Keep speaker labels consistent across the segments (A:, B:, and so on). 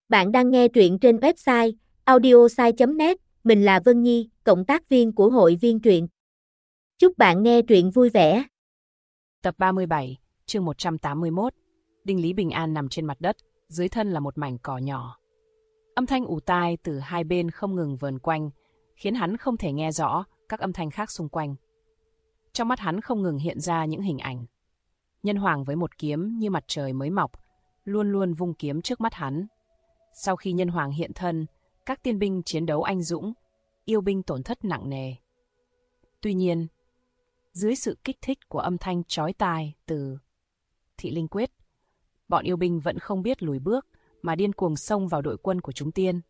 A: Bạn đang nghe truyện trên website audiosai.net, mình là Vân Nhi, cộng tác viên của hội viên truyện. Chúc bạn nghe truyện vui vẻ.
B: Tập 37, chương 181. Đinh Lý Bình An nằm trên mặt đất, dưới thân là một mảnh cỏ nhỏ. Âm thanh ù tai từ hai bên không ngừng vờn quanh, khiến hắn không thể nghe rõ các âm thanh khác xung quanh. Trong mắt hắn không ngừng hiện ra những hình ảnh. Nhân hoàng với một kiếm như mặt trời mới mọc, luôn luôn vung kiếm trước mắt hắn. Sau khi nhân hoàng hiện thân, các tiên binh chiến đấu anh dũng, yêu binh tổn thất nặng nề. Tuy nhiên, dưới sự kích thích của âm thanh chói tai từ Thị Linh Quyết, bọn yêu binh vẫn không biết lùi bước mà điên cuồng xông vào đội quân của chúng tiên.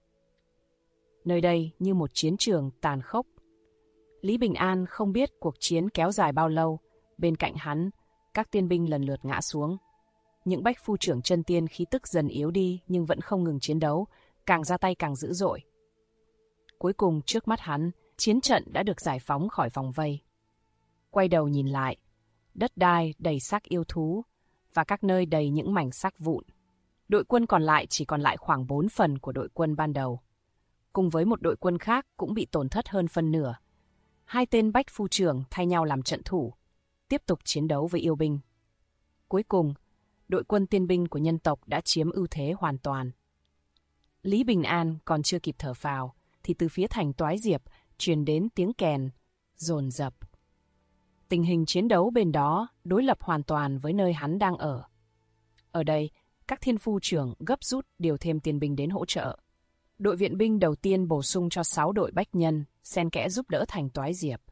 B: Nơi đây như một chiến trường tàn khốc. Lý Bình An không biết cuộc chiến kéo dài bao lâu, bên cạnh hắn, các tiên binh lần lượt ngã xuống. Những bách phu trưởng chân tiên khí tức dần yếu đi nhưng vẫn không ngừng chiến đấu, càng ra tay càng dữ dội. Cuối cùng trước mắt hắn, chiến trận đã được giải phóng khỏi vòng vây. Quay đầu nhìn lại, đất đai đầy xác yêu thú và các nơi đầy những mảnh xác vụn. Đội quân còn lại chỉ còn lại khoảng 4 phần của đội quân ban đầu. Cùng với một đội quân khác cũng bị tổn thất hơn phân nửa. Hai tên bách phu trưởng thay nhau làm trận thủ, tiếp tục chiến đấu với yêu binh. Cuối cùng, đội quân tiên binh của nhân tộc đã chiếm ưu thế hoàn toàn. Lý Bình An còn chưa kịp thở phào, thì từ phía thành Toái Diệp truyền đến tiếng kèn dồn dập. Tình hình chiến đấu bên đó đối lập hoàn toàn với nơi hắn đang ở. Ở đây, các thiên phu trưởng gấp rút điều thêm tiên binh đến hỗ trợ. Đội viện binh đầu tiên bổ sung cho 6 đội bách nhân, xen kẽ giúp đỡ thành Toái Diệp.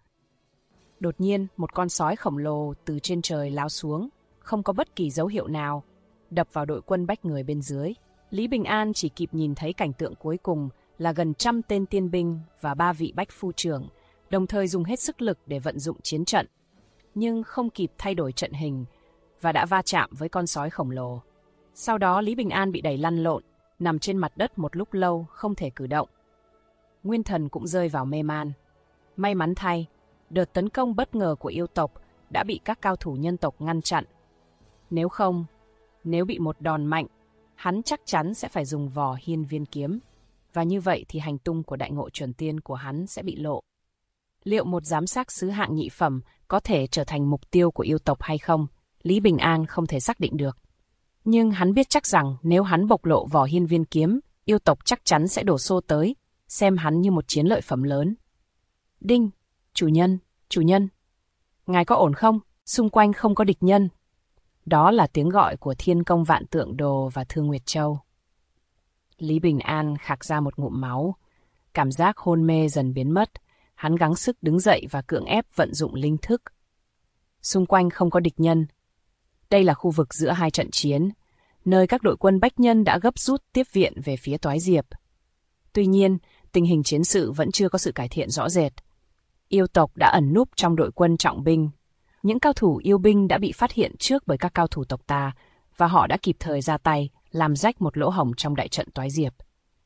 B: Đột nhiên, một con sói khổng lồ từ trên trời lao xuống, không có bất kỳ dấu hiệu nào, đập vào đội quân bách người bên dưới. Lý Bình An chỉ kịp nhìn thấy cảnh tượng cuối cùng là gần 100 tên tiên binh và 3 vị bách phu trưởng, đồng thời dùng hết sức lực để vận dụng chiến trận, nhưng không kịp thay đổi trận hình và đã va chạm với con sói khổng lồ. Sau đó Lý Bình An bị đẩy lăn lộn, nằm trên mặt đất một lúc lâu không thể cử động. Nguyên Thần cũng rơi vào mê man. May mắn thay, đợt tấn công bất ngờ của yêu tộc đã bị các cao thủ nhân tộc ngăn chặn. Nếu không, nếu bị một đòn mạnh, hắn chắc chắn sẽ phải dùng vỏ hiên viên kiếm. Và như vậy thì hành tung của đại ngộ chuẩn tiên của hắn sẽ bị lộ. Liệu một giám sát sứ hạng nhị phẩm có thể trở thành mục tiêu của yêu tộc hay không? Lý Bình An không thể xác định được. Nhưng hắn biết chắc rằng nếu hắn bộc lộ vỏ hiên viên kiếm, yêu tộc chắc chắn sẽ đổ xô tới, xem hắn như một chiến lợi phẩm lớn. Đinh, chủ nhân, ngài có ổn không? Xung quanh không có địch nhân. Đó là tiếng gọi của Thiên Công Vạn Tượng Đồ và Thương Nguyệt Châu. Lý Bình An khạc ra một ngụm máu. Cảm giác hôn mê dần biến mất. Hắn gắng sức đứng dậy và cưỡng ép vận dụng linh thức. Xung quanh không có địch nhân. Đây là khu vực giữa hai trận chiến, nơi các đội quân bách nhân đã gấp rút tiếp viện về phía Toái Diệp. Tuy nhiên, tình hình chiến sự vẫn chưa có sự cải thiện rõ rệt. Yêu tộc đã ẩn núp trong đội quân trọng binh. Những cao thủ yêu binh đã bị phát hiện trước bởi các cao thủ tộc ta, và họ đã kịp thời ra tay, làm rách một lỗ hổng trong đại trận Toái Diệp.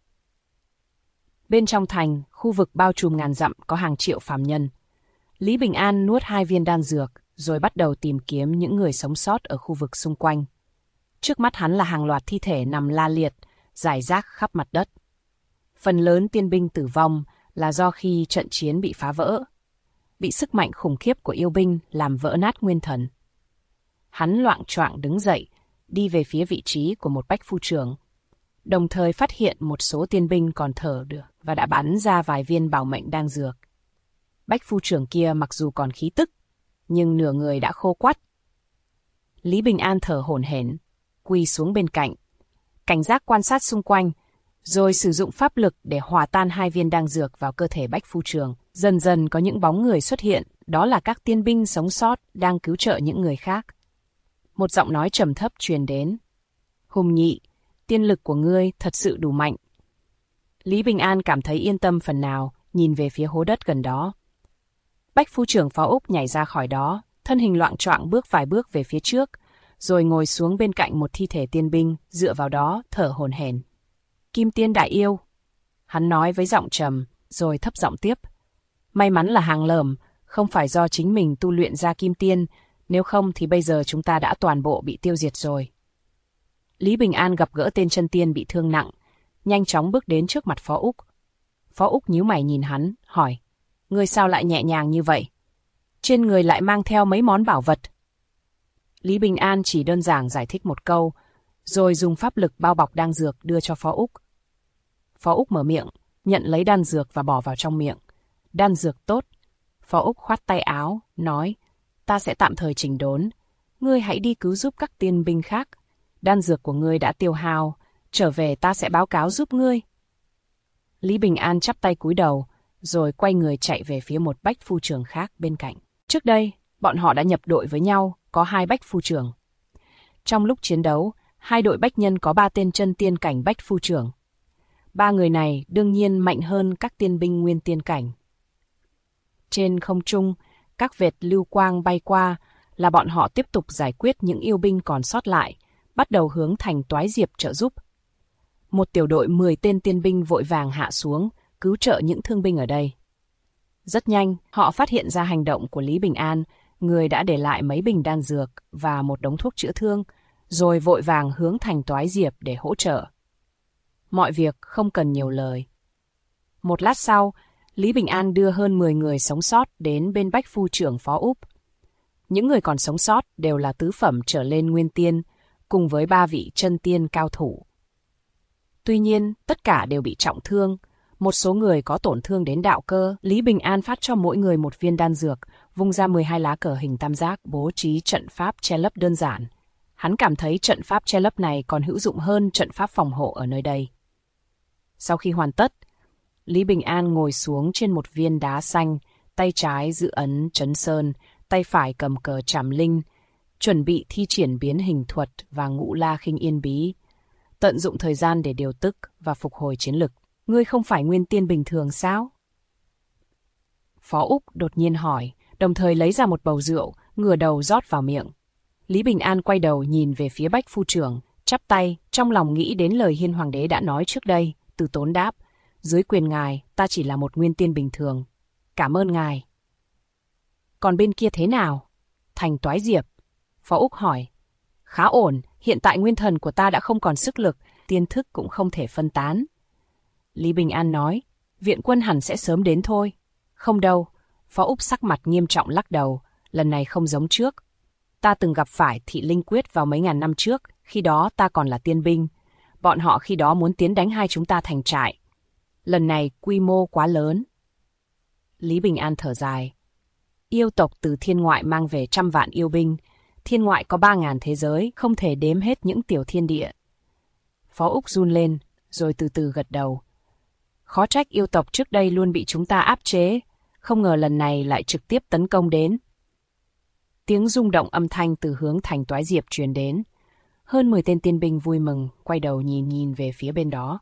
B: Bên trong thành, khu vực bao trùm ngàn dặm có hàng triệu phàm nhân. Lý Bình An nuốt 2 viên đan dược, rồi bắt đầu tìm kiếm những người sống sót ở khu vực xung quanh. Trước mắt hắn là hàng loạt thi thể nằm la liệt, rải rác khắp mặt đất. Phần lớn tiên binh tử vong là do khi trận chiến bị phá vỡ, bị sức mạnh khủng khiếp của yêu binh làm vỡ nát nguyên thần. Hắn loạng choạng đứng dậy, đi về phía vị trí của một bách phu trưởng, đồng thời phát hiện một số tiên binh còn thở được và đã bắn ra vài viên bảo mệnh đan dược. Bách phu trưởng kia mặc dù còn khí tức, nhưng nửa người đã khô quắt. Lý Bình An thở hổn hển, quỳ xuống bên cạnh, cảnh giác quan sát xung quanh, rồi sử dụng pháp lực để hòa tan 2 viên đan dược vào cơ thể bách phu trưởng. Dần dần có những bóng người xuất hiện, đó là các tiên binh sống sót đang cứu trợ những người khác. Một giọng nói trầm thấp truyền đến. Hùng Nhị, tiên lực của ngươi thật sự đủ mạnh. Lý Bình An cảm thấy yên tâm phần nào, nhìn về phía hố đất gần đó. Bách phu trưởng Phó Úc nhảy ra khỏi đó, thân hình loạng choạng bước vài bước về phía trước, rồi ngồi xuống bên cạnh một thi thể tiên binh, dựa vào đó thở hổn hển. Kim Tiên đại yêu, hắn nói với giọng trầm, rồi thấp giọng tiếp. May mắn là hàng lởm, không phải do chính mình tu luyện ra Kim Tiên, nếu không thì bây giờ chúng ta đã toàn bộ bị tiêu diệt rồi. Lý Bình An gặp gỡ tên chân tiên bị thương nặng, nhanh chóng bước đến trước mặt Phó Úc. Phó Úc nhíu mày nhìn hắn, hỏi, ngươi sao lại nhẹ nhàng như vậy? Trên người lại mang theo mấy món bảo vật. Lý Bình An chỉ đơn giản giải thích một câu, rồi dùng pháp lực bao bọc đan dược đưa cho Phó Úc. Phó Úc mở miệng, nhận lấy đan dược và bỏ vào trong miệng. Đan dược tốt. Phó Úc khoát tay áo, nói, ta sẽ tạm thời chỉnh đốn. Ngươi hãy đi cứu giúp các tiên binh khác. Đan dược của ngươi đã tiêu hao, trở về ta sẽ báo cáo giúp ngươi. Lý Bình An chắp tay cúi đầu, rồi quay người chạy về phía một bách phu trưởng khác bên cạnh. Trước đây, bọn họ đã nhập đội với nhau, có 2 bách phu trưởng. Trong lúc chiến đấu, 2 đội bách nhân có 3 tên chân tiên cảnh bách phu trưởng. 3 người này đương nhiên mạnh hơn các tiên binh nguyên tiên cảnh. Trên không trung, các vệt lưu quang bay qua là bọn họ tiếp tục giải quyết những yêu binh còn sót lại, bắt đầu hướng thành Toái Diệp trợ giúp. Một tiểu đội 10 tên tiên binh vội vàng hạ xuống, cứu trợ những thương binh ở đây. Rất nhanh, họ phát hiện ra hành động của Lý Bình An, người đã để lại mấy bình đan dược và một đống thuốc chữa thương, rồi vội vàng hướng thành Toái Diệp để hỗ trợ. Mọi việc không cần nhiều lời. Một lát sau, Lý Bình An đưa hơn 10 người sống sót đến bên bách phu trưởng Phó Úc. Những người còn sống sót đều là tứ phẩm trở lên nguyên tiên, cùng với 3 vị chân tiên cao thủ. Tuy nhiên, tất cả đều bị trọng thương. Một số người có tổn thương đến đạo cơ. Lý Bình An phát cho mỗi người một viên đan dược, vung ra 12 lá cờ hình tam giác bố trí trận pháp che lấp đơn giản. Hắn cảm thấy trận pháp che lấp này còn hữu dụng hơn trận pháp phòng hộ ở nơi đây. Sau khi hoàn tất, Lý Bình An ngồi xuống trên một viên đá xanh, tay trái giữ ấn Trấn Sơn, tay phải cầm cờ Trảm Linh, chuẩn bị thi triển biến hình thuật và Ngũ La Khinh Yên Bí, tận dụng thời gian để điều tức và phục hồi chiến lực. Ngươi không phải nguyên tiên bình thường sao? Phó Úc đột nhiên hỏi, đồng thời lấy ra một bầu rượu, ngửa đầu rót vào miệng. Lý Bình An quay đầu nhìn về phía bách phu trưởng, chắp tay, trong lòng nghĩ đến lời Hiên Hoàng đế đã nói trước đây, từ tốn đáp, dưới quyền ngài, ta chỉ là một nguyên tiên bình thường. Cảm ơn ngài. Còn bên kia thế nào? Thành Toái Diệp. Phó Úc hỏi. Khá ổn, hiện tại nguyên thần của ta đã không còn sức lực, tiên thức cũng không thể phân tán. Lý Bình An nói, viện quân hẳn sẽ sớm đến thôi. Không đâu, Phó Úc sắc mặt nghiêm trọng lắc đầu, lần này không giống trước. Ta từng gặp phải Thị Linh Quyết vào mấy ngàn năm trước, khi đó ta còn là tiên binh. Bọn họ khi đó muốn tiến đánh hai chúng ta thành trại. Lần này quy mô quá lớn. Lý Bình An thở dài. Yêu tộc từ thiên ngoại mang về 100 vạn yêu binh. Thiên ngoại có 3.000 thế giới, không thể đếm hết những tiểu thiên địa. Phó Úc run lên, rồi từ từ gật đầu. Khó trách yêu tộc trước đây luôn bị chúng ta áp chế, không ngờ lần này lại trực tiếp tấn công đến. Tiếng rung động âm thanh từ hướng thành Toái Diệp truyền đến. Hơn 10 tên tiên binh vui mừng, quay đầu nhìn về phía bên đó.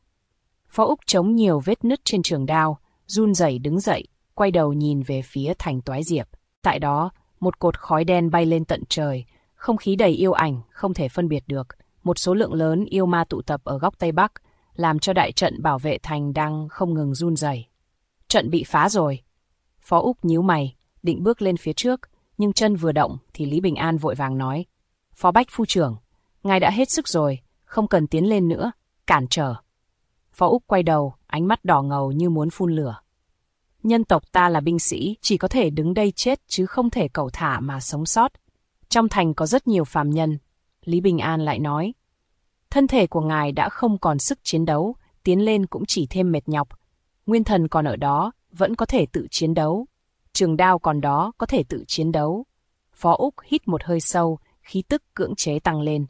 B: Phó Úc chống nhiều vết nứt trên trường đao, run rẩy đứng dậy, quay đầu nhìn về phía thành Toái Diệp. Tại đó, một cột khói đen bay lên tận trời, không khí đầy yêu ảnh, không thể phân biệt được. Một số lượng lớn yêu ma tụ tập ở góc Tây Bắc, làm cho đại trận bảo vệ thành đang không ngừng run rẩy. Trận bị phá rồi. Phó Úc nhíu mày, định bước lên phía trước, nhưng chân vừa động thì Lý Bình An vội vàng nói. Phó Bách Phu trưởng, ngài đã hết sức rồi, không cần tiến lên nữa, cản trở. Phó Úc quay đầu, ánh mắt đỏ ngầu như muốn phun lửa. Nhân tộc ta là binh sĩ, chỉ có thể đứng đây chết chứ không thể cẩu thả mà sống sót. Trong thành có rất nhiều phàm nhân. Lý Bình An lại nói. Thân thể của ngài đã không còn sức chiến đấu, tiến lên cũng chỉ thêm mệt nhọc. Nguyên thần còn ở đó, vẫn có thể tự chiến đấu. Trường đao còn đó, có thể tự chiến đấu. Phó Úc hít một hơi sâu, khí tức cưỡng chế tăng lên.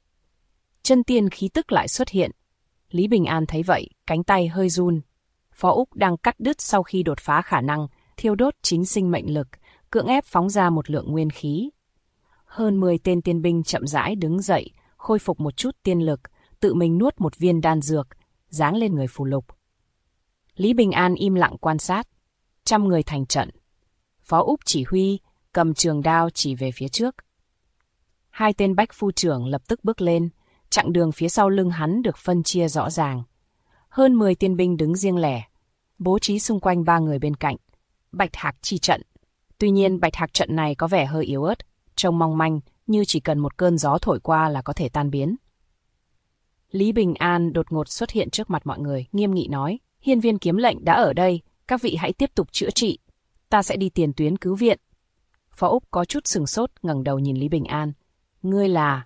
B: Chân tiên khí tức lại xuất hiện. Lý Bình An thấy vậy, cánh tay hơi run. Phó Úc đang cắt đứt sau khi đột phá khả năng, thiêu đốt chính sinh mệnh lực, cưỡng ép phóng ra một lượng nguyên khí. Hơn 10 tên tiên binh chậm rãi đứng dậy, khôi phục một chút tiên lực, tự mình nuốt một viên đan dược, giáng lên người phù lục. Lý Bình An im lặng quan sát. 100 người thành trận. Phó Úc chỉ huy, cầm trường đao chỉ về phía trước. 2 tên bách phu trưởng lập tức bước lên, chặng đường phía sau lưng hắn được phân chia rõ ràng. Hơn 10 tiên binh đứng riêng lẻ, bố trí xung quanh 3 người bên cạnh. Bạch Hạc chi trận. Tuy nhiên Bạch Hạc trận này có vẻ hơi yếu ớt, trông mong manh như chỉ cần một cơn gió thổi qua là có thể tan biến. Lý Bình An đột ngột xuất hiện trước mặt mọi người, nghiêm nghị nói, hiên viên kiếm lệnh đã ở đây, các vị hãy tiếp tục chữa trị. Ta sẽ đi tiền tuyến cứu viện. Phó Úc có chút sừng sốt, ngẩng đầu nhìn Lý Bình An. Ngươi là...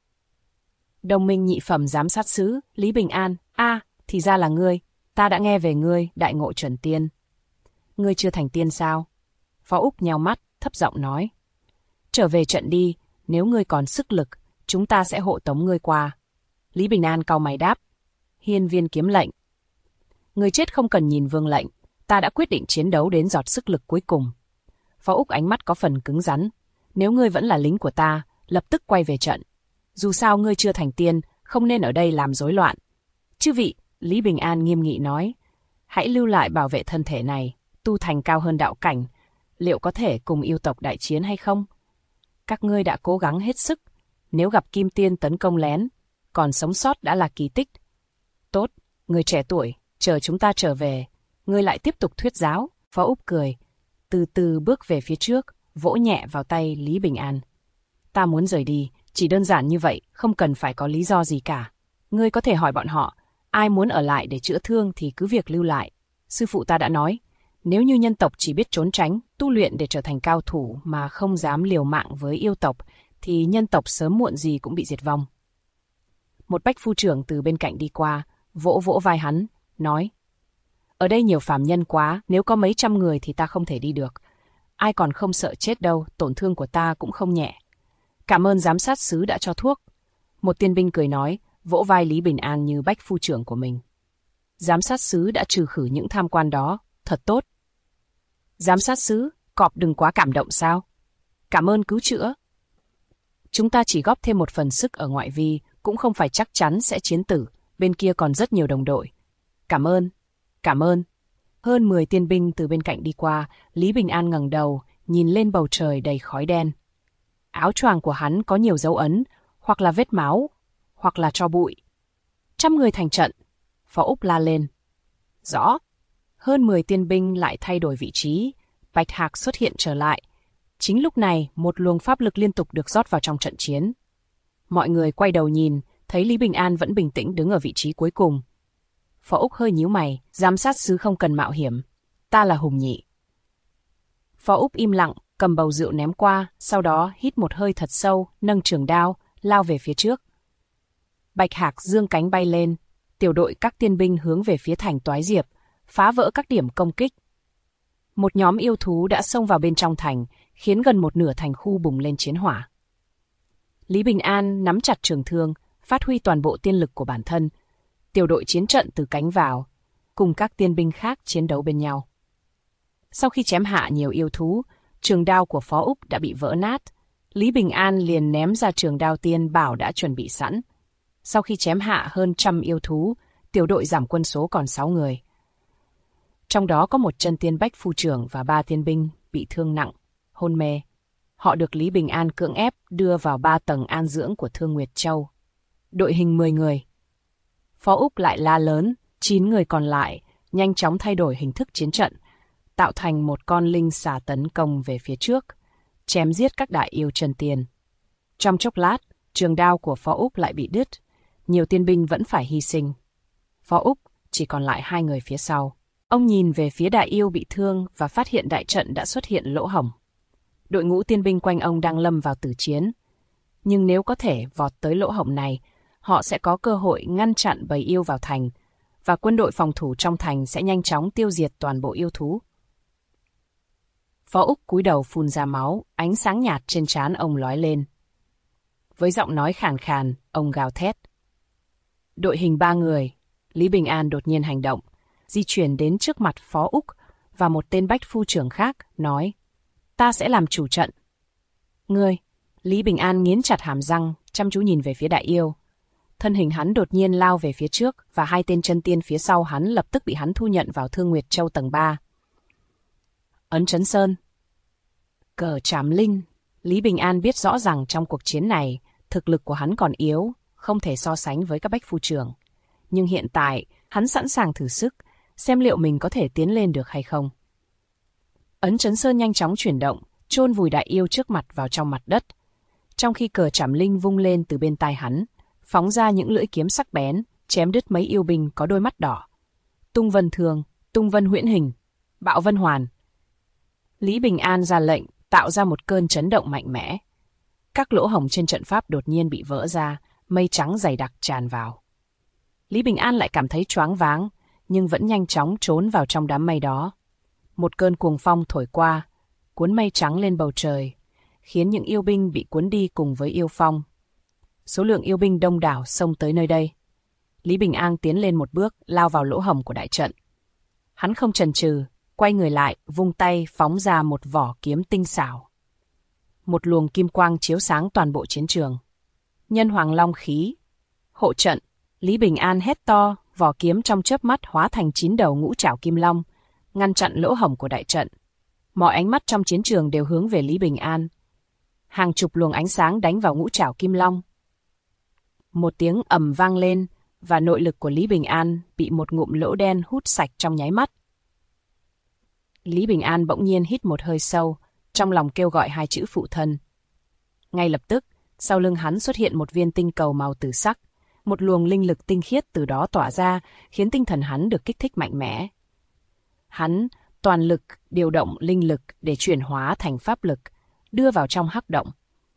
B: Đồng minh nhị phẩm giám sát sứ, Lý Bình An. Thì ra là ngươi. Ta đã nghe về ngươi, đại ngộ chuẩn tiên. Ngươi chưa thành tiên sao? Phó Úc nheo mắt, thấp giọng nói. Trở về trận đi, nếu ngươi còn sức lực, chúng ta sẽ hộ tống ngươi qua. Lý Bình An cau mày đáp. Hiên viên kiếm lệnh. Người chết không cần nhìn vương lệnh, ta đã quyết định chiến đấu đến giọt sức lực cuối cùng. Phó Úc ánh mắt có phần cứng rắn. Nếu ngươi vẫn là lính của ta, lập tức quay về trận. Dù sao ngươi chưa thành tiên, không nên ở đây làm rối loạn. Chư vị, Lý Bình An nghiêm nghị nói, hãy lưu lại bảo vệ thân thể này, tu thành cao hơn đạo cảnh, liệu có thể cùng yêu tộc đại chiến hay không? Các ngươi đã cố gắng hết sức, nếu gặp Kim Tiên tấn công lén, còn sống sót đã là kỳ tích. Tốt, người trẻ tuổi, chờ chúng ta trở về, ngươi lại tiếp tục thuyết giáo. Phó Úc cười, từ từ bước về phía trước, vỗ nhẹ vào tay Lý Bình An. Ta muốn rời đi, chỉ đơn giản như vậy, không cần phải có lý do gì cả. Ngươi có thể hỏi bọn họ, ai muốn ở lại để chữa thương thì cứ việc lưu lại. Sư phụ ta đã nói, nếu như nhân tộc chỉ biết trốn tránh, tu luyện để trở thành cao thủ mà không dám liều mạng với yêu tộc, thì nhân tộc sớm muộn gì cũng bị diệt vong. Một bách phu trưởng từ bên cạnh đi qua, vỗ vỗ vai hắn, nói, ở đây nhiều phàm nhân quá, nếu có mấy trăm người thì ta không thể đi được. Ai còn không sợ chết đâu, tổn thương của ta cũng không nhẹ. Cảm ơn giám sát sứ đã cho thuốc. Một tiên binh cười nói, vỗ vai Lý Bình An như bách phu trưởng của mình. Giám sát sứ đã trừ khử những tham quan đó, thật tốt. Giám sát sứ, cọp đừng quá cảm động sao? Cảm ơn cứu chữa. Chúng ta chỉ góp thêm một phần sức ở ngoại vi, cũng không phải chắc chắn sẽ chiến tử, bên kia còn rất nhiều đồng đội. Cảm ơn, cảm ơn. Hơn 10 tiên binh từ bên cạnh đi qua, Lý Bình An ngẩng đầu, nhìn lên bầu trời đầy khói đen. Áo choàng của hắn có nhiều dấu ấn, hoặc là vết máu, hoặc là tro bụi. 100 người thành trận. Phó Úc la lên. Rõ. Hơn 10 tiên binh lại thay đổi vị trí. Bạch Hạc xuất hiện trở lại. Chính lúc này, một luồng pháp lực liên tục được rót vào trong trận chiến. Mọi người quay đầu nhìn, thấy Lý Bình An vẫn bình tĩnh đứng ở vị trí cuối cùng. Phó Úc hơi nhíu mày, giám sát sứ không cần mạo hiểm. Ta là Hùng Nhị. Phó Úc im lặng, cầm bầu rượu ném qua, sau đó hít một hơi thật sâu, nâng trường đao, lao về phía trước. Bạch Hạc dương cánh bay lên, tiểu đội các tiên binh hướng về phía thành Toái Diệp, phá vỡ các điểm công kích. Một nhóm yêu thú đã xông vào bên trong thành, khiến gần một nửa thành khu bùng lên chiến hỏa. Lý Bình An nắm chặt trường thương, phát huy toàn bộ tiên lực của bản thân, tiểu đội chiến trận từ cánh vào, cùng các tiên binh khác chiến đấu bên nhau. Sau khi chém hạ nhiều yêu thú, trường đao của Phó Úc đã bị vỡ nát. Lý Bình An liền ném ra trường đao tiên bảo đã chuẩn bị sẵn. Sau khi chém hạ hơn 100 yêu thú, tiểu đội giảm quân số còn 6 người. Trong đó có một chân tiên bách phu trưởng và 3 tiên binh bị thương nặng, hôn mê. Họ được Lý Bình An cưỡng ép đưa vào 3 tầng an dưỡng của Thương Nguyệt Châu. Đội hình 10 người. Phó Úc lại la lớn, 9 người còn lại nhanh chóng thay đổi hình thức chiến trận, tạo thành một con linh xà tấn công về phía trước, chém giết các đại yêu chân tiên. Trong chốc lát, trường đao của Phó Úc lại bị đứt, nhiều tiên binh vẫn phải hy sinh. Phó Úc chỉ còn lại 2 người phía sau. Ông nhìn về phía đại yêu bị thương và phát hiện đại trận đã xuất hiện lỗ hổng. Đội ngũ tiên binh quanh ông đang lâm vào tử chiến. Nhưng nếu có thể vọt tới lỗ hổng này, họ sẽ có cơ hội ngăn chặn bầy yêu vào thành, và quân đội phòng thủ trong thành sẽ nhanh chóng tiêu diệt toàn bộ yêu thú. Phó Úc cúi đầu phun ra máu, ánh sáng nhạt trên trán ông lóe lên. Với giọng nói khàn khàn, ông gào thét. Đội hình 3 người, Lý Bình An đột nhiên hành động, di chuyển đến trước mặt Phó Úc và một tên bách phu trưởng khác, nói, ta sẽ làm chủ trận. Ngươi, Lý Bình An nghiến chặt hàm răng, chăm chú nhìn về phía đại yêu. Thân hình hắn đột nhiên lao về phía trước và 2 tên chân tiên phía sau hắn lập tức bị hắn thu nhận vào Thương Nguyệt Châu tầng 3. Ấn Chấn Sơn. Cờ Trảm Linh. Lý Bình An biết rõ rằng trong cuộc chiến này, thực lực của hắn còn yếu, không thể so sánh với các bách phu trưởng. Nhưng hiện tại, hắn sẵn sàng thử sức, xem liệu mình có thể tiến lên được hay không. Ấn Chấn Sơn nhanh chóng chuyển động, chôn vùi đại yêu trước mặt vào trong mặt đất. Trong khi cờ Trảm Linh vung lên từ bên tai hắn, phóng ra những lưỡi kiếm sắc bén, chém đứt mấy yêu binh có đôi mắt đỏ. Tung vân thường, tung vân huyễn hình, bạo vân hoàn. Lý Bình An ra lệnh, tạo ra một cơn chấn động mạnh mẽ. Các lỗ hổng trên trận pháp đột nhiên bị vỡ ra, mây trắng dày đặc tràn vào. Lý Bình An lại cảm thấy choáng váng, nhưng vẫn nhanh chóng trốn vào trong đám mây đó. Một cơn cuồng phong thổi qua, cuốn mây trắng lên bầu trời, khiến những yêu binh bị cuốn đi cùng với yêu phong. Số lượng yêu binh đông đảo xông tới nơi đây. Lý Bình An tiến lên một bước, lao vào lỗ hổng của đại trận. Hắn không chần chừ, quay người lại, vung tay phóng ra một vỏ kiếm tinh xảo. Một luồng kim quang chiếu sáng toàn bộ chiến trường. Nhân hoàng long khí, hộ trận. Lý Bình An hét to, vỏ kiếm trong chớp mắt hóa thành 9 đầu ngũ trảo kim long, ngăn chặn lỗ hổng của đại trận. Mọi ánh mắt trong chiến trường đều hướng về Lý Bình An. Hàng chục luồng ánh sáng đánh vào ngũ trảo kim long. Một tiếng ầm vang lên, và nội lực của Lý Bình An bị một ngụm lỗ đen hút sạch trong nháy mắt. Lý Bình An bỗng nhiên hít một hơi sâu, trong lòng kêu gọi 2 chữ phụ thân. Ngay lập tức, sau lưng hắn xuất hiện một viên tinh cầu màu tử sắc, một luồng linh lực tinh khiết từ đó tỏa ra, khiến tinh thần hắn được kích thích mạnh mẽ. Hắn toàn lực điều động linh lực để chuyển hóa thành pháp lực, đưa vào trong hắc động.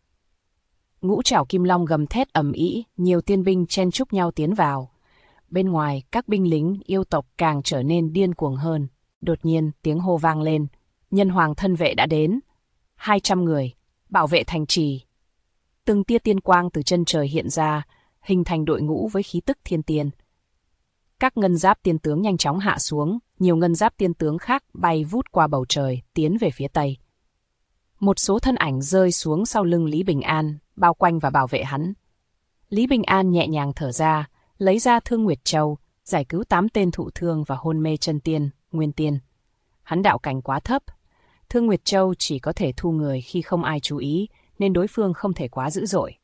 B: Ngũ trảo kim long gầm thét ầm ĩ, nhiều tiên binh chen chúc nhau tiến vào. Bên ngoài, các binh lính yêu tộc càng trở nên điên cuồng hơn. Đột nhiên, tiếng hô vang lên. Nhân hoàng thân vệ đã đến. 200 người, bảo vệ thành trì. Từng tia tiên quang từ chân trời hiện ra, hình thành đội ngũ với khí tức thiên tiên. Các ngân giáp tiên tướng nhanh chóng hạ xuống, nhiều ngân giáp tiên tướng khác bay vút qua bầu trời, tiến về phía tây. Một số thân ảnh rơi xuống sau lưng Lý Bình An, bao quanh và bảo vệ hắn. Lý Bình An nhẹ nhàng thở ra, lấy ra Thương Nguyệt Châu, giải cứu 8 tên thụ thương và hôn mê chân tiên, nguyên tiên. Hắn đạo cảnh quá thấp. Thương Nguyệt Châu chỉ có thể thu người khi không ai chú ý, nên đối phương không thể quá dữ dội.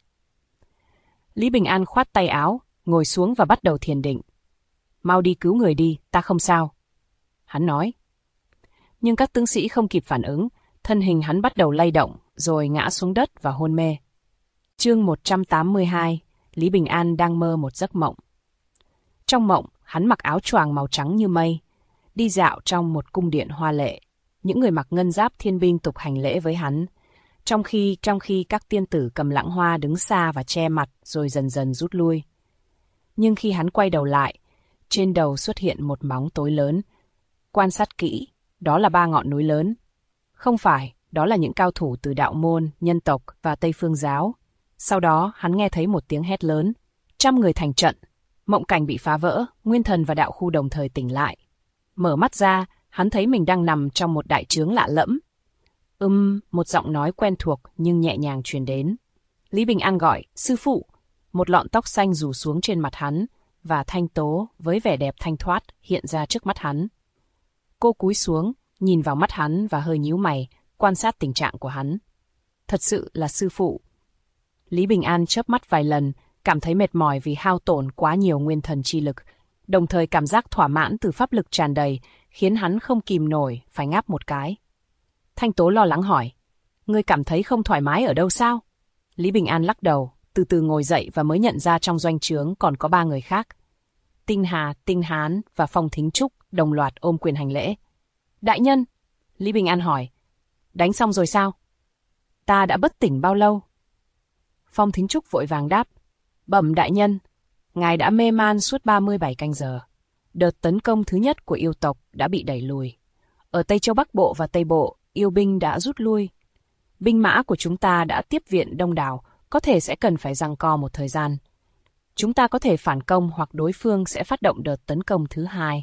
B: Lý Bình An khoát tay áo, ngồi xuống và bắt đầu thiền định. Mau đi cứu người đi, ta không sao. Hắn nói. Nhưng các tướng sĩ không kịp phản ứng, thân hình hắn bắt đầu lay động, rồi ngã xuống đất và hôn mê. Chương 182, Lý Bình An đang mơ một giấc mộng. Trong mộng, hắn mặc áo choàng màu trắng như mây, đi dạo trong một cung điện hoa lệ. Những người mặc ngân giáp thiên binh tục hành lễ với hắn, trong khi các tiên tử cầm lãng hoa đứng xa và che mặt rồi dần dần rút lui. Nhưng khi hắn quay đầu lại, trên đầu xuất hiện một bóng tối lớn. Quan sát kỹ, đó là 3 ngọn núi lớn. Không phải, đó là những cao thủ từ đạo môn, nhân tộc và Tây Phương giáo. Sau đó, hắn nghe thấy một tiếng hét lớn. 100 người thành trận. Mộng cảnh bị phá vỡ, nguyên thần và đạo khu đồng thời tỉnh lại. Mở mắt ra, hắn thấy mình đang nằm trong một đại trướng lạ lẫm. Một giọng nói quen thuộc nhưng nhẹ nhàng truyền đến. Lý Bình An gọi, sư phụ. Một lọn tóc xanh rủ xuống trên mặt hắn, và Thanh Tố với vẻ đẹp thanh thoát hiện ra trước mắt hắn. Cô cúi xuống, nhìn vào mắt hắn và hơi nhíu mày, quan sát tình trạng của hắn. Thật sự là sư phụ. Lý Bình An chớp mắt vài lần, cảm thấy mệt mỏi vì hao tổn quá nhiều nguyên thần chi lực, đồng thời cảm giác thỏa mãn từ pháp lực tràn đầy, khiến hắn không kìm nổi, phải ngáp một cái. Thanh Tố lo lắng hỏi, ngươi cảm thấy không thoải mái ở đâu sao? Lý Bình An lắc đầu, từ từ ngồi dậy và mới nhận ra trong doanh trướng còn có 3 người khác. Tinh Hà, Tinh Hán và Phong Thính Trúc đồng loạt ôm quyền hành lễ. Đại nhân, Lý Bình An hỏi, đánh xong rồi sao? Ta đã bất tỉnh bao lâu? Phong Thính Trúc vội vàng đáp, bẩm đại nhân, ngài đã mê man suốt 37 canh giờ. Đợt tấn công thứ nhất của yêu tộc đã bị đẩy lùi. Ở Tây Châu Bắc Bộ và Tây Bộ, yêu binh đã rút lui. Binh mã của chúng ta đã tiếp viện đông đảo, có thể sẽ cần phải giằng co một thời gian. Chúng ta có thể phản công hoặc đối phương sẽ phát động đợt tấn công thứ 2.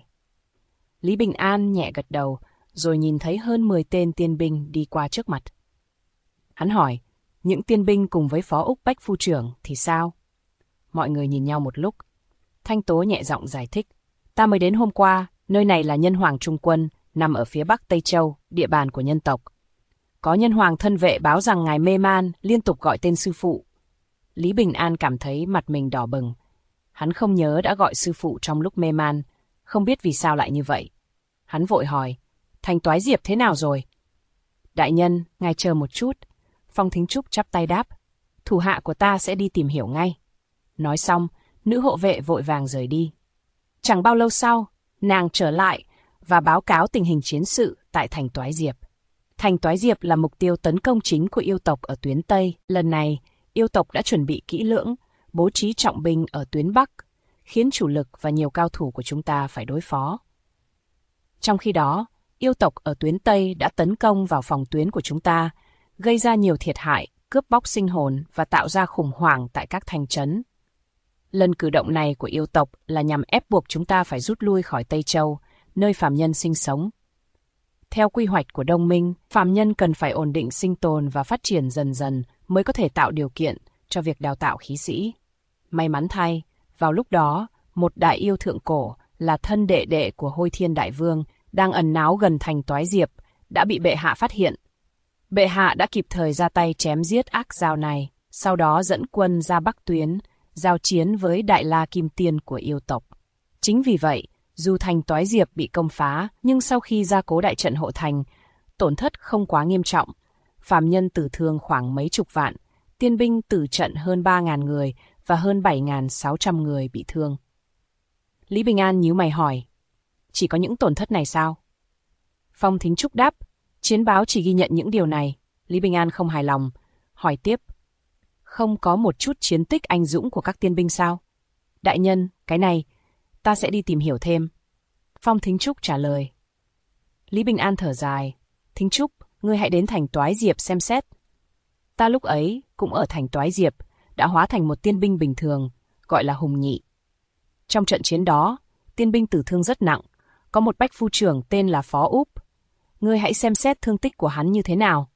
B: Lý Bình An nhẹ gật đầu, rồi nhìn thấy hơn 10 tên tiên binh đi qua trước mặt. Hắn hỏi, những tiên binh cùng với Phó Úc Bách Phu trưởng thì sao? Mọi người nhìn nhau một lúc. Thanh Tố nhẹ giọng giải thích, ta mới đến hôm qua, nơi này là Nhân Hoàng Trung Quân, nằm ở phía Bắc Tây Châu, địa bàn của nhân tộc. Có nhân hoàng thân vệ báo rằng ngài mê man, liên tục gọi tên sư phụ. Lý Bình An cảm thấy mặt mình đỏ bừng. Hắn không nhớ đã gọi sư phụ trong lúc mê man, không biết vì sao lại như vậy. Hắn vội hỏi, Thành Toái Diệp thế nào rồi? Đại nhân, ngài chờ một chút. Phong Thính Trúc chắp tay đáp, thủ hạ của ta sẽ đi tìm hiểu ngay. Nói xong, nữ hộ vệ vội vàng rời đi. Chẳng bao lâu sau, nàng trở lại và báo cáo tình hình chiến sự tại thành Toái Diệp. Thành Toái Diệp là mục tiêu tấn công chính của yêu tộc ở tuyến Tây. Lần này, yêu tộc đã chuẩn bị kỹ lưỡng, bố trí trọng binh ở tuyến Bắc, khiến chủ lực và nhiều cao thủ của chúng ta phải đối phó. Trong khi đó, yêu tộc ở tuyến Tây đã tấn công vào phòng tuyến của chúng ta, gây ra nhiều thiệt hại, cướp bóc sinh hồn và tạo ra khủng hoảng tại các thành trấn. Lần cử động này của yêu tộc là nhằm ép buộc chúng ta phải rút lui khỏi Tây Châu, nơi phàm nhân sinh sống. Theo quy hoạch của Đông Minh, phàm nhân cần phải ổn định sinh tồn và phát triển dần dần mới có thể tạo điều kiện cho việc đào tạo khí sĩ. May mắn thay, vào lúc đó, một đại yêu thượng cổ là thân đệ đệ của Hôi Thiên Đại Vương đang ẩn náu gần thành Toái Diệp đã bị bệ hạ phát hiện. Bệ hạ đã kịp thời ra tay chém giết ác dao này, sau đó dẫn quân ra Bắc Tuyến, giao chiến với Đại La Kim Tiên của yêu tộc. Chính vì vậy, dù thành Toái Diệp bị công phá, nhưng sau khi gia cố đại trận hộ thành, tổn thất không quá nghiêm trọng. Phàm nhân tử thương khoảng mấy chục vạn, tiên binh tử trận hơn 3.000 người và hơn 7.600 người bị thương. Lý Bình An nhíu mày hỏi, chỉ có những tổn thất này sao? Phong Thính Trúc đáp, chiến báo chỉ ghi nhận những điều này. Lý Bình An không hài lòng, hỏi tiếp, không có một chút chiến tích anh dũng của các tiên binh sao? Đại nhân, cái này, ta sẽ đi tìm hiểu thêm. Phong Thính Trúc trả lời. Lý Bình An thở dài, Thính Trúc, ngươi hãy đến thành Toái Diệp xem xét. Ta lúc ấy cũng ở thành Toái Diệp, đã hóa thành một tiên binh bình thường, gọi là Hùng Nhị. Trong trận chiến đó, tiên binh tử thương rất nặng, có một bách phu trưởng tên là Phó Úp. Ngươi hãy xem xét thương tích của hắn như thế nào.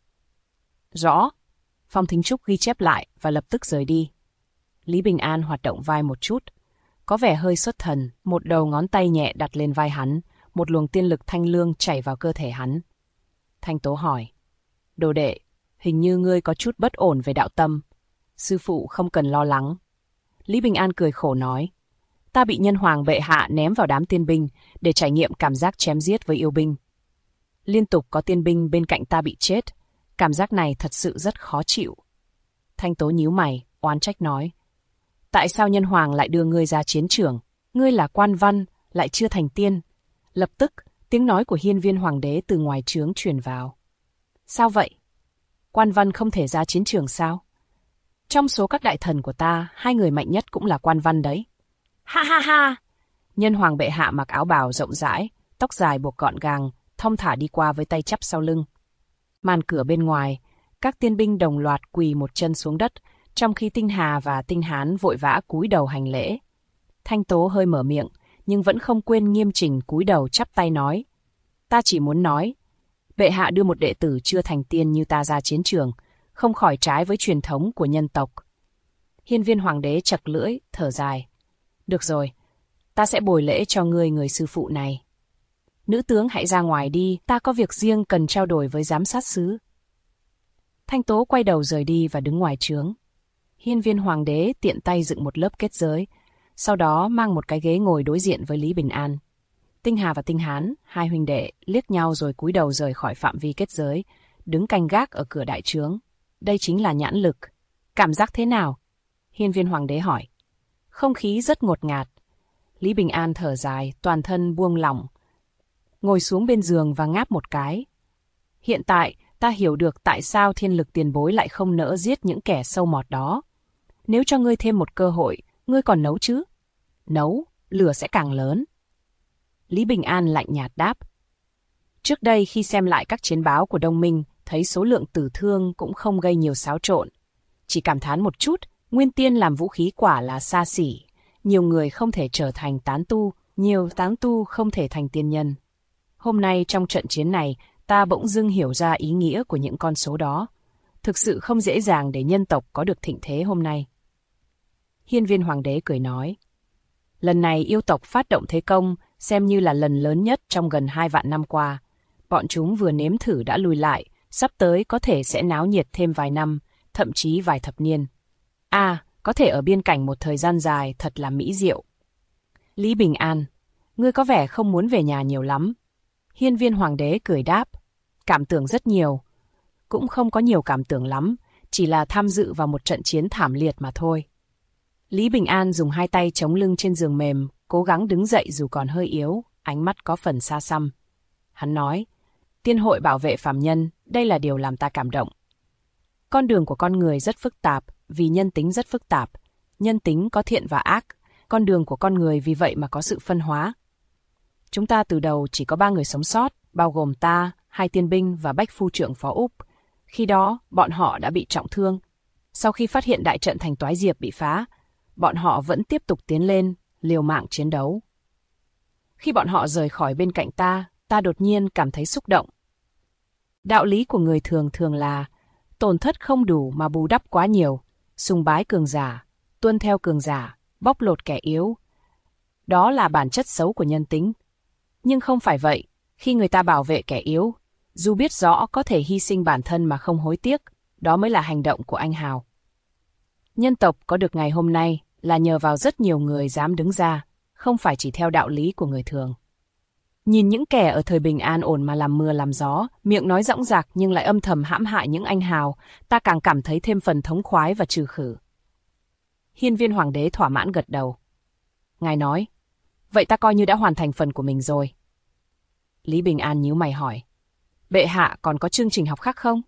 B: Rõ. Phong Thính Trúc ghi chép lại và lập tức rời đi. Lý Bình An hoạt động vai một chút, có vẻ hơi xuất thần, một đầu ngón tay nhẹ đặt lên vai hắn, một luồng tiên lực thanh lương chảy vào cơ thể hắn. Thanh Tố hỏi, đồ đệ, hình như ngươi có chút bất ổn về đạo tâm. Sư phụ không cần lo lắng. Lý Bình An cười khổ nói, ta bị nhân hoàng bệ hạ ném vào đám tiên binh để trải nghiệm cảm giác chém giết với yêu binh. Liên tục có tiên binh bên cạnh ta bị chết, cảm giác này thật sự rất khó chịu. Thanh Tố nhíu mày, oán trách nói, tại sao nhân hoàng lại đưa ngươi ra chiến trường? Ngươi là quan văn, lại chưa thành tiên. Lập tức, tiếng nói của hiên viên hoàng đế từ ngoài trướng truyền vào. Sao vậy? Quan văn không thể ra chiến trường sao? Trong số các đại thần của ta, 2 người mạnh nhất cũng là quan văn đấy. Ha ha ha! Nhân hoàng bệ hạ mặc áo bào rộng rãi, tóc dài buộc gọn gàng, thong thả đi qua với tay chắp sau lưng. Màn cửa bên ngoài, các tiên binh đồng loạt quỳ một chân xuống đất, trong khi Tinh Hà và Tinh Hán vội vã cúi đầu hành lễ. Thanh Tố hơi mở miệng, nhưng vẫn không quên nghiêm chỉnh cúi đầu chắp tay nói. Ta chỉ muốn nói, bệ hạ đưa một đệ tử chưa thành tiên như ta ra chiến trường, không khỏi trái với truyền thống của nhân tộc. Hiên viên hoàng đế chật lưỡi, thở dài. Được rồi, ta sẽ bồi lễ cho ngươi người sư phụ này. Nữ tướng hãy ra ngoài đi, ta có việc riêng cần trao đổi với giám sát sứ. Thanh Tố quay đầu rời đi và đứng ngoài trướng. Hiên viên hoàng đế tiện tay dựng một lớp kết giới, sau đó mang một cái ghế ngồi đối diện với Lý Bình An. Tinh Hà và Tinh Hán, 2 huynh đệ, liếc nhau rồi cúi đầu rời khỏi phạm vi kết giới, đứng canh gác ở cửa đại trướng. Đây chính là nhãn lực. Cảm giác thế nào? Hiên viên hoàng đế hỏi. Không khí rất ngột ngạt. Lý Bình An thở dài, toàn thân buông lỏng. Ngồi xuống bên giường và ngáp một cái. Hiện tại, ta hiểu được tại sao thiên lực tiền bối lại không nỡ giết những kẻ sâu mọt đó. Nếu cho ngươi thêm một cơ hội, ngươi còn nấu chứ? Nấu, lửa sẽ càng lớn. Lý Bình An lạnh nhạt đáp. Trước đây khi xem lại các chiến báo của Đông Minh, thấy số lượng tử thương cũng không gây nhiều xáo trộn. Chỉ cảm thán một chút, nguyên tiên làm vũ khí quả là xa xỉ. Nhiều người không thể trở thành tán tu, nhiều tán tu không thể thành tiên nhân. Hôm nay trong trận chiến này, ta bỗng dưng hiểu ra ý nghĩa của những con số đó. Thực sự không dễ dàng để nhân tộc có được thịnh thế hôm nay. Hiên viên hoàng đế cười nói. Lần này yêu tộc phát động thế công, xem như là lần lớn nhất trong gần 2 vạn năm qua. Bọn chúng vừa nếm thử đã lùi lại, sắp tới có thể sẽ náo nhiệt thêm vài năm, thậm chí vài thập niên. Có thể ở biên cảnh một thời gian dài thật là mỹ diệu. Lý Bình An, ngươi có vẻ không muốn về nhà nhiều lắm. Hiên viên hoàng đế cười đáp. Cảm tưởng rất nhiều. Cũng không có nhiều cảm tưởng lắm, chỉ là tham dự vào một trận chiến thảm liệt mà thôi. Lý Bình An dùng hai tay chống lưng trên giường mềm, cố gắng đứng dậy dù còn hơi yếu, ánh mắt có phần xa xăm. Hắn nói, Tiên hội bảo vệ phàm nhân, đây là điều làm ta cảm động. Con đường của con người rất phức tạp, vì nhân tính rất phức tạp. Nhân tính có thiện và ác, con đường của con người vì vậy mà có sự phân hóa. Chúng ta từ đầu chỉ có 3 người sống sót, bao gồm ta, 2 tiên binh và Bách phu trưởng Phó Úc. Khi đó, bọn họ đã bị trọng thương. Sau khi phát hiện đại trận thành Toái Diệp bị phá, bọn họ vẫn tiếp tục tiến lên, liều mạng chiến đấu. Khi bọn họ rời khỏi bên cạnh ta đột nhiên cảm thấy xúc động. Đạo lý của người thường thường là tổn thất không đủ mà bù đắp quá nhiều, sùng bái cường giả, tuân theo cường giả, bóc lột kẻ yếu. Đó là bản chất xấu của nhân tính. Nhưng không phải vậy, khi người ta bảo vệ kẻ yếu, dù biết rõ có thể hy sinh bản thân mà không hối tiếc, đó mới là hành động của anh hào. Nhân tộc có được ngày hôm nay là nhờ vào rất nhiều người dám đứng ra, không phải chỉ theo đạo lý của người thường. Nhìn những kẻ ở thời bình an ổn mà làm mưa làm gió, miệng nói dõng dạc nhưng lại âm thầm hãm hại những anh hào, ta càng cảm thấy thêm phần thống khoái và trừ khử. Hiên Viên Hoàng đế thỏa mãn gật đầu. Ngài nói, vậy ta coi như đã hoàn thành phần của mình rồi. Lý Bình An nhíu mày hỏi, bệ hạ còn có chương trình học khác không?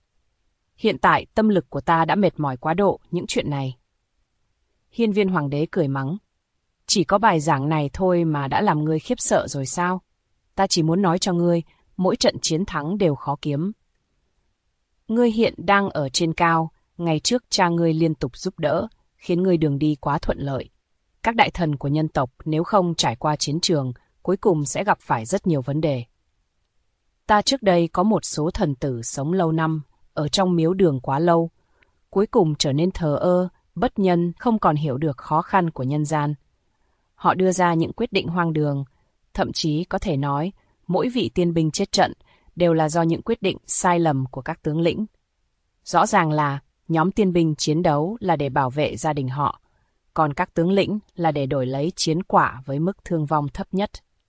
B: Hiện tại tâm lực của ta đã mệt mỏi quá độ những chuyện này. Hiên Viên Hoàng đế cười mắng, chỉ có bài giảng này thôi mà đã làm ngươi khiếp sợ rồi sao? Ta chỉ muốn nói cho ngươi, mỗi trận chiến thắng đều khó kiếm. Ngươi hiện đang ở trên cao, ngày trước cha ngươi liên tục giúp đỡ, khiến ngươi đường đi quá thuận lợi. Các đại thần của nhân tộc nếu không trải qua chiến trường, cuối cùng sẽ gặp phải rất nhiều vấn đề. Ta trước đây có một số thần tử sống lâu năm, ở trong miếu đường quá lâu, cuối cùng trở nên thờ ơ, bất nhân, không còn hiểu được khó khăn của nhân gian. Họ đưa ra những quyết định hoang đường, thậm chí có thể nói mỗi vị tiên binh chết trận đều là do những quyết định sai lầm của các tướng lĩnh. Rõ ràng là nhóm tiên binh chiến đấu là để bảo vệ gia đình họ, còn các tướng lĩnh là để đổi lấy chiến quả với mức thương vong thấp nhất.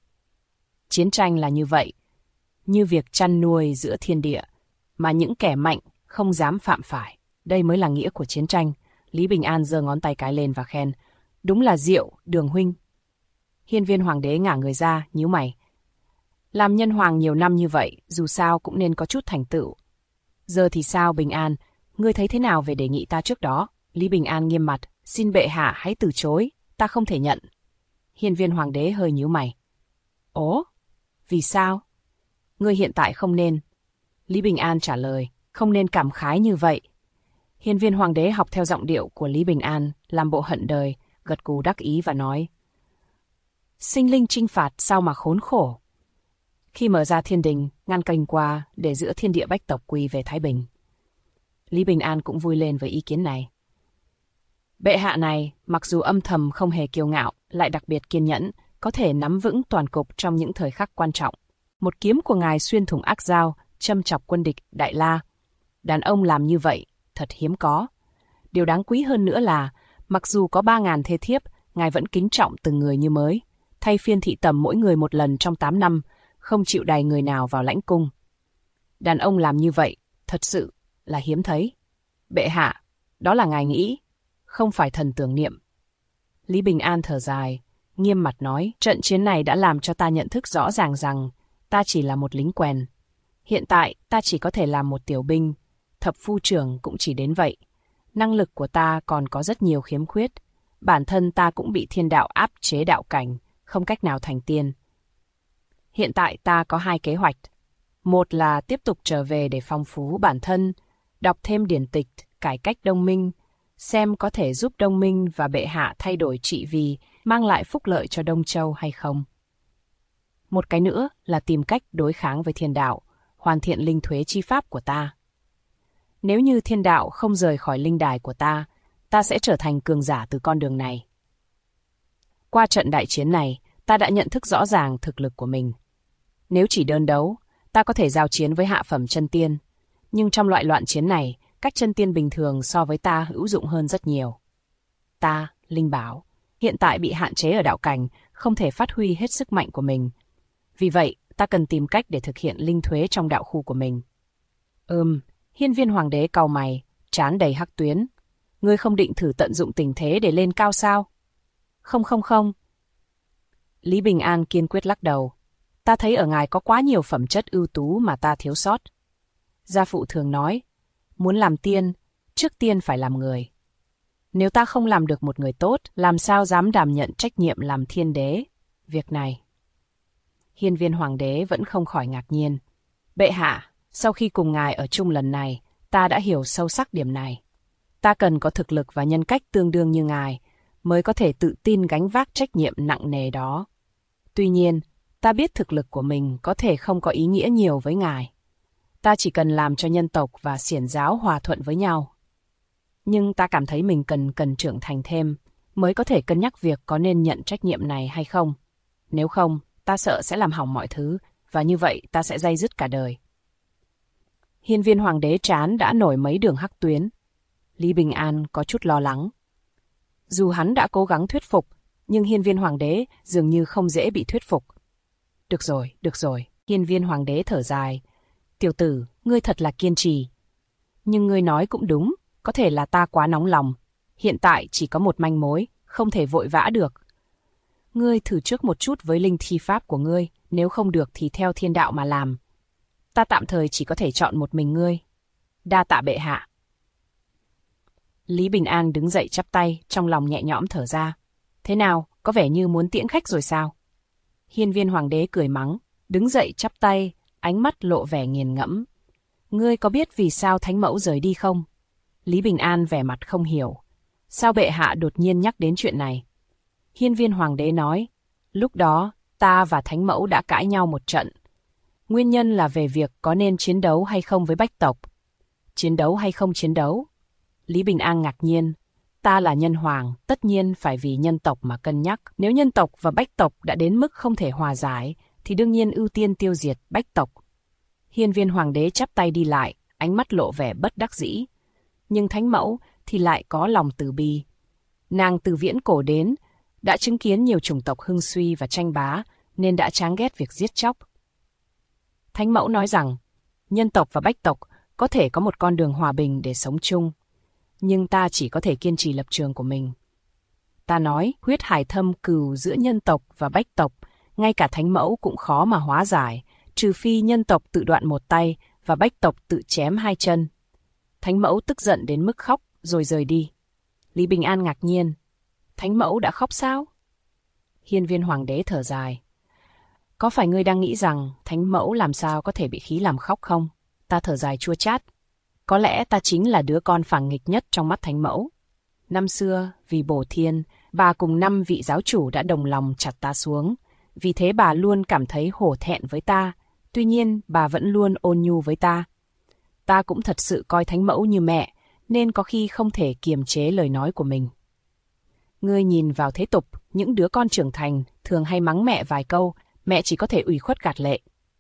B: Chiến tranh là như vậy, như việc chăn nuôi giữa thiên địa, mà những kẻ mạnh không dám phạm phải. Đây mới là nghĩa của chiến tranh. Lý Bình An giơ ngón tay cái lên và khen, đúng là diệu, Đường huynh. Hiên Viên Hoàng đế ngả người ra, nhíu mày. Làm nhân hoàng nhiều năm như vậy, dù sao cũng nên có chút thành tựu. Giờ thì sao Bình An, ngươi thấy thế nào về đề nghị ta trước đó? Lý Bình An nghiêm mặt, xin bệ hạ hãy từ chối, ta không thể nhận. Hiên Viên Hoàng đế hơi nhíu mày. Ố, vì sao? Ngươi hiện tại không nên. Lý Bình An trả lời, không nên cảm khái như vậy. Hiên Viên Hoàng đế học theo giọng điệu của Lý Bình An, làm bộ hận đời, gật gù đắc ý và nói. Sinh linh chinh phạt sao mà khốn khổ. Khi mở ra thiên đình, ngăn kênh qua để giữa thiên địa bách tộc quy về Thái Bình. Lý Bình An cũng vui lên với ý kiến này. Bệ hạ này, mặc dù âm thầm không hề kiêu ngạo, lại đặc biệt kiên nhẫn, có thể nắm vững toàn cục trong những thời khắc quan trọng. Một kiếm của ngài xuyên thủng ác dao, châm chọc quân địch Đại La. Đàn ông làm như vậy, thật hiếm có. Điều đáng quý hơn nữa là, mặc dù có 3.000 thê thiếp, ngài vẫn kính trọng từng người như mới, thay phiên thị tầm mỗi người một lần trong 8 năm, không chịu đày người nào vào lãnh cung. Đàn ông làm như vậy, thật sự là hiếm thấy. Bệ hạ, đó là ngài nghĩ, không phải thần tưởng niệm. Lý Bình An thở dài, nghiêm mặt nói, trận chiến này đã làm cho ta nhận thức rõ ràng rằng ta chỉ là một lính quèn. Hiện tại, ta chỉ có thể làm một tiểu binh, thập phu trưởng cũng chỉ đến vậy. Năng lực của ta còn có rất nhiều khiếm khuyết. Bản thân ta cũng bị thiên đạo áp chế đạo cảnh, không cách nào thành tiên. Hiện tại ta có 2 kế hoạch. Một là tiếp tục trở về để phong phú bản thân, đọc thêm điển tịch, cải cách Đông Minh, xem có thể giúp Đông Minh và bệ hạ thay đổi trị vì, mang lại phúc lợi cho Đông Châu hay không. Một cái nữa là tìm cách đối kháng với thiên đạo, hoàn thiện linh thuế chi pháp của ta. Nếu như thiên đạo không rời khỏi linh đài của ta, ta sẽ trở thành cường giả từ con đường này. Qua trận đại chiến này, ta đã nhận thức rõ ràng thực lực của mình. Nếu chỉ đơn đấu, ta có thể giao chiến với hạ phẩm chân tiên. Nhưng trong loại loạn chiến này, các chân tiên bình thường so với ta hữu dụng hơn rất nhiều. Ta, Linh Bảo, hiện tại bị hạn chế ở đạo cảnh, không thể phát huy hết sức mạnh của mình. Vì vậy, ta cần tìm cách để thực hiện linh thuế trong đạo khu của mình. Hiên Viên Hoàng đế cau mày, trán đầy hắc tuyến. Ngươi không định thử tận dụng tình thế để lên cao sao? Không không không. Lý Bình An kiên quyết lắc đầu. Ta thấy ở ngài có quá nhiều phẩm chất ưu tú mà ta thiếu sót. Gia phụ thường nói, muốn làm tiên, trước tiên phải làm người. Nếu ta không làm được một người tốt, làm sao dám đảm nhận trách nhiệm làm thiên đế? Việc này. Hiên Viên Hoàng đế vẫn không khỏi ngạc nhiên. Bệ hạ, sau khi cùng ngài ở chung lần này, ta đã hiểu sâu sắc điểm này. Ta cần có thực lực và nhân cách tương đương như ngài, mới có thể tự tin gánh vác trách nhiệm nặng nề đó. Tuy nhiên, ta biết thực lực của mình có thể không có ý nghĩa nhiều với ngài. Ta chỉ cần làm cho nhân tộc và xiển giáo hòa thuận với nhau. Nhưng ta cảm thấy mình cần trưởng thành thêm, mới có thể cân nhắc việc có nên nhận trách nhiệm này hay không. Nếu không, ta sợ sẽ làm hỏng mọi thứ, và như vậy ta sẽ day dứt cả đời. Hiên Viên Hoàng đế trán đã nổi mấy đường hắc tuyến. Lý Bình An có chút lo lắng. Dù hắn đã cố gắng thuyết phục, nhưng Hiên Viên Hoàng đế dường như không dễ bị thuyết phục. Được rồi. Hiên Viên Hoàng đế thở dài. Tiểu tử, ngươi thật là kiên trì. Nhưng ngươi nói cũng đúng, có thể là ta quá nóng lòng. Hiện tại chỉ có một manh mối, không thể vội vã được. Ngươi thử trước một chút với linh thi pháp của ngươi, nếu không được thì theo thiên đạo mà làm. Ta tạm thời chỉ có thể chọn một mình ngươi. Đa tạ bệ hạ. Lý Bình An đứng dậy chắp tay, trong lòng nhẹ nhõm thở ra. Thế nào, có vẻ như muốn tiễn khách rồi sao? Hiên Viên Hoàng đế cười mắng, đứng dậy chắp tay, ánh mắt lộ vẻ nghiền ngẫm. Ngươi có biết vì sao Thánh Mẫu rời đi không? Lý Bình An vẻ mặt không hiểu. Sao bệ hạ đột nhiên nhắc đến chuyện này? Hiên Viên Hoàng đế nói, lúc đó, ta và Thánh Mẫu đã cãi nhau một trận. Nguyên nhân là về việc có nên chiến đấu hay không với Bách tộc. Chiến đấu hay không chiến đấu? Lý Bình An ngạc nhiên. Ta là nhân hoàng, tất nhiên phải vì nhân tộc mà cân nhắc. Nếu nhân tộc và Bách tộc đã đến mức không thể hòa giải, thì đương nhiên ưu tiên tiêu diệt Bách tộc. Hiên Viên Hoàng đế chắp tay đi lại, ánh mắt lộ vẻ bất đắc dĩ. Nhưng Thánh Mẫu thì lại có lòng từ bi. Nàng từ viễn cổ đến, đã chứng kiến nhiều chủng tộc hưng suy và tranh bá, nên đã chán ghét việc giết chóc. Thánh Mẫu nói rằng, nhân tộc và Bách tộc có thể có một con đường hòa bình để sống chung. Nhưng ta chỉ có thể kiên trì lập trường của mình. Ta nói, huyết hải thâm cừu giữa nhân tộc và Bách tộc, ngay cả Thánh Mẫu cũng khó mà hóa giải, trừ phi nhân tộc tự đoạn một tay và Bách tộc tự chém hai chân. Thánh Mẫu tức giận đến mức khóc, rồi rời đi. Lý Bình An ngạc nhiên. Thánh Mẫu đã khóc sao? Hiên Viên Hoàng đế thở dài. Có phải ngươi đang nghĩ rằng Thánh Mẫu làm sao có thể bị khí làm khóc không? Ta thở dài chua chát. Có lẽ ta chính là đứa con phản nghịch nhất trong mắt Thánh Mẫu. Năm xưa, vì bổ thiên, bà cùng 5 vị giáo chủ đã đồng lòng chặt ta xuống. Vì thế bà luôn cảm thấy hổ thẹn với ta. Tuy nhiên, bà vẫn luôn ôn nhu với ta. Ta cũng thật sự coi Thánh Mẫu như mẹ, nên có khi không thể kiềm chế lời nói của mình. Ngươi nhìn vào thế tục, những đứa con trưởng thành thường hay mắng mẹ vài câu, mẹ chỉ có thể ủy khuất gạt lệ.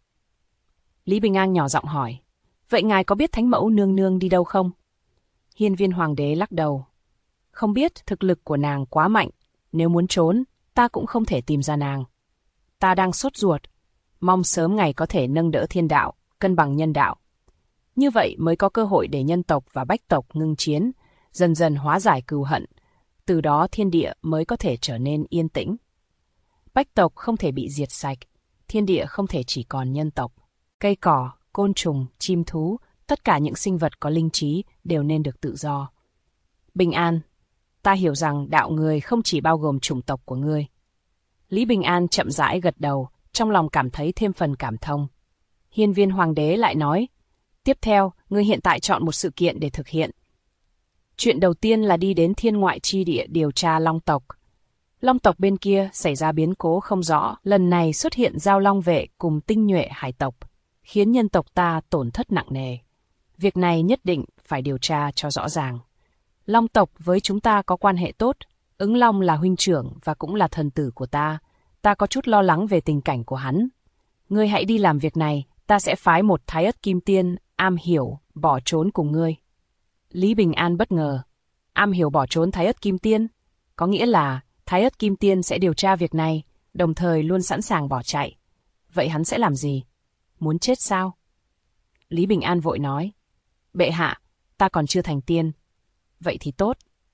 B: Lý Bình An nhỏ giọng hỏi, vậy ngài có biết Thánh Mẫu nương nương đi đâu không? Hiên Viên Hoàng đế lắc đầu. Không biết, thực lực của nàng quá mạnh, nếu muốn trốn, ta cũng không thể tìm ra nàng. Ta đang sốt ruột, mong sớm ngày có thể nâng đỡ thiên đạo, cân bằng nhân đạo. Như vậy mới có cơ hội để nhân tộc và Bách tộc ngưng chiến, dần dần hóa giải cừu hận, từ đó thiên địa mới có thể trở nên yên tĩnh. Bách tộc không thể bị diệt sạch, thiên địa không thể chỉ còn nhân tộc. Cây cỏ, côn trùng, chim thú, tất cả những sinh vật có linh trí đều nên được tự do. Bình An, ta hiểu rằng đạo người không chỉ bao gồm chủng tộc của ngươi. Lý Bình An chậm rãi gật đầu, trong lòng cảm thấy thêm phần cảm thông. Hiên Viên Hoàng đế lại nói, tiếp theo, ngươi hiện tại chọn một sự kiện để thực hiện. Chuyện đầu tiên là đi đến thiên ngoại chi địa điều tra Long tộc. Long tộc bên kia xảy ra biến cố không rõ, lần này xuất hiện Giao Long vệ cùng tinh nhuệ hải tộc, khiến nhân tộc ta tổn thất nặng nề. Việc này nhất định phải điều tra cho rõ ràng. Long tộc với chúng ta có quan hệ tốt, Ứng Long là huynh trưởng và cũng là thần tử của ta. Ta có chút lo lắng về tình cảnh của hắn. Ngươi hãy đi làm việc này, ta sẽ phái một Thái Ất Kim Tiên, am hiểu, bỏ trốn cùng ngươi. Lý Bình An bất ngờ. Am hiểu bỏ trốn Thái Ất Kim Tiên? Có nghĩa là Thái Ất Kim Tiên sẽ điều tra việc này, đồng thời luôn sẵn sàng bỏ chạy. Vậy hắn sẽ làm gì? Muốn chết sao? Lý Bình An vội nói. Bệ hạ, ta còn chưa thành tiên. Vậy thì tốt,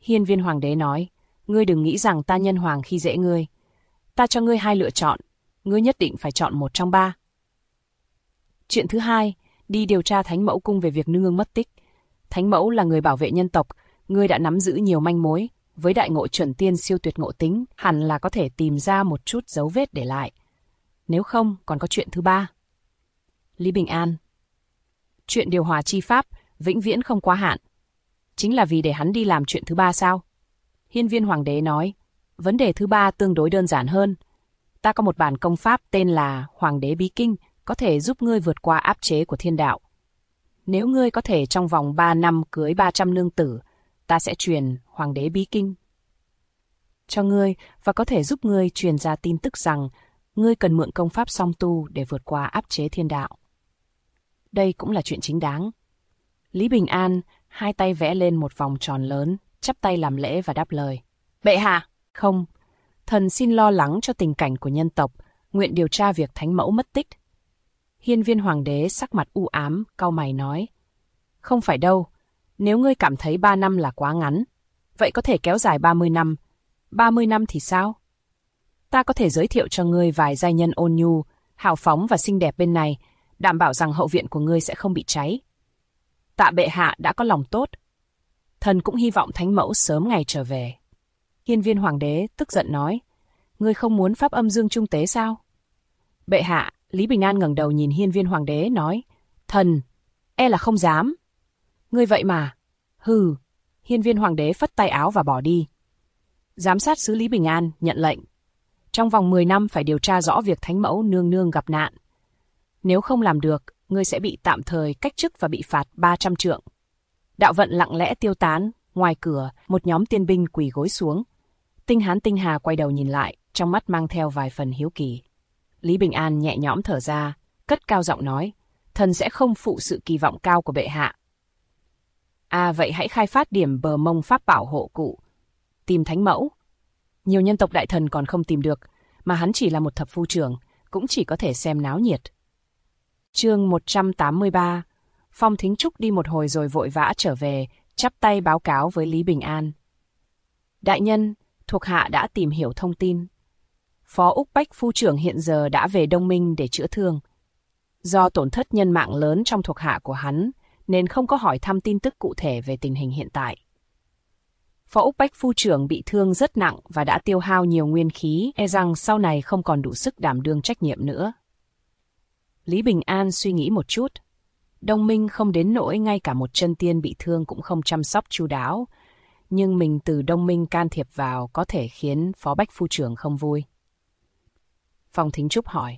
B: Hiên viên hoàng đế nói, ngươi đừng nghĩ rằng ta nhân hoàng khi dễ ngươi. Ta cho ngươi 2 lựa chọn, ngươi nhất định phải chọn một trong 3. Chuyện thứ 2, đi điều tra Thánh Mẫu Cung về việc nương mất tích. Thánh Mẫu là người bảo vệ nhân tộc, ngươi đã nắm giữ nhiều manh mối, với đại ngộ chuẩn tiên siêu tuyệt ngộ tính, hẳn là có thể tìm ra một chút dấu vết để lại. Nếu không, còn có chuyện thứ 3. Lý Bình An. Chuyện điều hòa chi pháp, vĩnh viễn không quá hạn. Chính là vì để hắn đi làm chuyện thứ 3 sao? Hiên viên hoàng đế nói, vấn đề thứ 3 tương đối đơn giản hơn. Ta có một bản công pháp tên là Hoàng đế Bí Kinh, có thể giúp ngươi vượt qua áp chế của thiên đạo. Nếu ngươi có thể trong vòng 3 năm cưới 300 nương tử, ta sẽ truyền Hoàng đế Bí Kinh cho ngươi và có thể giúp ngươi truyền ra tin tức rằng ngươi cần mượn công pháp song tu để vượt qua áp chế thiên đạo. Đây cũng là chuyện chính đáng. Lý Bình An 2 tay vẽ lên một vòng tròn lớn, chắp tay làm lễ và đáp lời. Bệ hạ, không, thần xin lo lắng cho tình cảnh của nhân tộc, nguyện điều tra việc Thánh Mẫu mất tích. Hiên viên hoàng đế sắc mặt u ám, cau mày nói. Không phải đâu, nếu ngươi cảm thấy 3 năm là quá ngắn, vậy có thể kéo dài 30 năm. 30 năm thì sao? Ta có thể giới thiệu cho ngươi vài giai nhân ôn nhu, hào phóng và xinh đẹp bên này, đảm bảo rằng hậu viện của ngươi sẽ không bị cháy. Tạ bệ hạ đã có lòng tốt. Thần cũng hy vọng Thánh Mẫu sớm ngày trở về. Hiên viên hoàng đế tức giận nói, ngươi không muốn pháp âm dương trung tế sao? Bệ hạ, Lý Bình An ngẩng đầu nhìn hiên viên hoàng đế nói, thần, e là không dám. Ngươi vậy mà. Hừ, hiên viên hoàng đế phất tay áo và bỏ đi. Giám sát sứ Lý Bình An nhận lệnh. Trong vòng 10 năm phải điều tra rõ việc Thánh Mẫu nương nương gặp nạn. Nếu không làm được, ngươi sẽ bị tạm thời cách chức và bị phạt 300 trượng. Đạo vận lặng lẽ tiêu tán, ngoài cửa, một nhóm tiên binh quỳ gối xuống. Tinh Hán Tinh Hà quay đầu nhìn lại, trong mắt mang theo vài phần hiếu kỳ. Lý Bình An nhẹ nhõm thở ra, cất cao giọng nói, thần sẽ không phụ sự kỳ vọng cao của bệ hạ. À vậy hãy khai phát điểm bờ mông pháp bảo hộ cụ. Tìm Thánh Mẫu. Nhiều nhân tộc đại thần còn không tìm được, mà hắn chỉ là một thập phu trưởng, cũng chỉ có thể xem náo nhiệt. Chương 183. Phong Thính Trúc đi một hồi rồi vội vã trở về, chắp tay báo cáo với Lý Bình An. Đại nhân, thuộc hạ đã tìm hiểu thông tin. Phó Úc Bách phu trưởng hiện giờ đã về Đông Minh để chữa thương. Do tổn thất nhân mạng lớn trong thuộc hạ của hắn, nên không có hỏi thăm tin tức cụ thể về tình hình hiện tại. Phó Úc Bách phu trưởng bị thương rất nặng và đã tiêu hao nhiều nguyên khí, e rằng sau này không còn đủ sức đảm đương trách nhiệm nữa. Lý Bình An suy nghĩ một chút. Đông Minh không đến nỗi ngay cả một chân tiên bị thương cũng không chăm sóc chu đáo, nhưng mình từ Đông Minh can thiệp vào có thể khiến Phó Bách phu trưởng không vui. Phong Thính Trúc hỏi.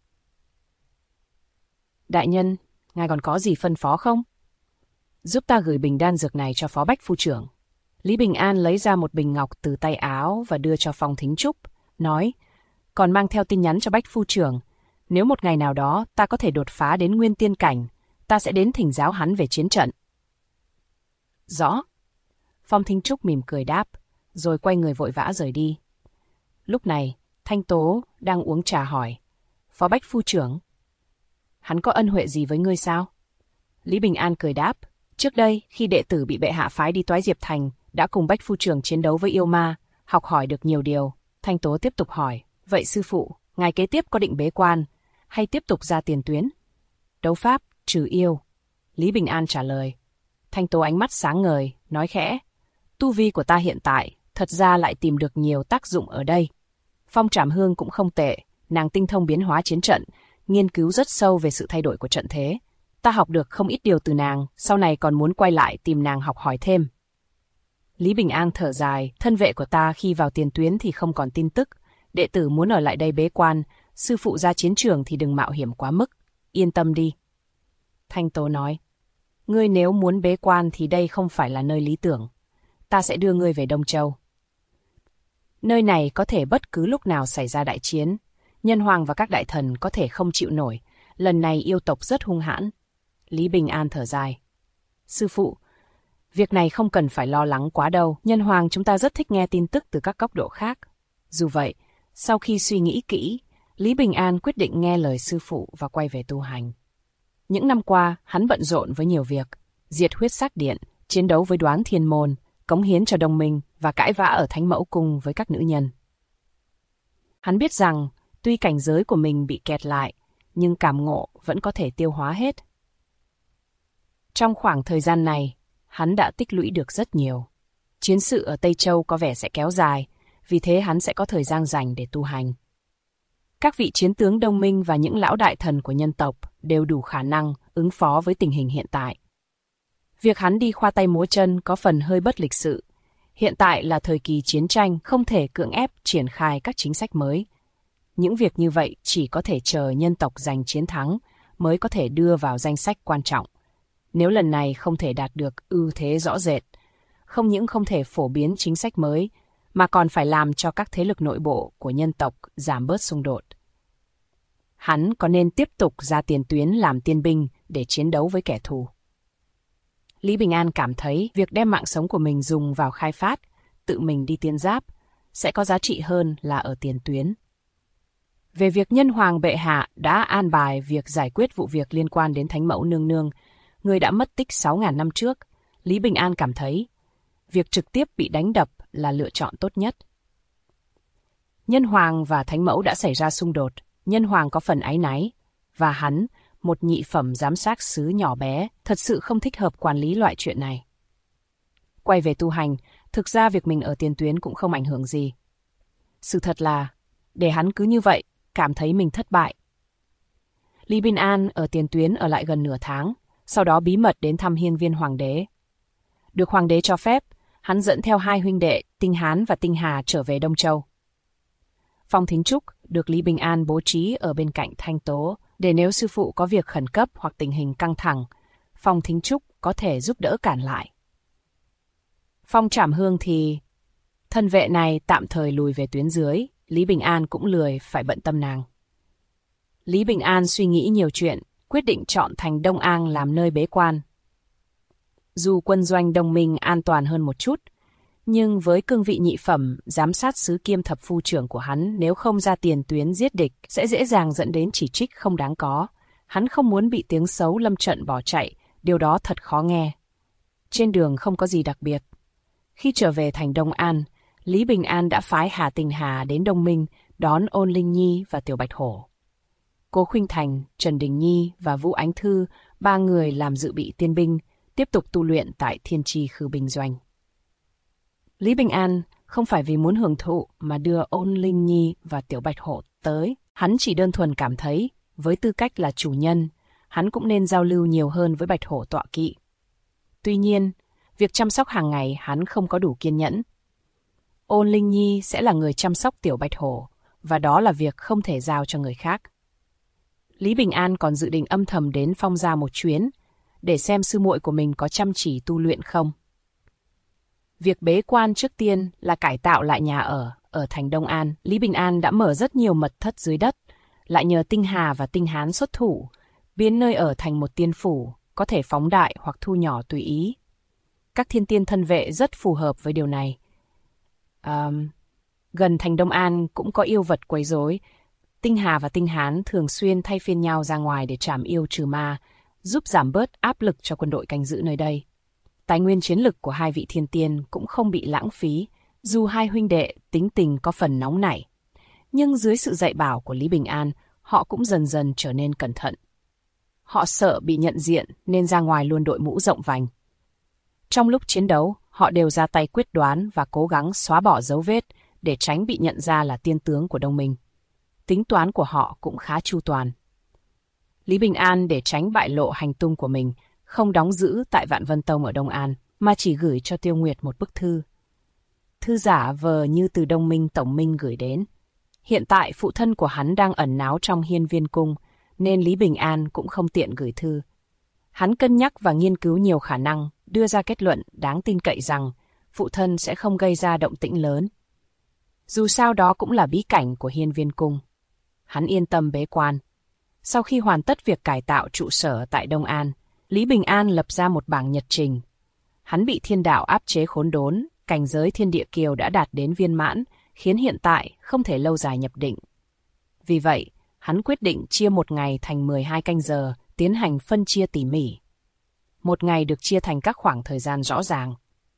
B: Đại nhân, ngài còn có gì phân phó không? Giúp ta gửi bình đan dược này cho Phó Bách phu trưởng. Lý Bình An lấy ra một bình ngọc từ tay áo và đưa cho Phong Thính Trúc, nói, còn mang theo tin nhắn cho Bách phu trưởng. Nếu một ngày nào đó ta có thể đột phá đến nguyên tiên cảnh, ta sẽ đến thỉnh giáo hắn về chiến trận. Rõ. Phong Thính Trúc mỉm cười đáp, rồi quay người vội vã rời đi. Lúc này, Thanh Tố đang uống trà hỏi, Phó Bách phu trưởng, hắn có ân huệ gì với ngươi sao? Lý Bình An cười đáp, trước đây khi đệ tử bị bệ hạ phái đi Toái Diệp Thành, đã cùng Bách phu trưởng chiến đấu với yêu ma, học hỏi được nhiều điều. Thanh Tố tiếp tục hỏi, vậy sư phụ, ngài kế tiếp có định bế quan, hay tiếp tục ra tiền tuyến? Đấu pháp, trừ yêu. Lý Bình An trả lời. Thanh Tố ánh mắt sáng ngời, nói khẽ, tu vi của ta hiện tại, thật ra lại tìm được nhiều tác dụng ở đây. Phong Trảm Hương cũng không tệ, nàng tinh thông biến hóa chiến trận, nghiên cứu rất sâu về sự thay đổi của trận thế. Ta học được không ít điều từ nàng, sau này còn muốn quay lại tìm nàng học hỏi thêm. Lý Bình An thở dài, thân vệ của ta khi vào tiền tuyến thì không còn tin tức. Đệ tử muốn ở lại đây bế quan, sư phụ ra chiến trường thì đừng mạo hiểm quá mức. Yên tâm đi. Thanh Tố nói, ngươi nếu muốn bế quan thì đây không phải là nơi lý tưởng. Ta sẽ đưa ngươi về Đông Châu. Nơi này có thể bất cứ lúc nào xảy ra đại chiến. Nhân hoàng và các đại thần có thể không chịu nổi. Lần này yêu tộc rất hung hãn. Lý Bình An thở dài. Sư phụ, việc này không cần phải lo lắng quá đâu. Nhân hoàng chúng ta rất thích nghe tin tức từ các góc độ khác. Dù vậy, sau khi suy nghĩ kỹ, Lý Bình An quyết định nghe lời sư phụ và quay về tu hành. Những năm qua, hắn bận rộn với nhiều việc. Diệt huyết sắc điện, chiến đấu với Đoán Thiên Môn, cống hiến cho đồng minh và cãi vã ở Thánh Mẫu Cung với các nữ nhân. Hắn biết rằng, tuy cảnh giới của mình bị kẹt lại, nhưng cảm ngộ vẫn có thể tiêu hóa hết. Trong khoảng thời gian này, hắn đã tích lũy được rất nhiều. Chiến sự ở Tây Châu có vẻ sẽ kéo dài, vì thế hắn sẽ có thời gian dành để tu hành. Các vị chiến tướng đồng minh và những lão đại thần của nhân tộc đều đủ khả năng ứng phó với tình hình hiện tại. Việc hắn đi khoa tay múa chân có phần hơi bất lịch sự. Hiện tại là thời kỳ chiến tranh, không thể cưỡng ép triển khai các chính sách mới. Những việc như vậy chỉ có thể chờ nhân tộc giành chiến thắng mới có thể đưa vào danh sách quan trọng. Nếu lần này không thể đạt được ưu thế rõ rệt, không những không thể phổ biến chính sách mới, mà còn phải làm cho các thế lực nội bộ của nhân tộc giảm bớt xung đột. Hắn có nên tiếp tục ra tiền tuyến làm tiên binh để chiến đấu với kẻ thù? Lý Bình An cảm thấy việc đem mạng sống của mình dùng vào khai phát, tự mình đi tiên giáp, sẽ có giá trị hơn là ở tiền tuyến. Về việc Nhân Hoàng bệ hạ đã an bài việc giải quyết vụ việc liên quan đến Thánh Mẫu Nương Nương, người đã mất tích 6.000 năm trước, Lý Bình An cảm thấy việc trực tiếp bị đánh đập là lựa chọn tốt nhất. Nhân Hoàng và Thánh Mẫu đã xảy ra xung đột, Nhân Hoàng có phần áy náy, và hắn, một nhị phẩm giám sát sứ nhỏ bé, thật sự không thích hợp quản lý loại chuyện này. Quay về tu hành, thực ra việc mình ở tiền tuyến cũng không ảnh hưởng gì. Sự thật là, để hắn cứ như vậy, cảm thấy mình thất bại. Lý Bình An ở tiền tuyến ở lại gần nửa tháng, sau đó bí mật đến thăm hiên viên hoàng đế. Được hoàng đế cho phép, hắn dẫn theo 2 huynh đệ, Tinh Hán và Tinh Hà trở về Đông Châu. Phong Thính Trúc được Lý Bình An bố trí ở bên cạnh Thanh Tố, để nếu sư phụ có việc khẩn cấp hoặc tình hình căng thẳng, Phong Thính Trúc có thể giúp đỡ cản lại. Phong Trảm Hương thì... thân vệ này tạm thời lùi về tuyến dưới, Lý Bình An cũng lười phải bận tâm nàng. Lý Bình An suy nghĩ nhiều chuyện, quyết định chọn thành Đông An làm nơi bế quan. Dù quân doanh đồng minh an toàn hơn một chút, nhưng với cương vị nhị phẩm, giám sát sứ kiêm thập phu trưởng của hắn nếu không ra tiền tuyến giết địch sẽ dễ dàng dẫn đến chỉ trích không đáng có. Hắn không muốn bị tiếng xấu lâm trận bỏ chạy, điều đó thật khó nghe. Trên đường không có gì đặc biệt. Khi trở về thành Đông An, Lý Bình An đã phái Hà Tình Hà đến Đông Minh đón Ôn Linh Nhi và Tiểu Bạch Hổ. Cố Khuynh Thành, Trần Đình Nhi và Vũ Ánh Thư, 3 người làm dự bị tiên binh, tiếp tục tu luyện tại Thiên Tri Khư Binh Doanh. Lý Bình An không phải vì muốn hưởng thụ mà đưa Ôn Linh Nhi và Tiểu Bạch Hổ tới. Hắn chỉ đơn thuần cảm thấy, với tư cách là chủ nhân, hắn cũng nên giao lưu nhiều hơn với Bạch Hổ tọa kỵ. Tuy nhiên, việc chăm sóc hàng ngày hắn không có đủ kiên nhẫn. Ôn Linh Nhi sẽ là người chăm sóc Tiểu Bạch Hổ, và đó là việc không thể giao cho người khác. Lý Bình An còn dự định âm thầm đến Phong gia một chuyến, để xem sư muội của mình có chăm chỉ tu luyện không. Việc bế quan trước tiên là cải tạo lại nhà ở thành Đông An. Lý Bình An đã mở rất nhiều mật thất dưới đất, lại nhờ Tinh Hà và Tinh Hán xuất thủ, biến nơi ở thành một tiên phủ, có thể phóng đại hoặc thu nhỏ tùy ý. Các thiên tiên thân vệ rất phù hợp với điều này. Gần thành Đông An cũng có yêu vật quấy rối. Tinh Hà và Tinh Hán thường xuyên thay phiên nhau ra ngoài để trảm yêu trừ ma, giúp giảm bớt áp lực cho quân đội canh giữ nơi đây. Tài nguyên chiến lực của 2 vị thiên tiên cũng không bị lãng phí, dù 2 huynh đệ tính tình có phần nóng nảy. Nhưng dưới sự dạy bảo của Lý Bình An, họ cũng dần dần trở nên cẩn thận. Họ sợ bị nhận diện nên ra ngoài luôn đội mũ rộng vành. Trong lúc chiến đấu, họ đều ra tay quyết đoán và cố gắng xóa bỏ dấu vết để tránh bị nhận ra là tiên tướng của Đông Minh. Tính toán của họ cũng khá chu toàn. Lý Bình An để tránh bại lộ hành tung của mình, không đóng giữ tại Vạn Vân Tông ở Đông An, mà chỉ gửi cho Tiêu Nguyệt một bức thư. Thư giả vờ như từ Đông Minh Tổng Minh gửi đến. Hiện tại phụ thân của hắn đang ẩn náu trong Hiên Viên Cung, nên Lý Bình An cũng không tiện gửi thư. Hắn cân nhắc và nghiên cứu nhiều khả năng, đưa ra kết luận đáng tin cậy rằng phụ thân sẽ không gây ra động tĩnh lớn. Dù sao đó cũng là bí cảnh của Hiên Viên Cung. Hắn yên tâm bế quan. Sau khi hoàn tất việc cải tạo trụ sở tại Đông An, Lý Bình An lập ra một bảng nhật trình. Hắn bị thiên đạo áp chế khốn đốn, cảnh giới thiên địa kiều đã đạt đến viên mãn, khiến hiện tại không thể lâu dài nhập định. Vì vậy, hắn quyết định chia một ngày thành 12 canh giờ, tiến hành phân chia tỉ mỉ. Một ngày được chia thành các khoảng thời gian rõ ràng.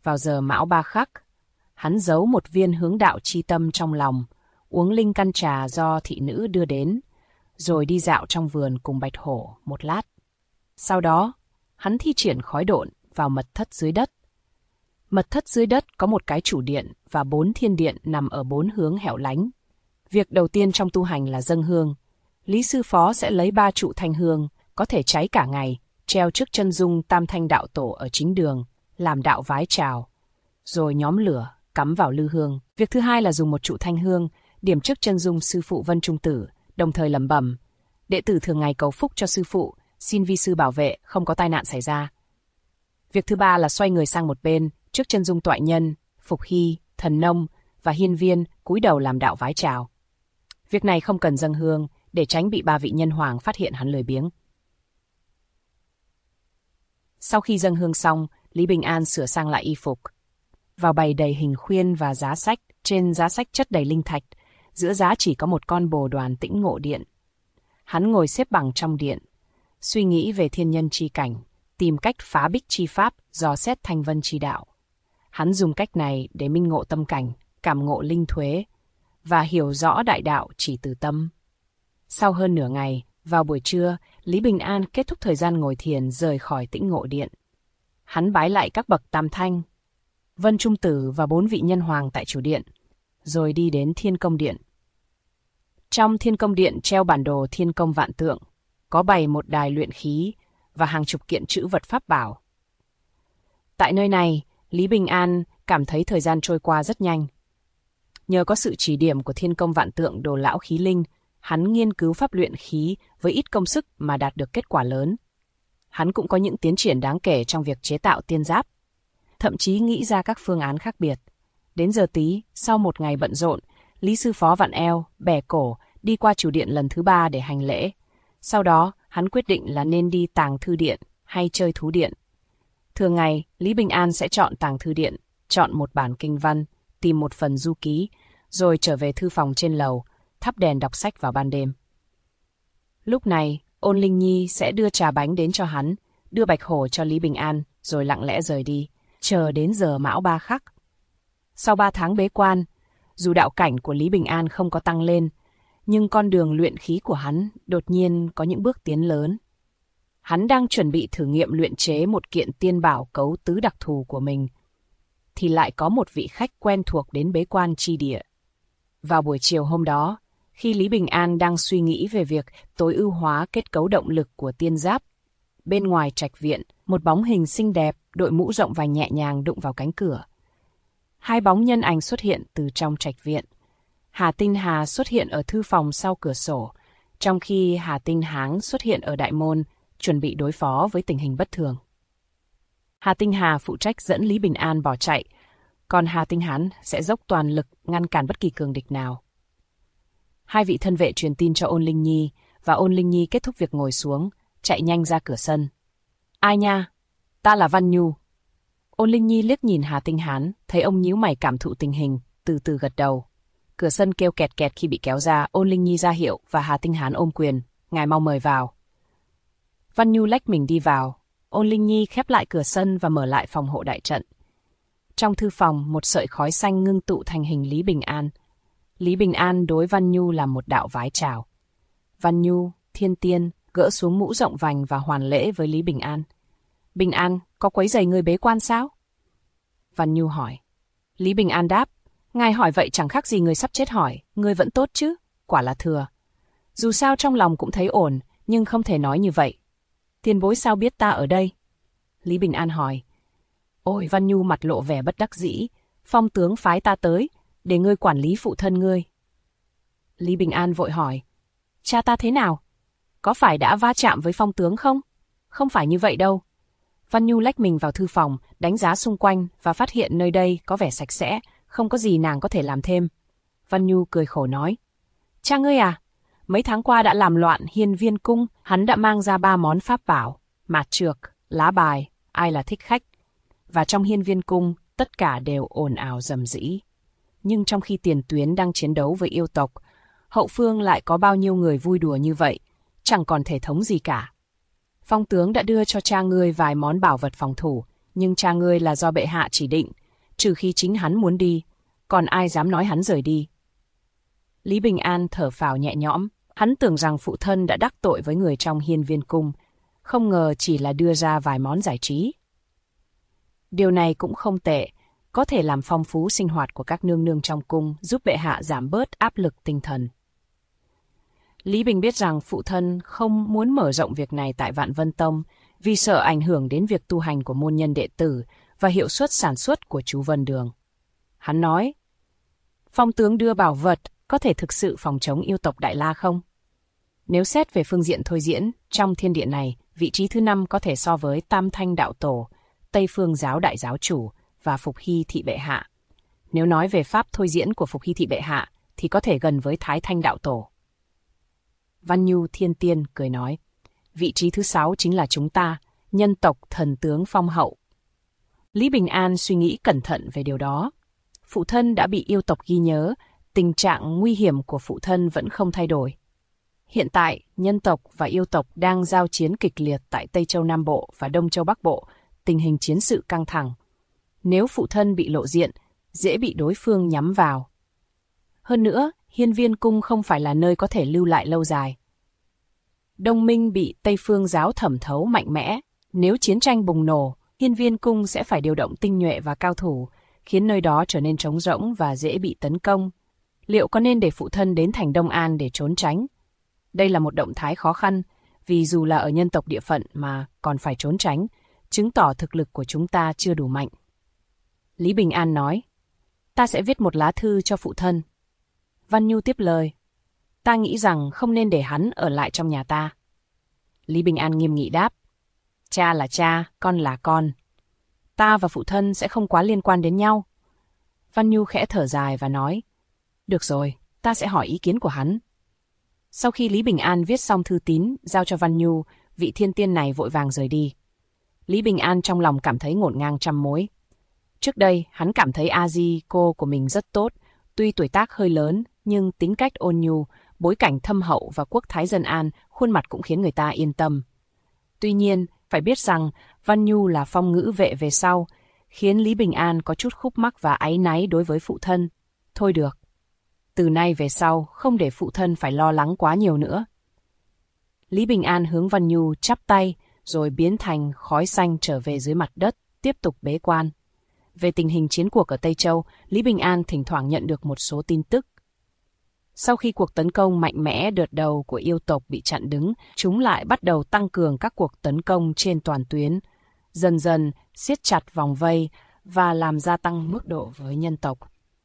B: Vào giờ mão ba khắc, hắn giấu một viên hướng đạo chi tâm trong lòng, uống linh căn trà do thị nữ đưa đến, rồi đi dạo trong vườn cùng Bạch Hổ một lát. Sau đó, hắn thi triển khói độn vào mật thất dưới đất. Mật thất dưới đất có một cái chủ điện và 4 thiên điện nằm ở 4 hướng hẻo lánh. Việc đầu tiên trong tu hành là dâng hương. Lý sư phó sẽ lấy 3 trụ thanh hương, có thể cháy cả ngày, treo trước chân dung Tam Thanh đạo tổ ở chính đường, làm đạo vái chào, rồi nhóm lửa, cắm vào lư hương. Việc thứ hai là dùng một trụ thanh hương, điểm trước chân dung sư phụ Vân Trung Tử, đồng thời lẩm bẩm: đệ tử thường ngày cầu phúc cho sư phụ, xin vi sư bảo vệ, không có tai nạn xảy ra. Việc thứ ba là xoay người sang một bên, trước chân dung Toại Nhân, Phục Hy, Thần Nông và Hiên Viên, cúi đầu làm đạo vái chào. Việc này không cần dâng hương, để tránh bị 3 vị nhân hoàng phát hiện hắn lười biếng. Sau khi dâng hương xong, Lý Bình An sửa sang lại y phục. Vào bày đầy hình khuyên và giá sách, trên giá sách chất đầy linh thạch, giữa giá chỉ có một con bồ đoàn tĩnh ngộ điện. Hắn ngồi xếp bằng trong điện, suy nghĩ về thiên nhân chi cảnh, tìm cách phá bích chi pháp, dò xét thanh vân chi đạo. Hắn dùng cách này để minh ngộ tâm cảnh, cảm ngộ linh thuế, và hiểu rõ đại đạo chỉ từ tâm. Sau hơn nửa ngày, vào buổi trưa, Lý Bình An kết thúc thời gian ngồi thiền rời khỏi tĩnh ngộ điện. Hắn bái lại các bậc Tam Thanh, Vân Trung Tử và 4 vị nhân hoàng tại chủ điện, rồi đi đến Thiên Công Điện. Trong Thiên Công Điện treo bản đồ Thiên Công vạn tượng, có bày một đài luyện khí và hàng chục kiện trữ vật pháp bảo. Tại nơi này, Lý Bình An cảm thấy thời gian trôi qua rất nhanh. Nhờ có sự chỉ điểm của Thiên Công vạn tượng Đồ Lão Khí Linh, hắn nghiên cứu pháp luyện khí với ít công sức mà đạt được kết quả lớn. Hắn cũng có những tiến triển đáng kể trong việc chế tạo tiên giáp, thậm chí nghĩ ra các phương án khác biệt. Đến giờ tí, sau một ngày bận rộn, Lý sư phó vặn eo, bẻ cổ, đi qua chủ điện lần thứ 3 để hành lễ. Sau đó, hắn quyết định là nên đi tàng thư điện hay chơi thú điện. Thường ngày, Lý Bình An sẽ chọn tàng thư điện, chọn một bản kinh văn, tìm một phần du ký, rồi trở về thư phòng trên lầu, thắp đèn đọc sách vào ban đêm. Lúc này, Ôn Linh Nhi sẽ đưa trà bánh đến cho hắn, đưa Bạch Hổ cho Lý Bình An, rồi lặng lẽ rời đi, chờ đến giờ mão ba khắc. Sau 3 tháng bế quan, dù đạo cảnh của Lý Bình An không có tăng lên, nhưng con đường luyện khí của hắn đột nhiên có những bước tiến lớn. Hắn đang chuẩn bị thử nghiệm luyện chế một kiện tiên bảo cấu tứ đặc thù của mình, thì lại có một vị khách quen thuộc đến bế quan chi địa. Vào buổi chiều hôm đó, khi Lý Bình An đang suy nghĩ về việc tối ưu hóa kết cấu động lực của tiên giáp, bên ngoài trạch viện, một bóng hình xinh đẹp, đội mũ rộng và nhẹ nhàng đụng vào cánh cửa. 2 bóng nhân ảnh xuất hiện từ trong trạch viện. Hà Tinh Hà xuất hiện ở thư phòng sau cửa sổ, trong khi Hà Tinh Háng xuất hiện ở đại môn, chuẩn bị đối phó với tình hình bất thường. Hà Tinh Hà phụ trách dẫn Lý Bình An bỏ chạy, còn Hà Tinh Hán sẽ dốc toàn lực ngăn cản bất kỳ cường địch nào. 2 vị thân vệ truyền tin cho Ôn Linh Nhi, và Ôn Linh Nhi kết thúc việc ngồi xuống, chạy nhanh ra cửa sân. Ai nha? Ta là Văn Nhu. Ôn Linh Nhi liếc nhìn Hà Tinh Hán, thấy ông nhíu mày cảm thụ tình hình, từ từ gật đầu. Cửa sân kêu kẹt kẹt khi bị kéo ra, Ôn Linh Nhi ra hiệu và Hà Tinh Hán ôm quyền, ngài mau mời vào. Văn Nhu lách mình đi vào, Ôn Linh Nhi khép lại cửa sân và mở lại phòng hộ đại trận. Trong thư phòng, một sợi khói xanh ngưng tụ thành hình Lý Bình An. Lý Bình An đối Văn Nhu làm một đạo vái chào. Văn Nhu, thiên tiên, gỡ xuống mũ rộng vành và hoàn lễ với Lý Bình An. Bình An, có quấy rầy người bế quan sao? Văn Nhu hỏi. Lý Bình An đáp, ngài hỏi vậy chẳng khác gì người sắp chết hỏi, người vẫn tốt chứ? Quả là thừa. Dù sao trong lòng cũng thấy ổn, nhưng không thể nói như vậy. Tiền bối sao biết ta ở đây? Lý Bình An hỏi. Ôi, Văn Nhu mặt lộ vẻ bất đắc dĩ, phong tướng phái ta tới, để ngươi quản lý phụ thân ngươi. Lý Bình An vội hỏi, cha ta thế nào? Có phải đã va chạm với phong tướng không? Không phải như vậy đâu. Văn Nhu lách mình vào thư phòng, đánh giá xung quanh và phát hiện nơi đây có vẻ sạch sẽ, không có gì nàng có thể làm thêm. Văn Nhu cười khổ nói, cha ngươi à? Mấy tháng qua đã làm loạn Hiên Viên cung, hắn đã mang ra 3 món pháp bảo, mạt trược, lá bài, ai là thích khách. Và trong Hiên Viên cung, tất cả đều ồn ào rầm rĩ. Nhưng trong khi tiền tuyến đang chiến đấu với yêu tộc, hậu phương lại có bao nhiêu người vui đùa như vậy, chẳng còn thể thống gì cả. Phong tướng đã đưa cho cha ngươi vài món bảo vật phòng thủ, Nhưng cha ngươi là do bệ hạ chỉ định, trừ khi chính hắn muốn đi, còn ai dám nói hắn rời đi. Lý Bình An thở phào nhẹ nhõm, hắn tưởng rằng phụ thân đã đắc tội với người trong Hiên Viên cung, không ngờ chỉ là đưa ra vài món giải trí. Điều này cũng không tệ, có thể làm phong phú sinh hoạt của các nương nương trong cung, giúp bệ hạ giảm bớt áp lực tinh thần. Lý Bình biết rằng phụ thân không muốn mở rộng việc này tại Vạn Vân Tông vì sợ ảnh hưởng đến việc tu hành của môn nhân đệ tử và hiệu suất sản xuất của chú Vân Đường. Hắn nói, phong tướng đưa bảo vật có thể thực sự phòng chống yêu tộc Đại La không? Nếu xét về phương diện thôi diễn, trong thiên địa này, vị trí thứ 5 có thể so với Tam Thanh Đạo Tổ, Tây Phương Giáo Đại Giáo Chủ và Phục Hy Thị Bệ Hạ. Nếu nói về pháp thôi diễn của Phục Hy Thị Bệ Hạ thì có thể gần với Thái Thanh Đạo Tổ. Văn Nhu Thiên Tiên cười nói, vị trí thứ 6 chính là chúng ta, nhân tộc thần tướng phong hậu. Lý Bình An suy nghĩ cẩn thận về điều đó. Phụ thân đã bị yêu tộc ghi nhớ, tình trạng nguy hiểm của phụ thân vẫn không thay đổi. Hiện tại, nhân tộc và yêu tộc đang giao chiến kịch liệt tại Tây Châu Nam Bộ và Đông Châu Bắc Bộ, tình hình chiến sự căng thẳng. Nếu phụ thân bị lộ diện, dễ bị đối phương nhắm vào. Hơn nữa, Hiên Viên cung không phải là nơi có thể lưu lại lâu dài. Đông Minh bị Tây Phương giáo thẩm thấu mạnh mẽ. Nếu chiến tranh bùng nổ, Hiên Viên cung sẽ phải điều động tinh nhuệ và cao thủ, khiến nơi đó trở nên trống rỗng và dễ bị tấn công. Liệu có nên để phụ thân đến thành Đông An để trốn tránh? Đây là một động thái khó khăn, vì dù là ở nhân tộc địa phận mà còn phải trốn tránh, chứng tỏ thực lực của chúng ta chưa đủ mạnh. Lý Bình An nói, ta sẽ viết một lá thư cho phụ thân. Văn Nhu tiếp lời, ta nghĩ rằng không nên để hắn ở lại trong nhà ta. Lý Bình An nghiêm nghị đáp, cha là cha, con là con. Ta và phụ thân sẽ không quá liên quan đến nhau. Văn Nhu khẽ thở dài và nói, được rồi, ta sẽ hỏi ý kiến của hắn. Sau khi Lý Bình An viết xong thư tín, giao cho Văn Nhu, vị thiên tiên này vội vàng rời đi. Lý Bình An trong lòng cảm thấy ngổn ngang trăm mối. Trước đây, hắn cảm thấy A-di, cô của mình rất tốt, tuy tuổi tác hơi lớn, nhưng tính cách ôn nhu, bối cảnh thâm hậu và quốc thái dân an, khuôn mặt cũng khiến người ta yên tâm. Tuy nhiên, phải biết rằng Văn Nhu là phong ngữ vệ về sau, khiến Lý Bình An có chút khúc mắc và áy náy đối với phụ thân. Thôi được. Từ nay về sau, không để phụ thân phải lo lắng quá nhiều nữa. Lý Bình An hướng Văn Nhu chắp tay, rồi biến thành khói xanh trở về dưới mặt đất, tiếp tục bế quan. Về tình hình chiến cuộc ở Tây Châu, Lý Bình An thỉnh thoảng nhận được một số tin tức. Sau khi cuộc tấn công mạnh mẽ đợt đầu của yêu tộc bị chặn đứng, chúng lại bắt đầu tăng cường các cuộc tấn công trên toàn tuyến, dần dần siết chặt vòng vây và làm gia tăng mức độ với nhân tộc.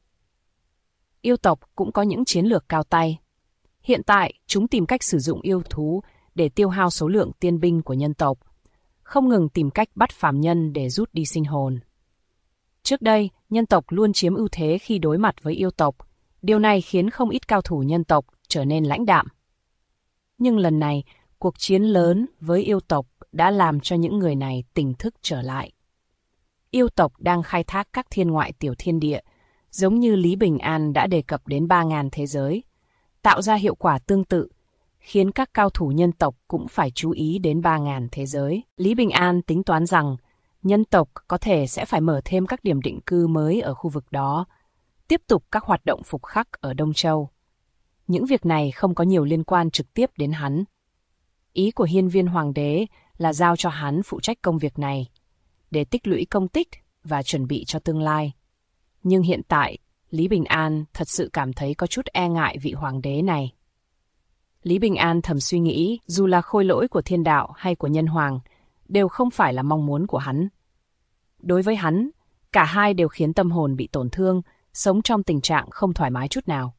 B: Yêu tộc cũng có những chiến lược cao tay. Hiện tại, chúng tìm cách sử dụng yêu thú để tiêu hao số lượng tiên binh của nhân tộc, không ngừng tìm cách bắt phàm nhân để rút đi sinh hồn. Trước đây, nhân tộc luôn chiếm ưu thế khi đối mặt với yêu tộc. Điều này khiến không ít cao thủ nhân tộc trở nên lãnh đạm. Nhưng lần này, cuộc chiến lớn với yêu tộc đã làm cho những người này tỉnh thức trở lại. Yêu tộc đang khai thác các thiên ngoại tiểu thiên địa, giống như Lý Bình An đã đề cập đến 3.000 thế giới, tạo ra hiệu quả tương tự, khiến các cao thủ nhân tộc cũng phải chú ý đến 3.000 thế giới. Lý Bình An tính toán rằng, nhân tộc có thể sẽ phải mở thêm các điểm định cư mới ở khu vực đó, tiếp tục các hoạt động phục khắc ở Đông Châu. Những việc này không có nhiều liên quan trực tiếp đến hắn. Ý của Hiên Viên Hoàng đế là giao cho hắn phụ trách công việc này, để tích lũy công tích và chuẩn bị cho tương lai. Nhưng hiện tại, Lý Bình An thật sự cảm thấy có chút e ngại vị hoàng đế này. Lý Bình An thầm suy nghĩ, dù là khôi lỗi của thiên đạo hay của nhân hoàng, đều không phải là mong muốn của hắn. Đối với hắn, cả hai đều khiến tâm hồn bị tổn thương, sống trong tình trạng không thoải mái chút nào.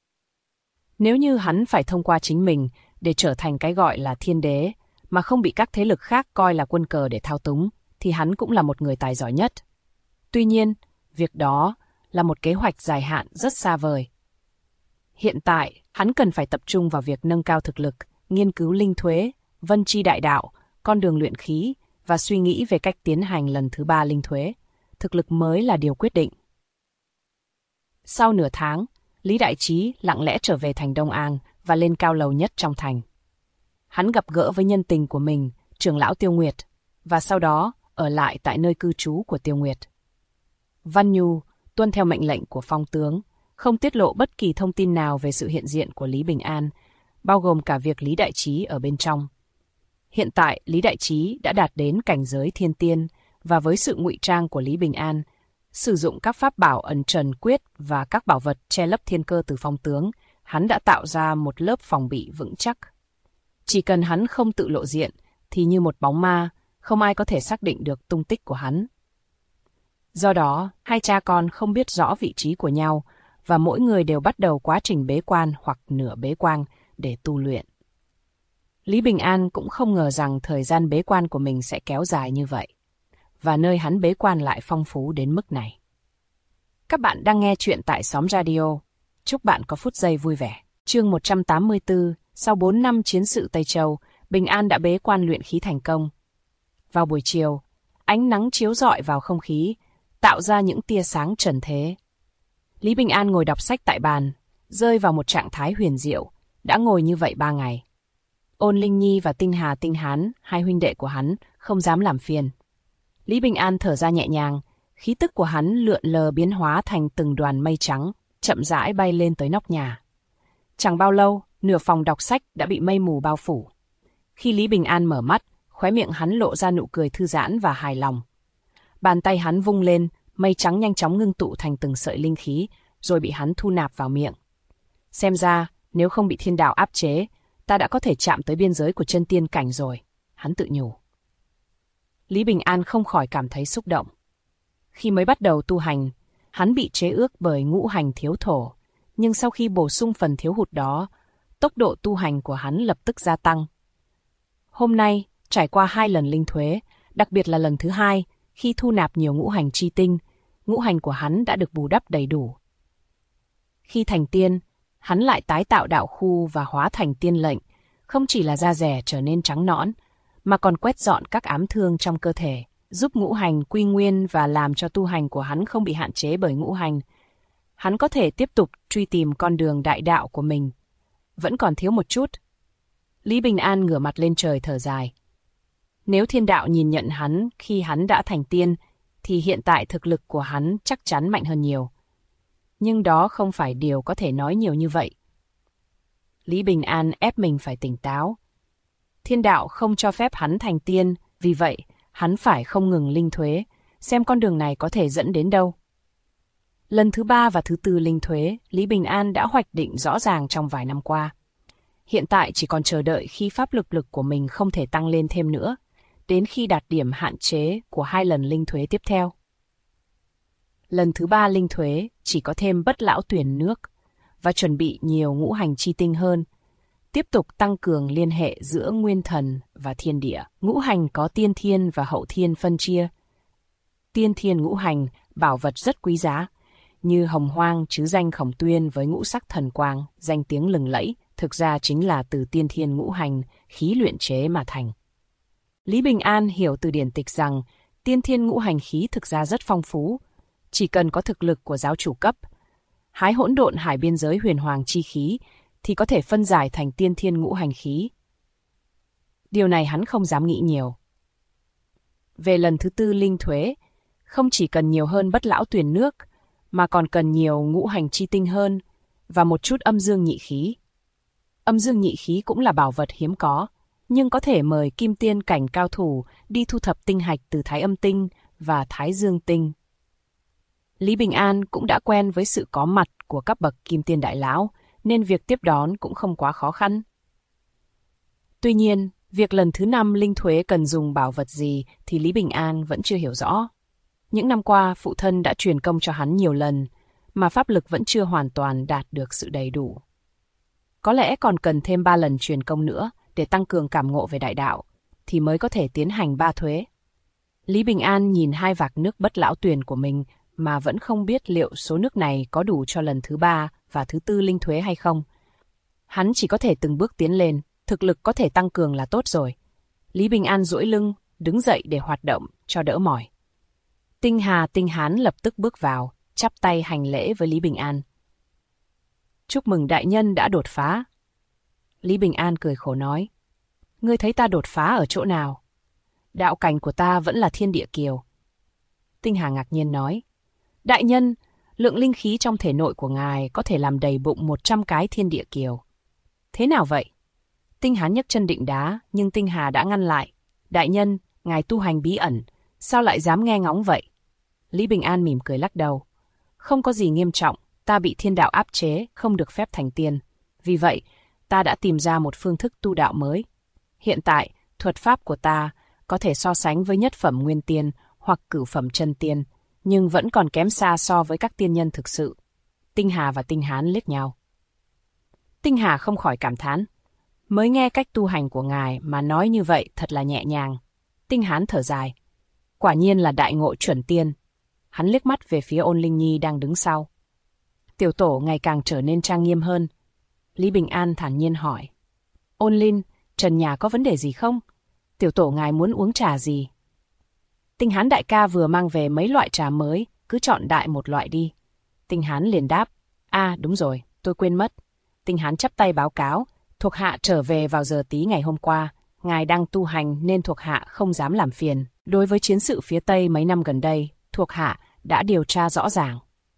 B: Nếu như hắn phải thông qua chính mình để trở thành cái gọi là thiên đế, mà không bị các thế lực khác coi là quân cờ để thao túng, thì hắn cũng là một người tài giỏi nhất. Tuy nhiên, việc đó là một kế hoạch dài hạn rất xa vời. Hiện tại, hắn cần phải tập trung vào việc nâng cao thực lực, nghiên cứu linh thuế, vân chi đại đạo, con đường luyện khí và suy nghĩ về cách tiến hành lần thứ 3 linh thuế. Thực lực mới là điều quyết định. Sau nửa tháng, Lý Đại Trí lặng lẽ trở về thành Đông An và lên cao lầu nhất trong thành. Hắn gặp gỡ với nhân tình của mình, trưởng lão Tiêu Nguyệt, và sau đó ở lại tại nơi cư trú của Tiêu Nguyệt. Văn Nhu tuân theo mệnh lệnh của phong tướng, không tiết lộ bất kỳ thông tin nào về sự hiện diện của Lý Bình An, bao gồm cả việc Lý Đại Trí ở bên trong. Hiện tại, Lý Đại Trí đã đạt đến cảnh giới thiên tiên, và với sự ngụy trang của Lý Bình An, sử dụng các pháp bảo ẩn trần quyết và các bảo vật che lấp thiên cơ từ phong tướng, hắn đã tạo ra một lớp phòng bị vững chắc. Chỉ cần hắn không tự lộ diện, thì như một bóng ma, không ai có thể xác định được tung tích của hắn. Do đó, hai cha con không biết rõ vị trí của nhau, và mỗi người đều bắt đầu quá trình bế quan hoặc nửa bế quan để tu luyện. Lý Bình An cũng không ngờ rằng thời gian bế quan của mình sẽ kéo dài như vậy, và nơi hắn bế quan lại phong phú đến mức này. Các bạn đang nghe chuyện tại Xóm Radio. Chúc bạn có phút giây vui vẻ. Chương 184, sau 4 năm chiến sự Tây Châu, Bình An đã bế quan luyện khí thành công. Vào buổi chiều, ánh nắng chiếu rọi vào không khí, tạo ra những tia sáng trần thế. Lý Bình An ngồi đọc sách tại bàn, rơi vào một trạng thái huyền diệu, đã ngồi như vậy 3 ngày. Ôn Linh Nhi và Tinh Hà Tinh Hán, hai huynh đệ của hắn, không dám làm phiền. Lý Bình An thở ra nhẹ nhàng, khí tức của hắn lượn lờ biến hóa thành từng đoàn mây trắng, chậm rãi bay lên tới nóc nhà. Chẳng bao lâu, nửa phòng đọc sách đã bị mây mù bao phủ. Khi Lý Bình An mở mắt, khóe miệng hắn lộ ra nụ cười thư giãn và hài lòng. Bàn tay hắn vung lên, mây trắng nhanh chóng ngưng tụ thành từng sợi linh khí, rồi bị hắn thu nạp vào miệng. Xem ra, nếu không bị thiên đạo áp chế, ta đã có thể chạm tới biên giới của chân tiên cảnh rồi, hắn tự nhủ. Lý Bình An không khỏi cảm thấy xúc động. Khi mới bắt đầu tu hành, hắn bị chế ước bởi ngũ hành thiếu thổ, nhưng sau khi bổ sung phần thiếu hụt đó, tốc độ tu hành của hắn lập tức gia tăng. Hôm nay, trải qua 2 lần linh thuế, đặc biệt là lần thứ 2, khi thu nạp nhiều ngũ hành chi tinh, ngũ hành của hắn đã được bù đắp đầy đủ. Khi thành tiên, hắn lại tái tạo đạo khu và hóa thành tiên lệnh, không chỉ là da dẻ trở nên trắng nõn, mà còn quét dọn các ám thương trong cơ thể, giúp ngũ hành quy nguyên và làm cho tu hành của hắn không bị hạn chế bởi ngũ hành. Hắn có thể tiếp tục truy tìm con đường đại đạo của mình. Vẫn còn thiếu một chút. Lý Bình An ngửa mặt lên trời thở dài. Nếu thiên đạo nhìn nhận hắn khi hắn đã thành tiên, thì hiện tại thực lực của hắn chắc chắn mạnh hơn nhiều. Nhưng đó không phải điều có thể nói nhiều như vậy. Lý Bình An ép mình phải tỉnh táo. Thiên đạo không cho phép hắn thành tiên, vì vậy hắn phải không ngừng linh thuế, xem con đường này có thể dẫn đến đâu. Lần thứ 3 và thứ 4 linh thuế, Lý Bình An đã hoạch định rõ ràng trong vài năm qua. Hiện tại chỉ còn chờ đợi khi pháp lực của mình không thể tăng lên thêm nữa, đến khi đạt điểm hạn chế của 2 lần linh thuế tiếp theo. Lần thứ 3 linh thuế chỉ có thêm bất lão tuyển nước và chuẩn bị nhiều ngũ hành chi tinh hơn, tiếp tục tăng cường liên hệ giữa nguyên thần và thiên địa. Ngũ hành có tiên thiên và hậu thiên phân chia. Tiên thiên ngũ hành, bảo vật rất quý giá, như hồng hoang chứ danh Khổng Tuyên với ngũ sắc thần quang, danh tiếng lừng lẫy, thực ra chính là từ tiên thiên ngũ hành, khí luyện chế mà thành. Lý Bình An hiểu từ điển tịch rằng tiên thiên ngũ hành khí thực ra rất phong phú, chỉ cần có thực lực của giáo chủ cấp, hái hỗn độn hải biên giới huyền hoàng chi khí, thì có thể phân giải thành tiên thiên ngũ hành khí. Điều này hắn không dám nghĩ nhiều. Về lần thứ 4 linh thuế, không chỉ cần nhiều hơn bất lão tuyển nước, mà còn cần nhiều ngũ hành chi tinh hơn, và một chút âm dương nhị khí. Âm dương nhị khí cũng là bảo vật hiếm có, nhưng có thể mời kim tiên cảnh cao thủ đi thu thập tinh hạch từ Thái Âm tinh và Thái Dương tinh. Lý Bình An cũng đã quen với sự có mặt của các bậc kim tiên đại lão, nên việc tiếp đón cũng không quá khó khăn. Tuy nhiên, việc lần thứ 5 linh thuế cần dùng bảo vật gì thì Lý Bình An vẫn chưa hiểu rõ. Những năm qua, phụ thân đã truyền công cho hắn nhiều lần, mà pháp lực vẫn chưa hoàn toàn đạt được sự đầy đủ. Có lẽ còn cần thêm 3 lần truyền công nữa để tăng cường cảm ngộ về đại đạo, thì mới có thể tiến hành 3 thuế. Lý Bình An nhìn 2 vạc nước bất lão tuyền của mình mà vẫn không biết liệu số nước này có đủ cho lần thứ 3 và thứ 4 linh thuế hay không. Hắn chỉ có thể từng bước tiến lên, thực lực có thể tăng cường là tốt rồi. Lý Bình An duỗi lưng, đứng dậy để hoạt động cho đỡ mỏi. Tinh Hà Tinh Hán lập tức bước vào, chắp tay hành lễ với Lý Bình An. Chúc mừng đại nhân đã đột phá. Lý Bình An cười khổ nói. Ngươi thấy ta đột phá ở chỗ nào? Đạo cảnh của ta vẫn là thiên địa kiều. Tinh Hà ngạc nhiên nói. Đại nhân, lượng linh khí trong thể nội của ngài có thể làm đầy bụng 100 cái thiên địa kiều. Thế nào vậy? Tinh Hán nhấc chân định đá, nhưng Tinh Hà đã ngăn lại. Đại nhân, ngài tu hành bí ẩn, sao lại dám nghe ngóng vậy? Lý Bình An mỉm cười lắc đầu. Không có gì nghiêm trọng, ta bị thiên đạo áp chế, không được phép thành tiên. Vì vậy, ta đã tìm ra một phương thức tu đạo mới. Hiện tại, thuật pháp của ta có thể so sánh với nhất phẩm nguyên tiên hoặc cửu phẩm chân tiên, nhưng vẫn còn kém xa so với các tiên nhân thực sự. Tinh Hà và Tinh Hán liếc nhau. Tinh Hà không khỏi cảm thán. Mới nghe cách tu hành của ngài mà nói như vậy thật là nhẹ nhàng. Tinh Hán thở dài. Quả nhiên là đại ngộ chuẩn tiên. Hắn liếc mắt về phía Ôn Linh Nhi đang đứng sau. Tiểu tổ ngày càng trở nên trang nghiêm hơn. Lý Bình An thản nhiên hỏi. Ôn Linh, trần nhà có vấn đề gì không? Tiểu tổ ngài muốn uống trà gì? Tinh Hán đại ca vừa mang về mấy loại trà mới, cứ chọn đại một loại đi. Tinh Hán liền đáp. Đúng rồi, tôi quên mất. Tinh Hán chắp tay báo cáo. Thuộc hạ trở về vào giờ tí ngày hôm qua. Ngài đang tu hành nên thuộc hạ không dám làm phiền. Đối với chiến sự phía Tây mấy năm gần đây, thuộc hạ đã điều tra rõ ràng.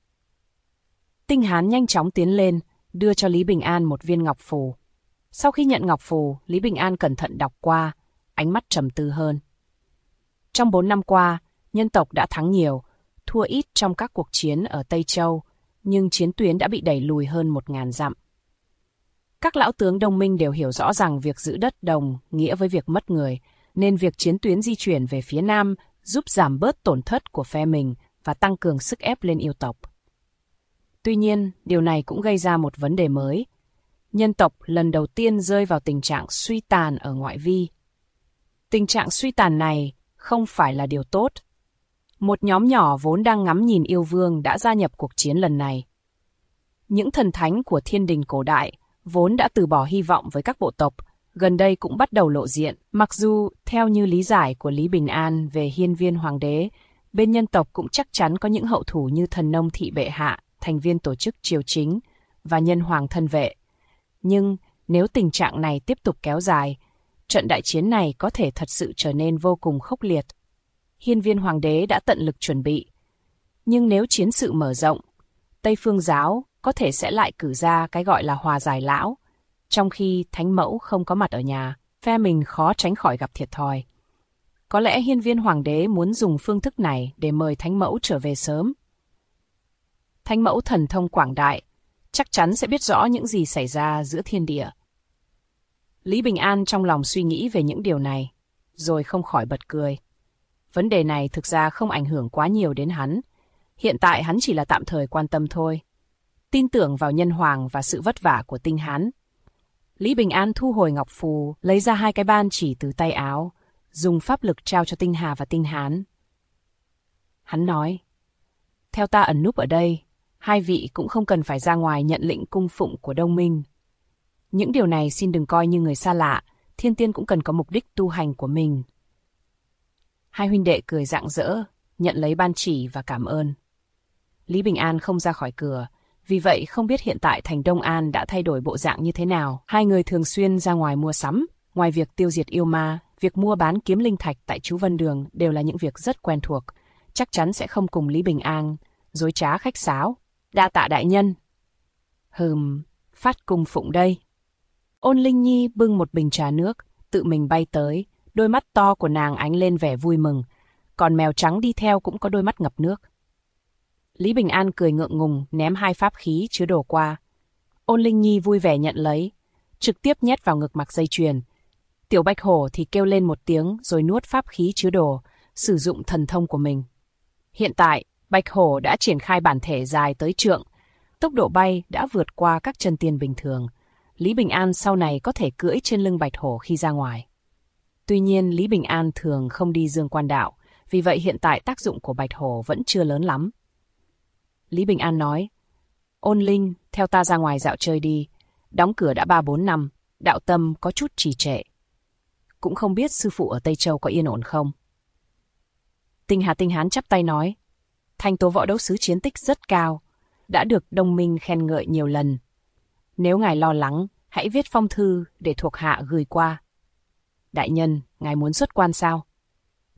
B: Tinh Hán nhanh chóng tiến lên, đưa cho Lý Bình An một viên ngọc phù. Sau khi nhận ngọc phù, Lý Bình An cẩn thận đọc qua, ánh mắt trầm tư hơn. Trong 4 năm qua, nhân tộc đã thắng nhiều, thua ít trong các cuộc chiến ở Tây Châu, nhưng chiến tuyến đã bị đẩy lùi hơn 1000 dặm. Các lão tướng Đông Minh đều hiểu rõ rằng việc giữ đất đồng nghĩa với việc mất người, nên việc chiến tuyến di chuyển về phía Nam giúp giảm bớt tổn thất của phe mình và tăng cường sức ép lên yêu tộc. Tuy nhiên, điều này cũng gây ra một vấn đề mới. Nhân tộc lần đầu tiên rơi vào tình trạng suy tàn ở ngoại vi. Tình trạng suy tàn này không phải là điều tốt. Một nhóm nhỏ vốn đang ngắm nhìn yêu vương đã gia nhập cuộc chiến lần này. Những thần thánh của thiên đình cổ đại vốn đã từ bỏ hy vọng với các bộ tộc, gần đây cũng bắt đầu lộ diện. Mặc dù, theo như lý giải của Lý Bình An về hiên viên hoàng đế, bên nhân tộc cũng chắc chắn có những hậu thủ như thần nông thị bệ hạ, thành viên tổ chức triều chính và nhân hoàng thân vệ. Nhưng nếu tình trạng này tiếp tục kéo dài, trận đại chiến này có thể thật sự trở nên vô cùng khốc liệt. Hiên viên hoàng đế đã tận lực chuẩn bị. Nhưng nếu chiến sự mở rộng, Tây Phương giáo có thể sẽ lại cử ra cái gọi là hòa giải lão. Trong khi thánh mẫu không có mặt ở nhà, phe mình khó tránh khỏi gặp thiệt thòi. Có lẽ hiên viên hoàng đế muốn dùng phương thức này để mời thánh mẫu trở về sớm. Thánh mẫu thần thông quảng đại, chắc chắn sẽ biết rõ những gì xảy ra giữa thiên địa. Lý Bình An trong lòng suy nghĩ về những điều này, rồi không khỏi bật cười. Vấn đề này thực ra không ảnh hưởng quá nhiều đến hắn. Hiện tại hắn chỉ là tạm thời quan tâm thôi. Tin tưởng vào nhân hoàng và sự vất vả của Tinh Hán. Lý Bình An thu hồi ngọc phù, lấy ra 2 cái ban chỉ từ tay áo, dùng pháp lực trao cho Tinh Hà và Tinh Hán. Hắn nói, theo ta ẩn núp ở đây, 2 vị cũng không cần phải ra ngoài nhận lệnh cung phụng của Đông Minh. Những điều này xin đừng coi như người xa lạ, thiên tiên cũng cần có mục đích tu hành của mình. 2 huynh đệ cười rạng rỡ, nhận lấy ban chỉ và cảm ơn. Lý Bình An không ra khỏi cửa, vì vậy không biết hiện tại thành Đông An đã thay đổi bộ dạng như thế nào. 2 người thường xuyên ra ngoài mua sắm, ngoài việc tiêu diệt yêu ma, việc mua bán kiếm linh thạch tại Chú Vân Đường đều là những việc rất quen thuộc. Chắc chắn sẽ không cùng Lý Bình An dối trá khách sáo. Đa tạ đại nhân. Phát cung phụng đây. Ôn Linh Nhi bưng một bình trà nước, tự mình bay tới, đôi mắt to của nàng ánh lên vẻ vui mừng, còn mèo trắng đi theo cũng có đôi mắt ngập nước. Lý Bình An cười ngượng ngùng ném 2 pháp khí chứa đồ qua. Ôn Linh Nhi vui vẻ nhận lấy, trực tiếp nhét vào ngực mặc dây chuyền. Tiểu Bạch Hổ thì kêu lên một tiếng rồi nuốt pháp khí chứa đồ, sử dụng thần thông của mình. Hiện tại, Bạch Hổ đã triển khai bản thể dài tới trượng, tốc độ bay đã vượt qua các chân tiên bình thường. Lý Bình An sau này có thể cưỡi trên lưng Bạch Hổ khi ra ngoài. Tuy nhiên, Lý Bình An thường không đi Dương Quan Đạo, vì vậy hiện tại tác dụng của Bạch Hổ vẫn chưa lớn lắm. Lý Bình An nói, Ôn Linh, theo ta ra ngoài dạo chơi đi. Đóng cửa đã 3-4 năm, đạo tâm có chút trì trệ. Cũng không biết sư phụ ở Tây Châu có yên ổn không. Tinh Hà Tinh Hán chắp tay nói, thành tố võ đấu sứ chiến tích rất cao, đã được Đông Minh khen ngợi nhiều lần. Nếu ngài lo lắng, hãy viết phong thư để thuộc hạ gửi qua. Đại nhân, ngài muốn xuất quan sao?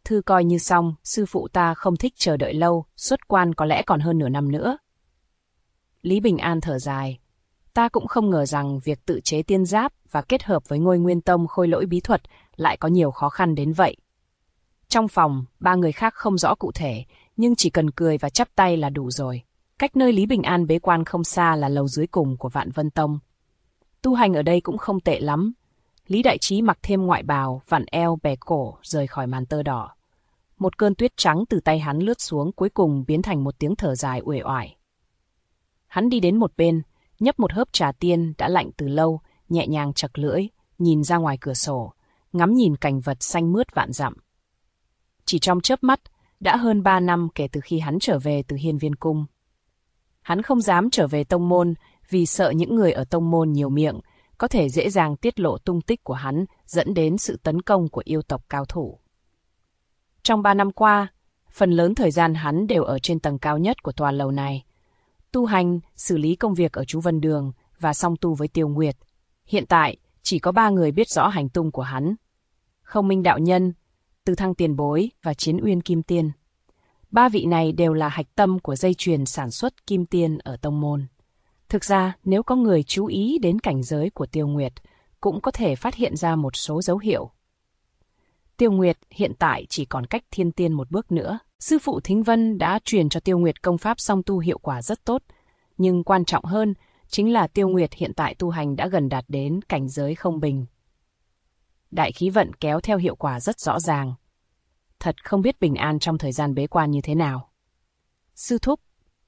B: thư coi như xong, sư phụ ta không thích chờ đợi lâu, xuất quan có lẽ còn hơn nửa năm nữa. Lý Bình An thở dài. Ta cũng không ngờ rằng việc tự chế tiên giáp và kết hợp với Ngôi Nguyên Tông khôi lỗi bí thuật lại có nhiều khó khăn đến vậy. Trong phòng, ba người khác không rõ cụ thể, nhưng chỉ cần cười và chắp tay là đủ rồi. Cách nơi Lý Bình An bế quan không xa là lầu dưới cùng của Vạn Vân Tông. Tu hành ở đây cũng không tệ lắm. Lý Đại Trí mặc thêm ngoại bào, vặn eo bè cổ rời khỏi màn tơ đỏ. Một cơn tuyết trắng từ tay hắn lướt xuống cuối cùng biến thành một tiếng thở dài uể oải. Hắn đi đến một bên, nhấp một hớp trà tiên đã lạnh từ lâu, nhẹ nhàng chậc lưỡi, nhìn ra ngoài cửa sổ, ngắm nhìn cảnh vật xanh mướt vạn dặm. Chỉ trong chớp mắt, đã hơn 3 năm kể từ khi hắn trở về từ Hiên Viên Cung. Hắn không dám trở về tông môn vì sợ những người ở tông môn nhiều miệng, có thể dễ dàng tiết lộ tung tích của hắn, dẫn đến sự tấn công của yêu tộc cao thủ. Trong 3 năm qua, phần lớn thời gian hắn đều ở trên tầng cao nhất của tòa lầu này. Tu hành, xử lý công việc ở Chú Vân Đường và song tu với Tiêu Nguyệt. Hiện tại, chỉ có 3 người biết rõ hành tung của hắn. Không Minh Đạo Nhân, Từ Thăng Tiền Bối và Chiến Uyên Kim Tiên. 3 vị này đều là hạch tâm của dây chuyền sản xuất kim tiên ở tông môn. Thực ra, nếu có người chú ý đến cảnh giới của Tiêu Nguyệt, cũng có thể phát hiện ra một số dấu hiệu. Tiêu Nguyệt hiện tại chỉ còn cách thiên tiên một bước nữa. Sư phụ Thính Vân đã truyền cho Tiêu Nguyệt công pháp song tu hiệu quả rất tốt, nhưng quan trọng hơn chính là Tiêu Nguyệt hiện tại tu hành đã gần đạt đến cảnh giới không bình. Đại khí vận kéo theo hiệu quả rất rõ ràng. Thật không biết Bình An trong thời gian bế quan như thế nào. Sư thúc.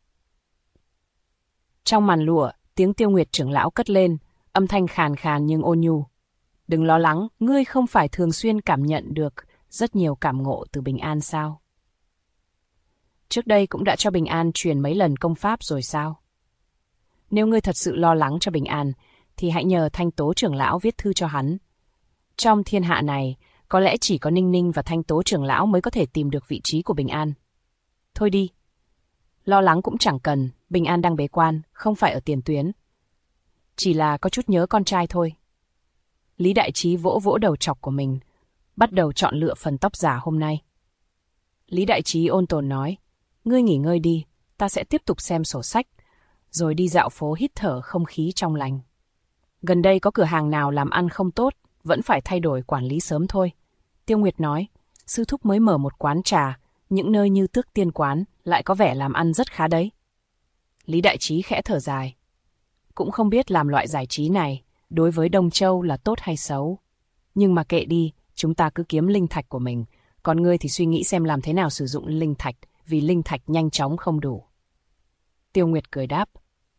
B: Trong màn lụa, tiếng Tiêu Nguyệt trưởng lão cất lên, âm thanh khàn khàn nhưng ôn nhu. Đừng lo lắng, ngươi không phải thường xuyên cảm nhận được rất nhiều cảm ngộ từ Bình An sao? Trước đây cũng đã cho Bình An truyền mấy lần công pháp rồi sao? Nếu ngươi thật sự lo lắng cho Bình An, thì hãy nhờ Thanh Tố trưởng lão viết thư cho hắn. Trong thiên hạ này, có lẽ chỉ có Ninh Ninh và Thanh Tố trưởng lão mới có thể tìm được vị trí của Bình An. Thôi đi. Lo lắng cũng chẳng cần, Bình An đang bế quan, không phải ở tiền tuyến. Chỉ là có chút nhớ con trai thôi. Lý Đại Trí vỗ vỗ đầu chọc của mình, bắt đầu chọn lựa phần tóc giả hôm nay. Lý Đại Trí ôn tồn nói, ngươi nghỉ ngơi đi, ta sẽ tiếp tục xem sổ sách, rồi đi dạo phố hít thở không khí trong lành. Gần đây có cửa hàng nào làm ăn không tốt, vẫn phải thay đổi quản lý sớm thôi. Tiêu Nguyệt nói, sư thúc mới mở một quán trà, những nơi như Tước Tiên Quán lại có vẻ làm ăn rất khá đấy. Lý Đại Trí khẽ thở dài. Cũng không biết làm loại giải trí này đối với Đông Châu là tốt hay xấu. Nhưng mà kệ đi, chúng ta cứ kiếm linh thạch của mình, còn ngươi thì suy nghĩ xem làm thế nào sử dụng linh thạch, vì linh thạch nhanh chóng không đủ. Tiêu Nguyệt cười đáp.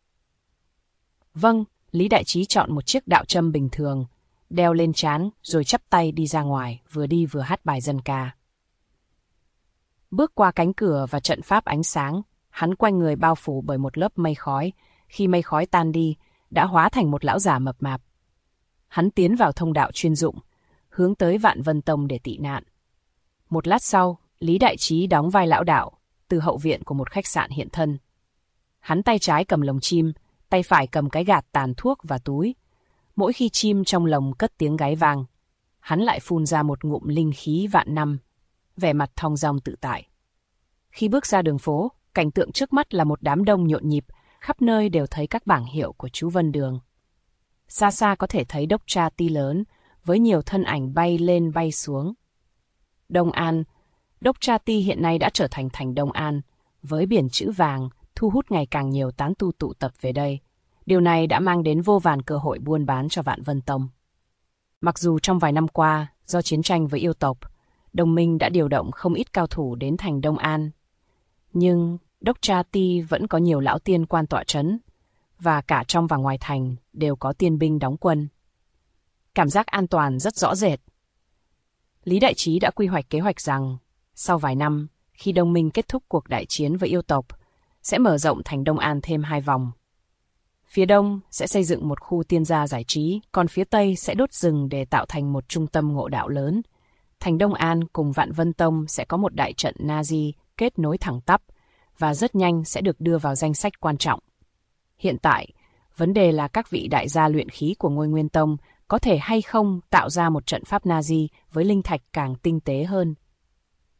B: Vâng, Lý Đại Trí chọn một chiếc đạo châm bình thường, đeo lên trán rồi chắp tay đi ra ngoài, vừa đi vừa hát bài dân ca. Bước qua cánh cửa và trận pháp ánh sáng, hắn quanh người bao phủ bởi một lớp mây khói, khi mây khói tan đi, đã hóa thành một lão già mập mạp. Hắn tiến vào thông đạo chuyên dụng, hướng tới Vạn Vân Tông để tị nạn. Một lát sau, Lý Đại Trí đóng vai lão đạo, từ hậu viện của một khách sạn hiện thân. Hắn tay trái cầm lồng chim, tay phải cầm cái gạt tàn thuốc và túi. Mỗi khi chim trong lồng cất tiếng gáy vang, hắn lại phun ra một ngụm linh khí vạn năm, vẻ mặt thong dong tự tại. Khi bước ra đường phố, cảnh tượng trước mắt là một đám đông nhộn nhịp, khắp nơi đều thấy các bảng hiệu của Chú Vân Đường. Xa xa có thể thấy đốc tra ti lớn, với nhiều thân ảnh bay lên bay xuống. Đông An, đốc tra ti hiện nay đã trở thành thành Đông An, với biển chữ vàng, thu hút ngày càng nhiều tán tu tụ tập về đây. Điều này đã mang đến vô vàn cơ hội buôn bán cho Vạn Vân Tông. Mặc dù trong vài năm qua, do chiến tranh với yêu tộc, đồng minh đã điều động không ít cao thủ đến thành Đông An. Nhưng đốc tra ti vẫn có nhiều lão tiên quan tọa trấn, và cả trong và ngoài thành đều có tiên binh đóng quân. Cảm giác an toàn rất rõ rệt. Lý Đại Trí đã quy hoạch kế hoạch rằng, sau vài năm, khi đồng minh kết thúc cuộc đại chiến với yêu tộc, sẽ mở rộng thành Đông An thêm 2 vòng. Phía đông sẽ xây dựng một khu tiên gia giải trí, còn phía tây sẽ đốt rừng để tạo thành một trung tâm ngộ đạo lớn. Thành Đông An cùng Vạn Vân Tông sẽ có một đại trận Nazi kết nối thẳng tắp, và rất nhanh sẽ được đưa vào danh sách quan trọng. Hiện tại, vấn đề là các vị đại gia luyện khí của Ngôi Nguyên Tông có thể hay không tạo ra một trận pháp Nazi với linh thạch càng tinh tế hơn.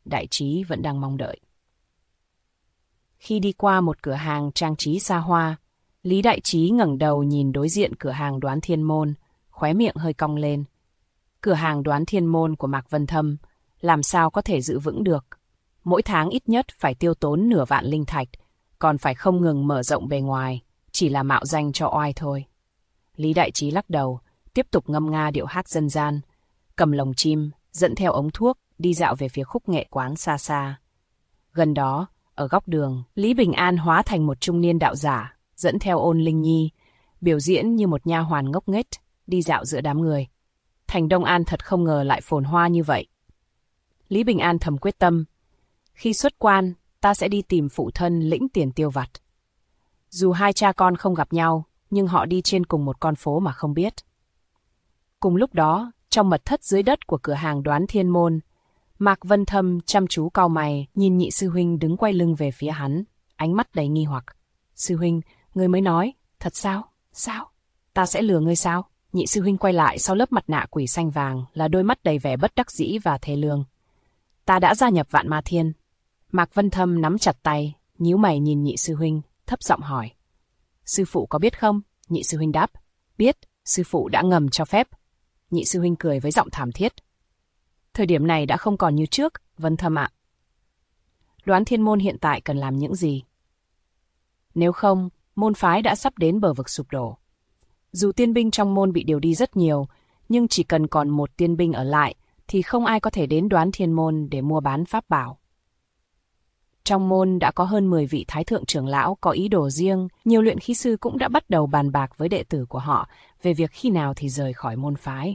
B: Đại Trí vẫn đang mong đợi. Khi đi qua một cửa hàng trang trí xa hoa, Lý Đại Trí ngẩng đầu nhìn đối diện cửa hàng Đoán Thiên Môn, khóe miệng hơi cong lên. Cửa hàng Đoán Thiên Môn của Mạc Vân Thâm làm sao có thể giữ vững được. Mỗi tháng ít nhất phải tiêu tốn nửa vạn linh thạch, còn phải không ngừng mở rộng bề ngoài, chỉ là mạo danh cho oai thôi. Lý Đại Trí lắc đầu, tiếp tục ngâm nga điệu hát dân gian, cầm lồng chim, dẫn theo ống thuốc, đi dạo về phía khúc nghệ quán xa xa. Gần đó, ở góc đường, Lý Bình An hóa thành một trung niên đạo giả, dẫn theo Ôn Linh Nhi, biểu diễn như một nha hoàn ngốc nghếch, đi dạo giữa đám người. Thành Đông An thật không ngờ lại phồn hoa như vậy. Lý Bình An thầm quyết tâm, khi xuất quan, ta sẽ đi tìm phụ thân lĩnh tiền tiêu vặt. Dù hai cha con không gặp nhau, nhưng họ đi trên cùng một con phố mà không biết. Cùng lúc đó, trong mật thất dưới đất của cửa hàng Đoán Thiên Môn, Mạc Vân Thâm chăm chú cau mày, nhìn nhị sư huynh đứng quay lưng về phía hắn, ánh mắt đầy nghi hoặc. Sư huynh, ngươi mới nói, thật sao? Sao? Ta sẽ lừa ngươi sao? Nhị sư huynh quay lại sau lớp mặt nạ quỷ xanh vàng là đôi mắt đầy vẻ bất đắc dĩ và thê lương. Ta đã gia nhập Vạn Ma Thiên. Mạc Vân Thâm nắm chặt tay, nhíu mày nhìn nhị sư huynh, thấp giọng hỏi. Sư phụ có biết không? Nhị sư huynh đáp. Biết, sư phụ đã ngầm cho phép. Nhị sư huynh cười với giọng thảm thiết. Thời điểm này đã không còn như trước, Vân Thâm ạ. Đoán Thiên Môn hiện tại cần làm những gì? Nếu không, môn phái đã sắp đến bờ vực sụp đổ. Dù tiên binh trong môn bị điều đi rất nhiều, nhưng chỉ cần còn một tiên binh ở lại, thì không ai có thể đến Đoán Thiên Môn để mua bán pháp bảo. Trong môn đã có hơn 10 vị thái thượng trưởng lão có ý đồ riêng, nhiều luyện khí sư cũng đã bắt đầu bàn bạc với đệ tử của họ về việc khi nào thì rời khỏi môn phái.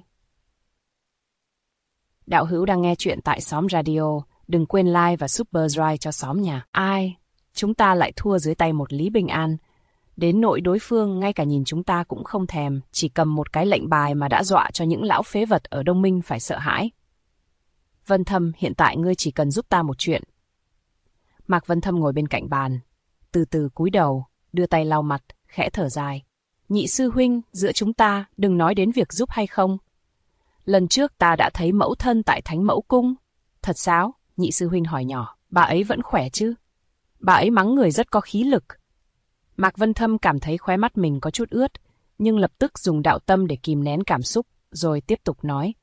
B: Đạo hữu đang nghe chuyện tại Xóm Radio, đừng quên like và subscribe cho xóm nhà. Ai? Chúng ta lại thua dưới tay một Lý Bình An. Đến nỗi đối phương ngay cả nhìn chúng ta cũng không thèm, chỉ cầm một cái lệnh bài mà đã dọa cho những lão phế vật ở Đông Minh phải sợ hãi. Vân Thâm, hiện tại ngươi chỉ cần giúp ta một chuyện. Mạc Vân Thâm ngồi bên cạnh bàn, từ từ cúi đầu, đưa tay lau mặt, khẽ thở dài. Nhị sư huynh, giữa chúng ta đừng nói đến việc giúp hay không. Lần trước ta đã thấy mẫu thân tại Thánh Mẫu Cung. Thật sao? Nhị sư huynh hỏi nhỏ. Bà ấy vẫn khỏe chứ? Bà ấy mắng người rất có khí lực. Mạc Vân Thâm cảm thấy khóe mắt mình có chút ướt, nhưng lập tức dùng đạo tâm để kìm nén cảm xúc, rồi tiếp tục nói.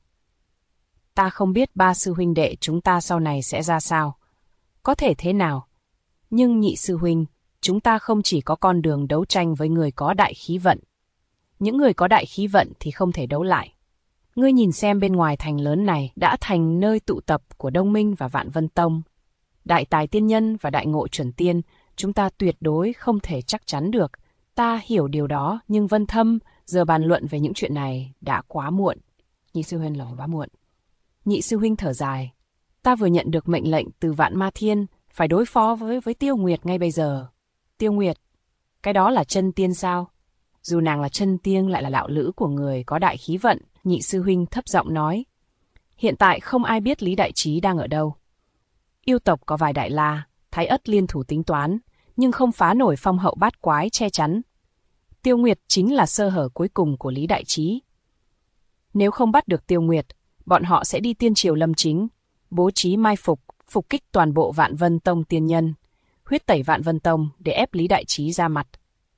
B: Ta không biết ba sư huynh đệ chúng ta sau này sẽ ra sao. Có thể thế nào? Nhưng nhị sư huynh, chúng ta không chỉ có con đường đấu tranh với người có đại khí vận. Những người có đại khí vận thì không thể đấu lại. Ngươi nhìn xem bên ngoài thành lớn này đã thành nơi tụ tập của Đông Minh và Vạn Vân Tông. Đại tài tiên nhân và đại ngộ chuẩn tiên, chúng ta tuyệt đối không thể chắc chắn được. Ta hiểu điều đó, nhưng Vân Thâm, giờ bàn luận về những chuyện này đã quá muộn. Nhị sư huynh quá muộn. Nhị sư huynh thở dài. Ta vừa nhận được mệnh lệnh từ Vạn Ma Thiên, phải đối phó với Tiêu Nguyệt ngay bây giờ. Tiêu Nguyệt, cái đó là chân tiên sao? Dù nàng là chân tiên lại là đạo lữ của người có đại khí vận, nhị sư huynh thấp giọng nói. Hiện tại không ai biết Lý Đại Trí đang ở đâu. Yêu tộc có vài đại la, Thái Ất liên thủ tính toán, nhưng không phá nổi phong hậu bát quái che chắn. Tiêu Nguyệt chính là sơ hở cuối cùng của Lý Đại Trí. Nếu không bắt được Tiêu Nguyệt, bọn họ sẽ đi tiên triều Lâm Chính, bố trí mai phục, phục kích toàn bộ Vạn Vân Tông tiên nhân, huyết tẩy Vạn Vân Tông để ép Lý Đại Trí ra mặt.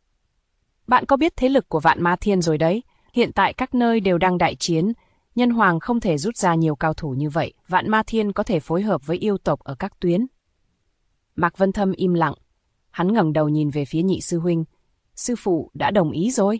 B: Bạn có biết thế lực của Vạn Ma Thiên rồi đấy, hiện tại các nơi đều đang đại chiến, Nhân Hoàng không thể rút ra nhiều cao thủ như vậy, Vạn Ma Thiên có thể phối hợp với yêu tộc ở các tuyến. Mạc Vân Thâm im lặng, hắn ngẩng đầu nhìn về phía nhị sư huynh. Sư phụ đã đồng ý rồi.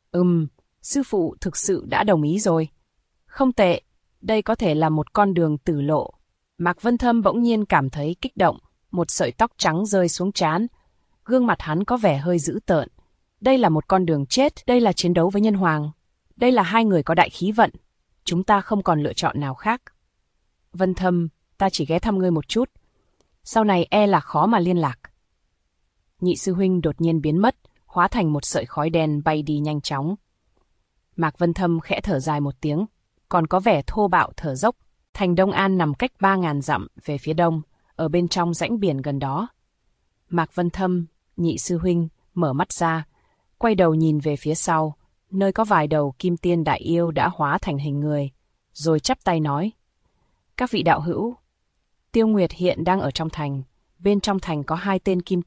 B: Sư phụ thực sự đã đồng ý rồi. Không tệ, đây có thể là một con đường tử lộ. Mạc Vân Thâm bỗng nhiên cảm thấy kích động, một sợi tóc trắng rơi xuống trán, gương mặt hắn có vẻ hơi dữ tợn. Đây là một con đường chết, đây là chiến đấu với Nhân Hoàng. Đây là hai người có đại khí vận. Chúng ta không còn lựa chọn nào khác. Vân Thâm, ta chỉ ghé thăm ngươi một chút. Sau này e là khó mà liên lạc. Nhị sư huynh đột nhiên biến mất, hóa thành một sợi khói đen bay đi nhanh chóng. Mạc Vân Thâm khẽ thở dài một tiếng, còn có vẻ thô bạo thở dốc. Thành Đông An nằm cách 3.000 dặm về phía đông, ở bên trong rãnh biển gần đó. Mạc Vân Thâm, nhị sư huynh, mở mắt ra, quay đầu nhìn về phía sau, nơi có vài đầu kim tiên đại yêu đã hóa thành hình người, rồi chắp tay nói. Các vị đạo hữu, Tiêu Nguyệt hiện đang ở trong thành. Bên trong thành có 2 tên kim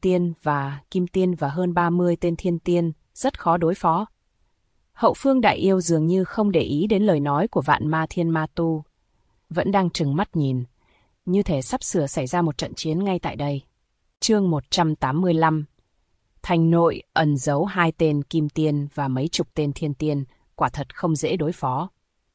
B: tiên và hơn 30 tên thiên tiên, rất khó đối phó. Hậu phương đại yêu dường như không để ý đến lời nói của Vạn Ma Thiên Ma Tu, vẫn đang trừng mắt nhìn, như thể sắp sửa xảy ra một trận chiến ngay tại đây. Chương 185. Thành nội ẩn giấu 2 tên kim tiên và mấy chục tên thiên tiên, quả thật không dễ đối phó.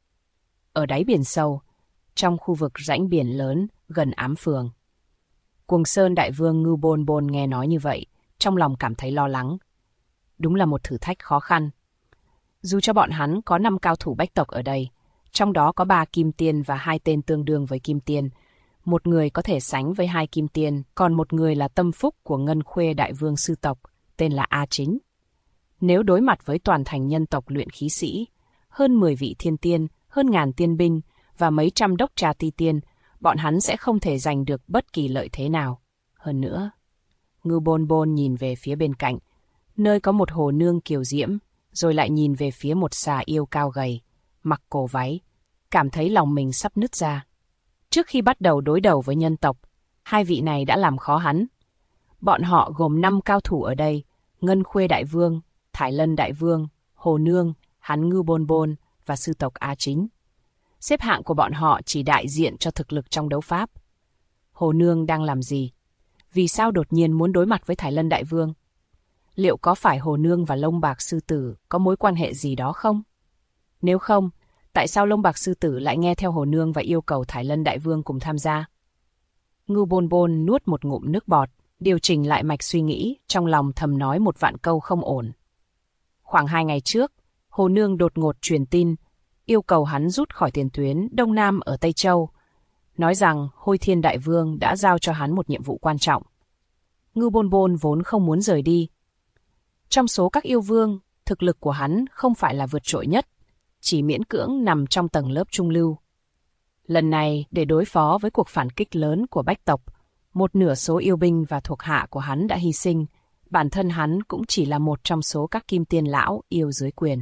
B: Ở đáy biển sâu, trong khu vực rãnh biển lớn gần Ám Phường, Cuồng Sơn Đại Vương Ngưu Bôn Bôn nghe nói như vậy, trong lòng cảm thấy lo lắng. Đúng là một thử thách khó khăn. Dù cho bọn hắn có 5 cao thủ bách tộc ở đây, trong đó có 3 kim tiên và 2 tên tương đương với kim tiên, một người có thể sánh với 2 kim tiên, còn một người là tâm phúc của Ngân Khuê Đại Vương sư tộc, tên là A Chính. Nếu đối mặt với toàn thành nhân tộc luyện khí sĩ, hơn 10 vị thiên tiên, hơn ngàn tiên binh và mấy trăm đốc trà ti tiên, bọn hắn sẽ không thể giành được bất kỳ lợi thế nào. Hơn nữa, Ngưu Bôn Bôn nhìn về phía bên cạnh, nơi có một hồ nương kiều diễm, rồi lại nhìn về phía một xà yêu cao gầy, mặc cổ váy, cảm thấy lòng mình sắp nứt ra. Trước khi bắt đầu đối đầu với nhân tộc, 2 vị này đã làm khó hắn. Bọn họ gồm 5 cao thủ ở đây, Ngân Khuê Đại Vương, Thải Lân Đại Vương, Hồ Nương, hắn Ngưu Bôn Bôn và sư tộc A Chính. Xếp hạng của bọn họ chỉ đại diện cho thực lực trong đấu pháp. Hồ Nương đang làm gì? Vì sao đột nhiên muốn đối mặt với Thải Lân Đại Vương? Liệu có phải Hồ Nương và Lông Bạc Sư Tử có mối quan hệ gì đó không? Nếu không, tại sao Lông Bạc Sư Tử lại nghe theo Hồ Nương và yêu cầu Thải Lân Đại Vương cùng tham gia? Ngưu Bôn Bôn nuốt một ngụm nước bọt, điều chỉnh lại mạch suy nghĩ, trong lòng thầm nói một vạn câu không ổn. Khoảng 2 ngày trước, Hồ Nương đột ngột truyền tin, yêu cầu hắn rút khỏi tiền tuyến Đông Nam ở Tây Châu, nói rằng Hôi Thiên Đại Vương đã giao cho hắn một nhiệm vụ quan trọng. Ngưu Bôn Bôn vốn không muốn rời đi. Trong số các yêu vương, thực lực của hắn không phải là vượt trội nhất, chỉ miễn cưỡng nằm trong tầng lớp trung lưu. Lần này, để đối phó với cuộc phản kích lớn của Bách tộc, một nửa số yêu binh và thuộc hạ của hắn đã hy sinh, bản thân hắn cũng chỉ là một trong số các kim tiên lão yêu dưới quyền.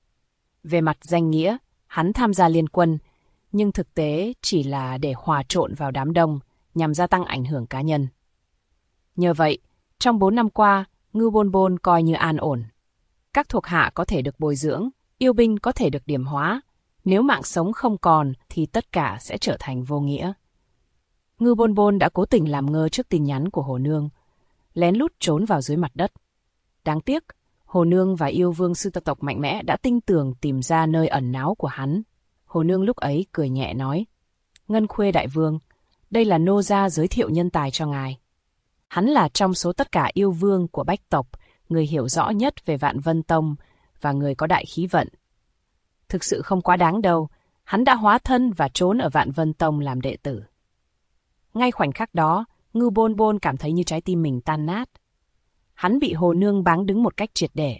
B: Về mặt danh nghĩa, hắn tham gia liên quân, nhưng thực tế chỉ là để hòa trộn vào đám đông, nhằm gia tăng ảnh hưởng cá nhân. Nhờ vậy, trong 4 năm qua, Ngưu Bôn Bôn coi như an ổn. Các thuộc hạ có thể được bồi dưỡng, yêu binh có thể được điểm hóa. Nếu mạng sống không còn thì tất cả sẽ trở thành vô nghĩa. Ngưu Bôn Bôn đã cố tình làm ngơ trước tin nhắn của Hồ Nương, lén lút trốn vào dưới mặt đất. Đáng tiếc, Hồ Nương và yêu vương sư tộc mạnh mẽ đã tinh tường tìm ra nơi ẩn náu của hắn. Hồ Nương lúc ấy cười nhẹ nói, Ngân Khuê Đại Vương, đây là nô gia giới thiệu nhân tài cho ngài. Hắn là trong số tất cả yêu vương của Bách tộc, người hiểu rõ nhất về Vạn Vân Tông và người có đại khí vận. Thực sự không quá đáng đâu, hắn đã hóa thân và trốn ở Vạn Vân Tông làm đệ tử. Ngay khoảnh khắc đó, Ngưu Bôn Bôn cảm thấy như trái tim mình tan nát. Hắn bị Hồ Nương báng đứng một cách triệt để.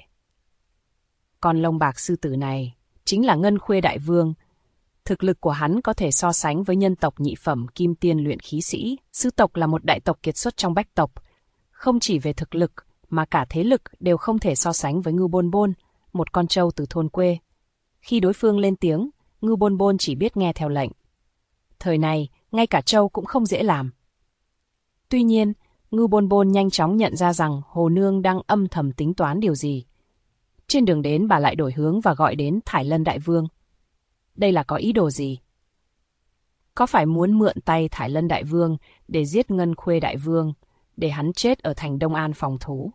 B: Còn Lông Bạc Sư Tử này chính là Ngân Khuê Đại Vương. Thực lực của hắn có thể so sánh với nhân tộc nhị phẩm kim tiên luyện khí sĩ. Sư tộc là một đại tộc kiệt xuất trong Bách tộc. Không chỉ về thực lực, mà cả thế lực đều không thể so sánh với Ngưu Bôn Bôn, một con trâu từ thôn quê. Khi đối phương lên tiếng, Ngưu Bôn Bôn chỉ biết nghe theo lệnh. Thời này, ngay cả trâu cũng không dễ làm. Tuy nhiên, Ngưu Bôn Bôn nhanh chóng nhận ra rằng Hồ Nương đang âm thầm tính toán điều gì. Trên đường đến bà lại đổi hướng và gọi đến Thải Lân Đại Vương. Đây là có ý đồ gì? Có phải muốn mượn tay Thải Lân Đại Vương để giết Ngân Khuê Đại Vương, để hắn chết ở thành Đông An phòng thủ?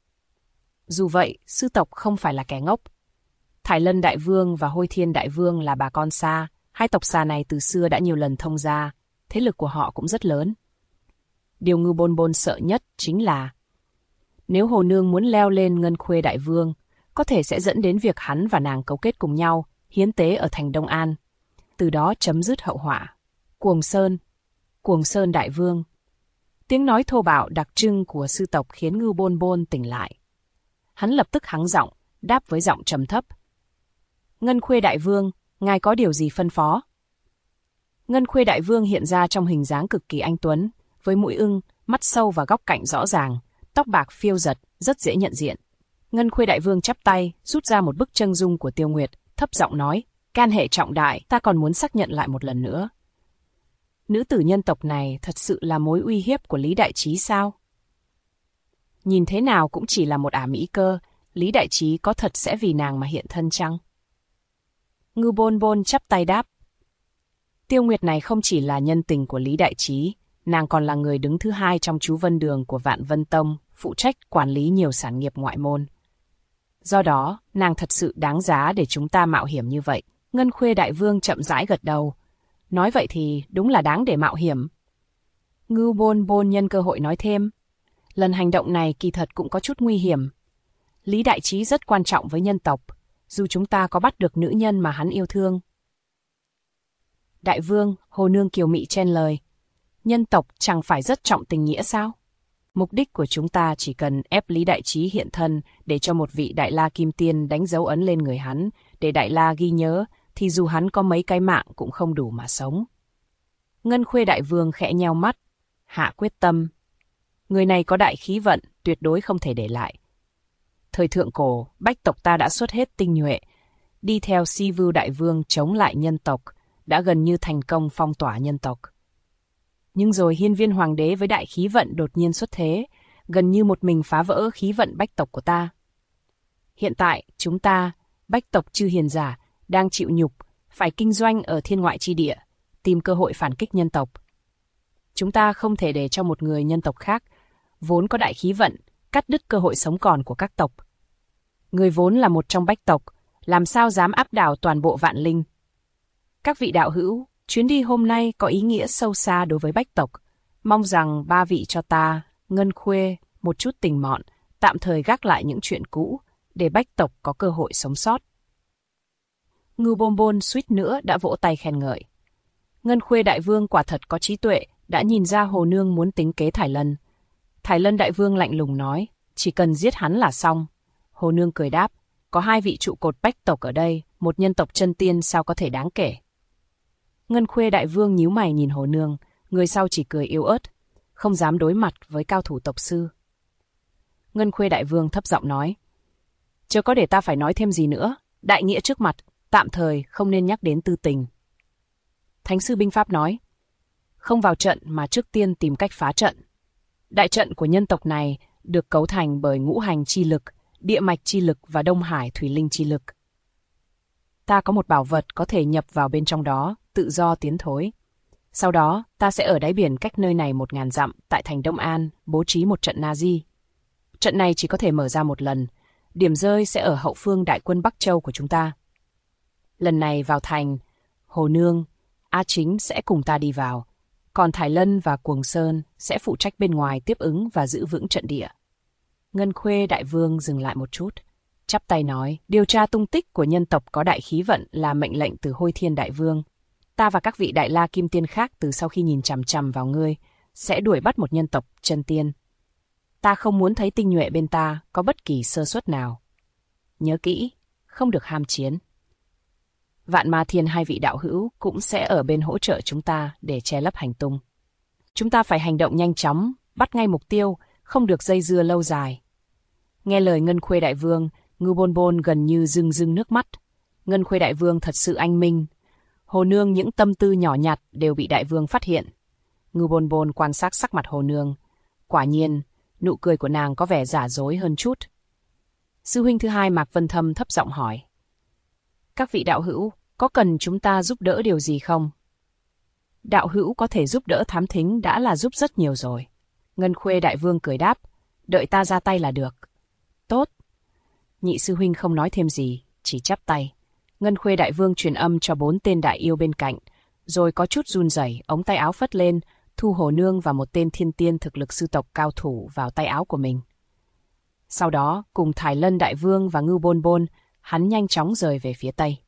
B: Dù vậy, sư tộc không phải là kẻ ngốc. Thải Lân Đại Vương và Hôi Thiên Đại Vương là bà con xa. Hai tộc xa này từ xưa đã nhiều lần thông gia, thế lực của họ cũng rất lớn. Điều Ngưu Bôn Bôn sợ nhất chính là nếu Hồ Nương muốn leo lên Ngân Khuê Đại Vương, có thể sẽ dẫn đến việc hắn và nàng cấu kết cùng nhau, hiến tế ở thành Đông An. Từ đó chấm dứt hậu họa. Cuồng Sơn Đại Vương. Tiếng nói thô bạo đặc trưng của sư tộc khiến Ngưu Bôn Bôn tỉnh lại. Hắn lập tức hắng giọng, đáp với giọng trầm thấp. Ngân Khuê Đại Vương, ngài có điều gì phân phó? Ngân Khuê Đại Vương hiện ra trong hình dáng cực kỳ anh tuấn, với mũi ưng, mắt sâu và góc cạnh rõ ràng, tóc bạc phiêu giật, rất dễ nhận diện. Ngân Khuê Đại Vương chắp tay, rút ra một bức chân dung của Tiêu Nguyệt, thấp giọng nói, can hệ trọng đại, ta còn muốn xác nhận lại một lần nữa. Nữ tử nhân tộc này thật sự là mối uy hiếp của Lý Đại Trí sao? Nhìn thế nào cũng chỉ là một ả mỹ cơ, Lý Đại Trí có thật sẽ vì nàng mà hiện thân chăng? Ngưu Bôn Bôn chắp tay đáp. Tiêu Nguyệt này không chỉ là nhân tình của Lý Đại Trí, nàng còn là người đứng thứ hai trong chú Vân Đường của Vạn Vân Tông, phụ trách quản lý nhiều sản nghiệp ngoại môn. Do đó, nàng thật sự đáng giá để chúng ta mạo hiểm như vậy. Ngân Khuê Đại Vương chậm rãi gật đầu. Nói vậy thì đúng là đáng để mạo hiểm. Ngưu Bôn Bôn nhân cơ hội nói thêm. Lần hành động này kỳ thật cũng có chút nguy hiểm. Lý Đại Trí rất quan trọng với nhân tộc, dù chúng ta có bắt được nữ nhân mà hắn yêu thương. Đại Vương, Hồ Nương kiều mị chen lời. Nhân tộc chẳng phải rất trọng tình nghĩa sao? Mục đích của chúng ta chỉ cần ép Lý Đại Trí hiện thân để cho một vị Đại La Kim Tiên đánh dấu ấn lên người hắn, để Đại La ghi nhớ, thì dù hắn có mấy cái mạng cũng không đủ mà sống. Ngân Khuê Đại Vương khẽ nheo mắt, hạ quyết tâm. Người này có đại khí vận, tuyệt đối không thể để lại. Thời thượng cổ, bách tộc ta đã xuất hết tinh nhuệ, đi theo Si Vưu Đại Vương chống lại nhân tộc, đã gần như thành công phong tỏa nhân tộc. Nhưng rồi Hiên Viên Hoàng đế với đại khí vận đột nhiên xuất thế, gần như một mình phá vỡ khí vận bách tộc của ta. Hiện tại, chúng ta, bách tộc chư hiền giả, đang chịu nhục, phải kinh doanh ở thiên ngoại chi địa, tìm cơ hội phản kích nhân tộc. Chúng ta không thể để cho một người nhân tộc khác, vốn có đại khí vận, cắt đứt cơ hội sống còn của các tộc. Người vốn là một trong bách tộc, làm sao dám áp đảo toàn bộ vạn linh. Các vị đạo hữu, chuyến đi hôm nay có ý nghĩa sâu xa đối với bách tộc. Mong rằng ba vị cho ta, Ngân Khuê, một chút tình mọn, tạm thời gác lại những chuyện cũ, để bách tộc có cơ hội sống sót. Ngưu Bôn Bôn suýt nữa đã vỗ tay khen ngợi. Ngân Khuê Đại Vương quả thật có trí tuệ, đã nhìn ra Hồ Nương muốn tính kế Thải Lân. Thải Lân Đại Vương lạnh lùng nói, chỉ cần giết hắn là xong. Hồ Nương cười đáp, có hai vị trụ cột bách tộc ở đây, một nhân tộc chân tiên sao có thể đáng kể. Ngân Khuê Đại Vương nhíu mày nhìn Hồ Nương, người sau chỉ cười yếu ớt, không dám đối mặt với cao thủ tộc sư. Ngân Khuê Đại Vương thấp giọng nói, chưa có để ta phải nói thêm gì nữa, đại nghĩa trước mặt, tạm thời không nên nhắc đến tư tình. Thánh sư binh pháp nói, không vào trận mà trước tiên tìm cách phá trận. Đại trận của nhân tộc này được cấu thành bởi ngũ hành chi lực, địa mạch chi lực và đông hải thủy linh chi lực. Ta có một bảo vật có thể nhập vào bên trong đó, tự do tiến thối. Sau đó, ta sẽ ở đáy biển cách nơi này 1000 dặm, tại thành Đông An, bố trí một trận Nazi. Trận này chỉ có thể mở ra một lần, điểm rơi sẽ ở hậu phương đại quân Bắc Châu của chúng ta. Lần này vào thành, Hồ Nương, A Chính sẽ cùng ta đi vào, còn Thải Lân và Cuồng Sơn sẽ phụ trách bên ngoài tiếp ứng và giữ vững trận địa. Ngân Khuê Đại Vương dừng lại một chút, chắp tay nói, điều tra tung tích của nhân tộc có đại khí vận là mệnh lệnh từ Hôi Thiên Đại Vương. Ta và các vị Đại La Kim Tiên khác từ sau khi nhìn chằm chằm vào ngươi, sẽ đuổi bắt một nhân tộc chân tiên. Ta không muốn thấy tinh nhuệ bên ta có bất kỳ sơ suất nào. Nhớ kỹ, không được ham chiến. Vạn Ma Thiên hai vị đạo hữu cũng sẽ ở bên hỗ trợ chúng ta để che lấp hành tung. Chúng ta phải hành động nhanh chóng, bắt ngay mục tiêu, không được dây dưa lâu dài. Nghe lời Ngân Khuê Đại Vương, Ngưu Bôn Bôn gần như rưng rưng nước mắt. Ngân Khuê Đại Vương thật sự anh minh. Hồ Nương những tâm tư nhỏ nhặt đều bị Đại Vương phát hiện. Ngưu Bôn Bôn quan sát sắc mặt Hồ Nương. Quả nhiên, nụ cười của nàng có vẻ giả dối hơn chút. Sư huynh thứ hai Mạc Vân Thâm thấp giọng hỏi. Các vị đạo hữu, có cần chúng ta giúp đỡ điều gì không? Đạo hữu có thể giúp đỡ thám thính đã là giúp rất nhiều rồi. Ngân Khuê Đại Vương cười đáp, đợi ta ra tay là được. Tốt. Nhị sư huynh không nói thêm gì, chỉ chắp tay. Ngân Khuê Đại Vương truyền âm cho 4 tên đại yêu bên cạnh, rồi có chút run rẩy, ống tay áo phất lên, thu Hồ Nương và một tên thiên tiên thực lực sư tộc cao thủ vào tay áo của mình. Sau đó, cùng Thải Lân Đại Vương và Ngưu Bôn Bôn, hắn nhanh chóng rời về phía tây.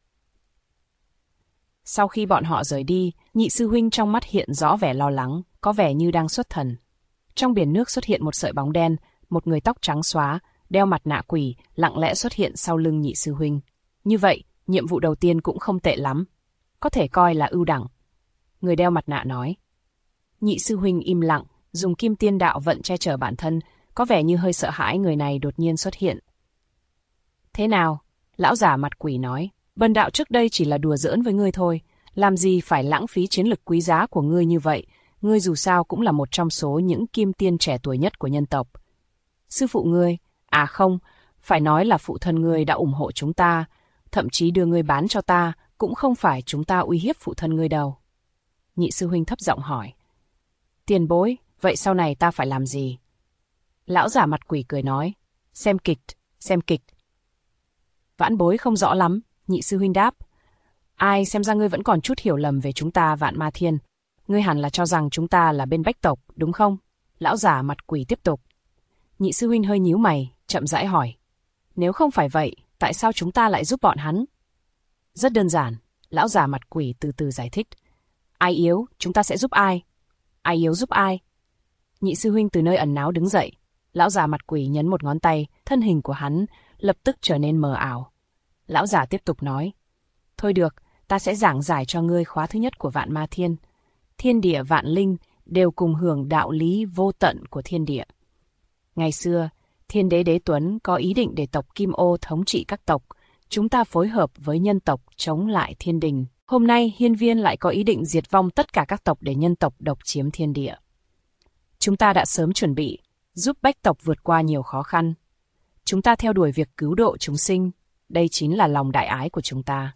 B: Sau khi bọn họ rời đi, nhị sư huynh trong mắt hiện rõ vẻ lo lắng, có vẻ như đang xuất thần. Trong biển nước xuất hiện một sợi bóng đen, một người tóc trắng xóa, đeo mặt nạ quỷ, lặng lẽ xuất hiện sau lưng nhị sư huynh. Như vậy, nhiệm vụ đầu tiên cũng không tệ lắm, có thể coi là ưu đẳng. Người đeo mặt nạ nói. Nhị sư huynh im lặng, dùng kim tiên đạo vận che chở bản thân, có vẻ như hơi sợ hãi người này đột nhiên xuất hiện. Thế nào? Lão giả mặt quỷ nói. Bần đạo trước đây chỉ là đùa giỡn với ngươi thôi, làm gì phải lãng phí chiến lực quý giá của ngươi như vậy, ngươi dù sao cũng là một trong số những kim tiên trẻ tuổi nhất của nhân tộc. Sư phụ ngươi, à không, phải nói là phụ thân ngươi đã ủng hộ chúng ta, thậm chí đưa ngươi bán cho ta, cũng không phải chúng ta uy hiếp phụ thân ngươi đâu. Nhị sư huynh thấp giọng hỏi. Tiền bối, vậy sau này ta phải làm gì? Lão giả mặt quỷ cười nói. Xem kịch, xem kịch. Vãn bối không rõ lắm, nhị sư huynh đáp. Ai, xem ra ngươi vẫn còn chút hiểu lầm về chúng ta Vạn Ma Thiên. Ngươi hẳn là cho rằng chúng ta là bên Bách tộc, đúng không? Lão giả mặt quỷ tiếp tục. Nhị sư huynh hơi nhíu mày, chậm rãi hỏi. Nếu không phải vậy, tại sao chúng ta lại giúp bọn hắn? Rất đơn giản, lão giả mặt quỷ từ từ giải thích. Ai yếu, chúng ta sẽ giúp ai? Ai yếu giúp ai? Nhị sư huynh từ nơi ẩn náu đứng dậy. Lão già mặt quỷ nhấn một ngón tay, thân hình của hắn lập tức trở nên mờ ảo. Lão già tiếp tục nói. Thôi được, ta sẽ giảng giải cho ngươi khóa thứ nhất của Vạn Ma Thiên. Thiên địa vạn linh đều cùng hưởng đạo lý vô tận của thiên địa. Ngày xưa, Thiên đế Đế Tuấn có ý định để tộc Kim Ô thống trị các tộc. Chúng ta phối hợp với nhân tộc chống lại thiên đình. Hôm nay, hiên viên lại có ý định diệt vong tất cả các tộc để nhân tộc độc chiếm thiên địa. Chúng ta đã sớm chuẩn bị, giúp Bách tộc vượt qua nhiều khó khăn. Chúng ta theo đuổi việc cứu độ chúng sinh, đây chính là lòng đại ái của chúng ta.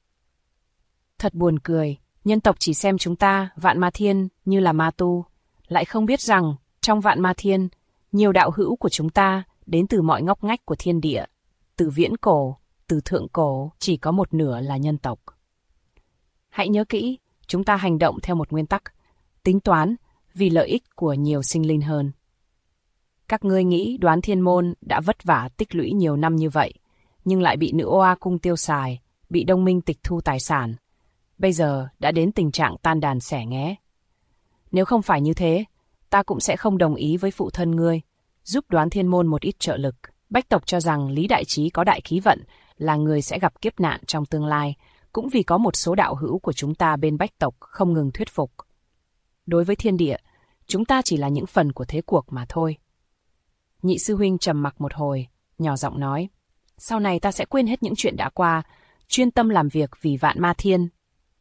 B: Thật buồn cười, nhân tộc chỉ xem chúng ta, Vạn Ma Thiên, như là ma tu, lại không biết rằng, trong Vạn Ma Thiên, nhiều đạo hữu của chúng ta đến từ mọi ngóc ngách của thiên địa, từ viễn cổ, từ thượng cổ, chỉ có một nửa là nhân tộc. Hãy nhớ kỹ, chúng ta hành động theo một nguyên tắc, tính toán vì lợi ích của nhiều sinh linh hơn. Các ngươi nghĩ Đoán Thiên Môn đã vất vả tích lũy nhiều năm như vậy, nhưng lại bị Nữ Oa Cung tiêu xài, bị Đông Minh tịch thu tài sản. Bây giờ đã đến tình trạng tan đàn xẻ nghé. Nếu không phải như thế, ta cũng sẽ không đồng ý với phụ thân ngươi, giúp Đoán Thiên Môn một ít trợ lực. Bách tộc cho rằng Lý Đại Trí có đại khí vận, là người sẽ gặp kiếp nạn trong tương lai, cũng vì có một số đạo hữu của chúng ta bên Bách tộc không ngừng thuyết phục. Đối với thiên địa, chúng ta chỉ là những phần của thế cuộc mà thôi. Nhị sư huynh trầm mặc một hồi, nhỏ giọng nói, sau này ta sẽ quên hết những chuyện đã qua, chuyên tâm làm việc vì Vạn Ma Thiên.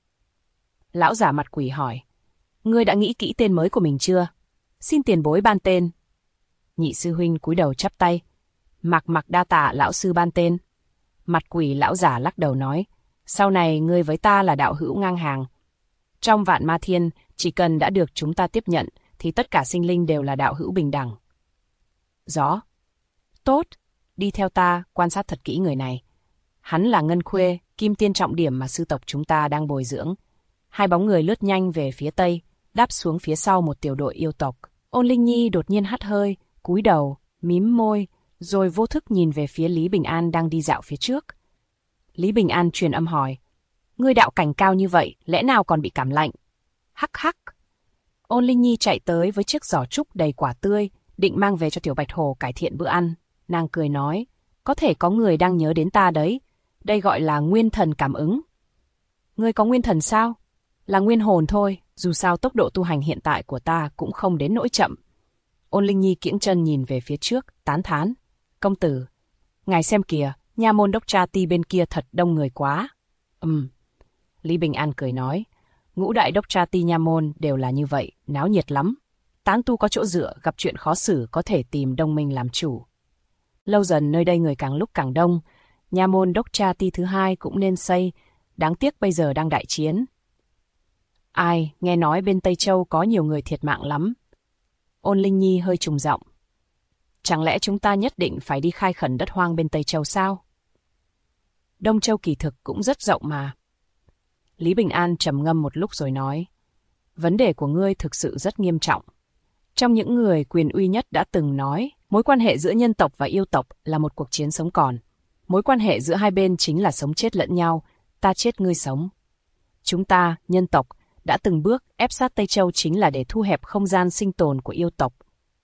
B: Lão giả mặt quỷ hỏi, ngươi đã nghĩ kỹ tên mới của mình chưa? Xin tiền bối ban tên. Nhị sư huynh cúi đầu chắp tay, mặc đa tạ lão sư ban tên. Mặt quỷ lão giả lắc đầu nói, sau này ngươi với ta là đạo hữu ngang hàng. Trong Vạn Ma Thiên, chỉ cần đã được chúng ta tiếp nhận, thì tất cả sinh linh đều là đạo hữu bình đẳng. Rõ. Tốt, đi theo ta, quan sát thật kỹ người này. Hắn là Ngân Khuê, kim tiên trọng điểm mà sư tộc chúng ta đang bồi dưỡng. Hai bóng người lướt nhanh về phía tây, đáp xuống phía sau một tiểu đội yêu tộc. Ôn Linh Nhi đột nhiên hắt hơi, cúi đầu, mím môi, rồi vô thức nhìn về phía Lý Bình An đang đi dạo phía trước. Lý Bình An truyền âm hỏi, ngươi đạo cảnh cao như vậy, lẽ nào còn bị cảm lạnh? Hắc hắc. Ôn Linh Nhi chạy tới với chiếc giỏ trúc đầy quả tươi, định mang về cho Tiểu Bạch Hồ cải thiện bữa ăn. Nàng cười nói, có thể có người đang nhớ đến ta đấy, đây gọi là nguyên thần cảm ứng. Ngươi có nguyên thần sao? Là nguyên hồn thôi, dù sao tốc độ tu hành hiện tại của ta cũng không đến nỗi chậm. Ôn Linh Nhi kiễng chân nhìn về phía trước, tán thán. Công tử, ngài xem kìa, nha môn đốc tra ti bên kia thật đông người quá. Lý Bình An cười nói, ngũ đại đốc tra ti nha môn đều là như vậy, náo nhiệt lắm. Tán tu có chỗ dựa, gặp chuyện khó xử có thể tìm Đông Minh làm chủ. Lâu dần nơi đây người càng lúc càng đông, nha môn đốc tra ti thứ hai cũng nên xây, đáng tiếc bây giờ đang đại chiến. Ai, nghe nói bên Tây Châu có nhiều người thiệt mạng lắm. Ôn Linh Nhi hơi trùng giọng. Chẳng lẽ chúng ta nhất định phải đi khai khẩn đất hoang bên Tây Châu sao? Đông Châu kỳ thực cũng rất rộng mà. Lý Bình An trầm ngâm một lúc rồi nói, vấn đề của ngươi thực sự rất nghiêm trọng. Trong những người quyền uy nhất đã từng nói, mối quan hệ giữa nhân tộc và yêu tộc là một cuộc chiến sống còn. Mối quan hệ giữa hai bên chính là sống chết lẫn nhau, ta chết ngươi sống. Chúng ta, nhân tộc, đã từng bước ép sát Tây Châu chính là để thu hẹp không gian sinh tồn của yêu tộc.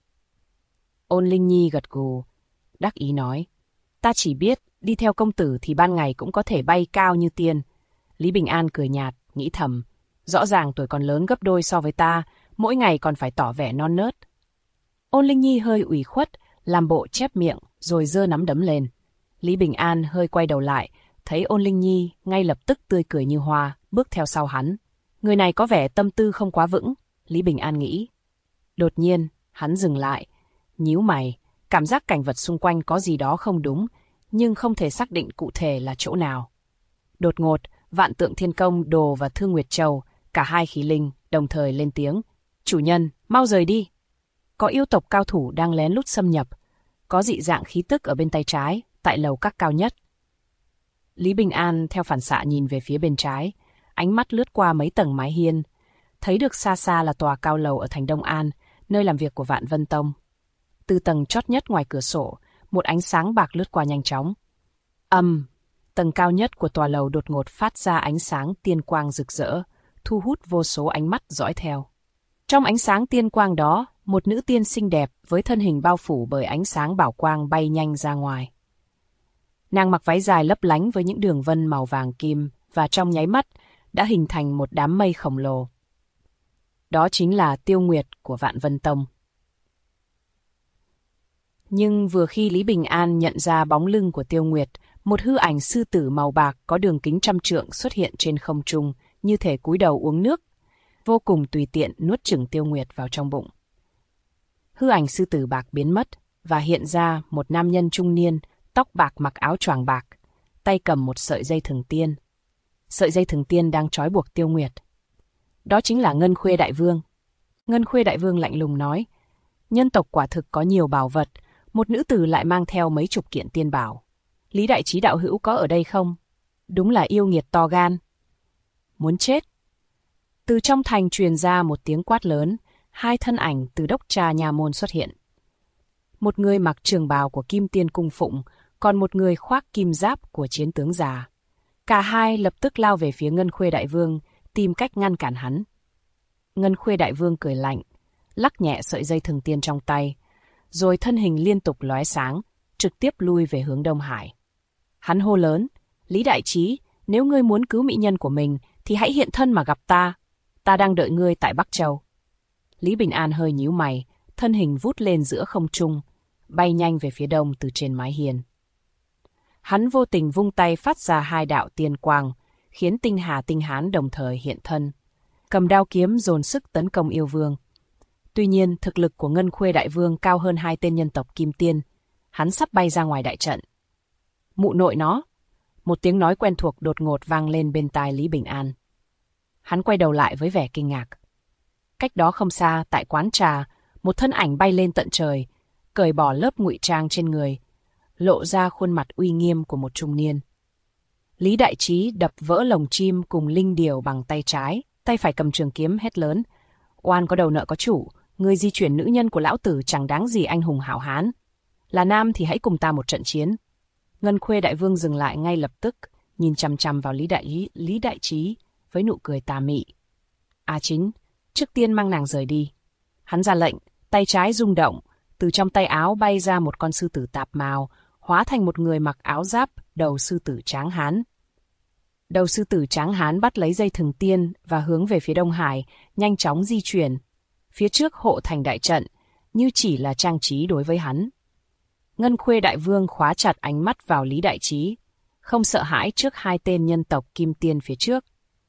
B: Ôn Linh Nhi gật gù, đắc ý nói, ta chỉ biết đi theo công tử thì ban ngày cũng có thể bay cao như tiên. Lý Bình An cười nhạt, nghĩ thầm, rõ ràng tuổi còn lớn gấp đôi so với ta, mỗi ngày còn phải tỏ vẻ non nớt. Ôn Linh Nhi hơi ủy khuất, làm bộ chép miệng, rồi giơ nắm đấm lên. Lý Bình An hơi quay đầu lại, thấy Ôn Linh Nhi ngay lập tức tươi cười như hoa, bước theo sau hắn. Người này có vẻ tâm tư không quá vững, Lý Bình An nghĩ. Đột nhiên, hắn dừng lại, nhíu mày, cảm giác cảnh vật xung quanh có gì đó không đúng, nhưng không thể xác định cụ thể là chỗ nào. Đột ngột, Vạn Tượng Thiên Công Đồ và Thương Nguyệt Châu, cả hai khí linh, đồng thời lên tiếng. Chủ nhân, mau rời đi. Có yêu tộc cao thủ đang lén lút xâm nhập, có dị dạng khí tức ở bên tay trái, tại lầu các cao nhất. Lý Bình An theo phản xạ nhìn về phía bên trái, ánh mắt lướt qua mấy tầng mái hiên, thấy được xa xa là tòa cao lầu ở thành Đông An, nơi làm việc của Vạn Vân Tông. Từ tầng chót nhất ngoài cửa sổ, một ánh sáng bạc lướt qua nhanh chóng. Tầng cao nhất của tòa lầu đột ngột phát ra ánh sáng tiên quang rực rỡ, thu hút vô số ánh mắt dõi theo. Trong ánh sáng tiên quang đó, một nữ tiên xinh đẹp với thân hình bao phủ bởi ánh sáng bảo quang bay nhanh ra ngoài. Nàng mặc váy dài lấp lánh với những đường vân màu vàng kim và trong nháy mắt đã hình thành một đám mây khổng lồ. Đó chính là Tiêu Nguyệt của Vạn Vân Tông. Nhưng vừa khi Lý Bình An nhận ra bóng lưng của Tiêu Nguyệt, một hư ảnh sư tử màu bạc có đường kính 100 trượng xuất hiện trên không trung, như thể cúi đầu uống nước, vô cùng tùy tiện nuốt chửng Tiêu Nguyệt vào trong bụng. Hư ảnh sư tử bạc biến mất và hiện ra một nam nhân trung niên, tóc bạc mặc áo choàng bạc, tay cầm một sợi dây thừng tiên. Sợi dây thừng tiên đang trói buộc Tiêu Nguyệt. Đó chính là Ngân Khuê Đại Vương. Ngân Khuê Đại Vương lạnh lùng nói, nhân tộc quả thực có nhiều bảo vật, một nữ tử lại mang theo mấy chục kiện tiên bảo. Lý Đại Trí đạo hữu có ở đây không? Đúng là yêu nghiệt to gan. Muốn chết. Từ trong thành truyền ra một tiếng quát lớn, hai thân ảnh từ đốc tra nha môn xuất hiện. Một người mặc trường bào của Kim Tiên Cung Phụng, còn một người khoác kim giáp của chiến tướng già. Cả hai lập tức lao về phía Ngân Khuê Đại Vương, tìm cách ngăn cản hắn. Ngân Khuê Đại Vương cười lạnh, lắc nhẹ sợi dây thừng tiên trong tay, rồi thân hình liên tục lóe sáng, trực tiếp lui về hướng Đông Hải. Hắn hô lớn, Lý Đại Trí, nếu ngươi muốn cứu mỹ nhân của mình, thì hãy hiện thân mà gặp ta. Ta đang đợi ngươi tại Bắc Châu. Lý Bình An hơi nhíu mày, thân hình vút lên giữa không trung, bay nhanh về phía đông từ trên mái hiên. Hắn vô tình vung tay phát ra hai đạo tiên quang, khiến Tinh Hà Tinh Hán đồng thời hiện thân, cầm đao kiếm dồn sức tấn công yêu vương. Tuy nhiên, thực lực của Ngân Khuê Đại Vương cao hơn hai tên nhân tộc Kim Tiên, hắn sắp bay ra ngoài đại trận. Mụ nội nó! Một tiếng nói quen thuộc đột ngột vang lên bên tai Lý Bình An. Hắn quay đầu lại với vẻ kinh ngạc. Cách đó không xa, tại quán trà, một thân ảnh bay lên tận trời, cởi bỏ lớp ngụy trang trên người, lộ ra khuôn mặt uy nghiêm của một trung niên. Lý Đại Trí đập vỡ lồng chim cùng linh điểu bằng tay trái, tay phải cầm trường kiếm hét lớn. Oan có đầu nợ có chủ, người di chuyển nữ nhân của lão tử chẳng đáng gì anh hùng hảo hán. Là nam thì hãy cùng ta một trận chiến. Ngân Khuê Đại Vương dừng lại ngay lập tức, nhìn chằm chằm vào Lý Đại Trí với nụ cười tà mị. Chính, trước tiên mang nàng rời đi. Hắn ra lệnh, tay trái rung động, từ trong tay áo bay ra một con sư tử tạp mào, hóa thành một người mặc áo giáp, đầu sư tử tráng hán. Đầu sư tử tráng hán bắt lấy dây thừng tiên và hướng về phía Đông Hải, nhanh chóng di chuyển. Phía trước hộ thành đại trận, như chỉ là trang trí đối với hắn. Ngân Khuê Đại Vương khóa chặt ánh mắt vào Lý Đại Trí, không sợ hãi trước hai tên nhân tộc Kim Tiên phía trước.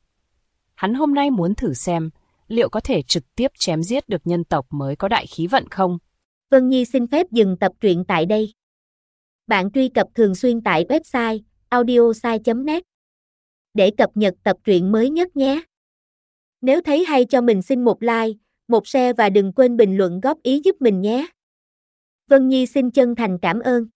B: Hắn hôm nay muốn thử xem, liệu có thể trực tiếp chém giết được nhân tộc mới có đại khí vận không?
A: Vân Nhi xin phép dừng tập truyện tại đây. Bạn truy cập thường xuyên tại website audiosai.net để cập nhật tập truyện mới nhất nhé. Nếu thấy hay cho mình xin một like, một share và đừng quên bình luận góp ý giúp mình nhé. Vân Nhi xin chân thành cảm ơn.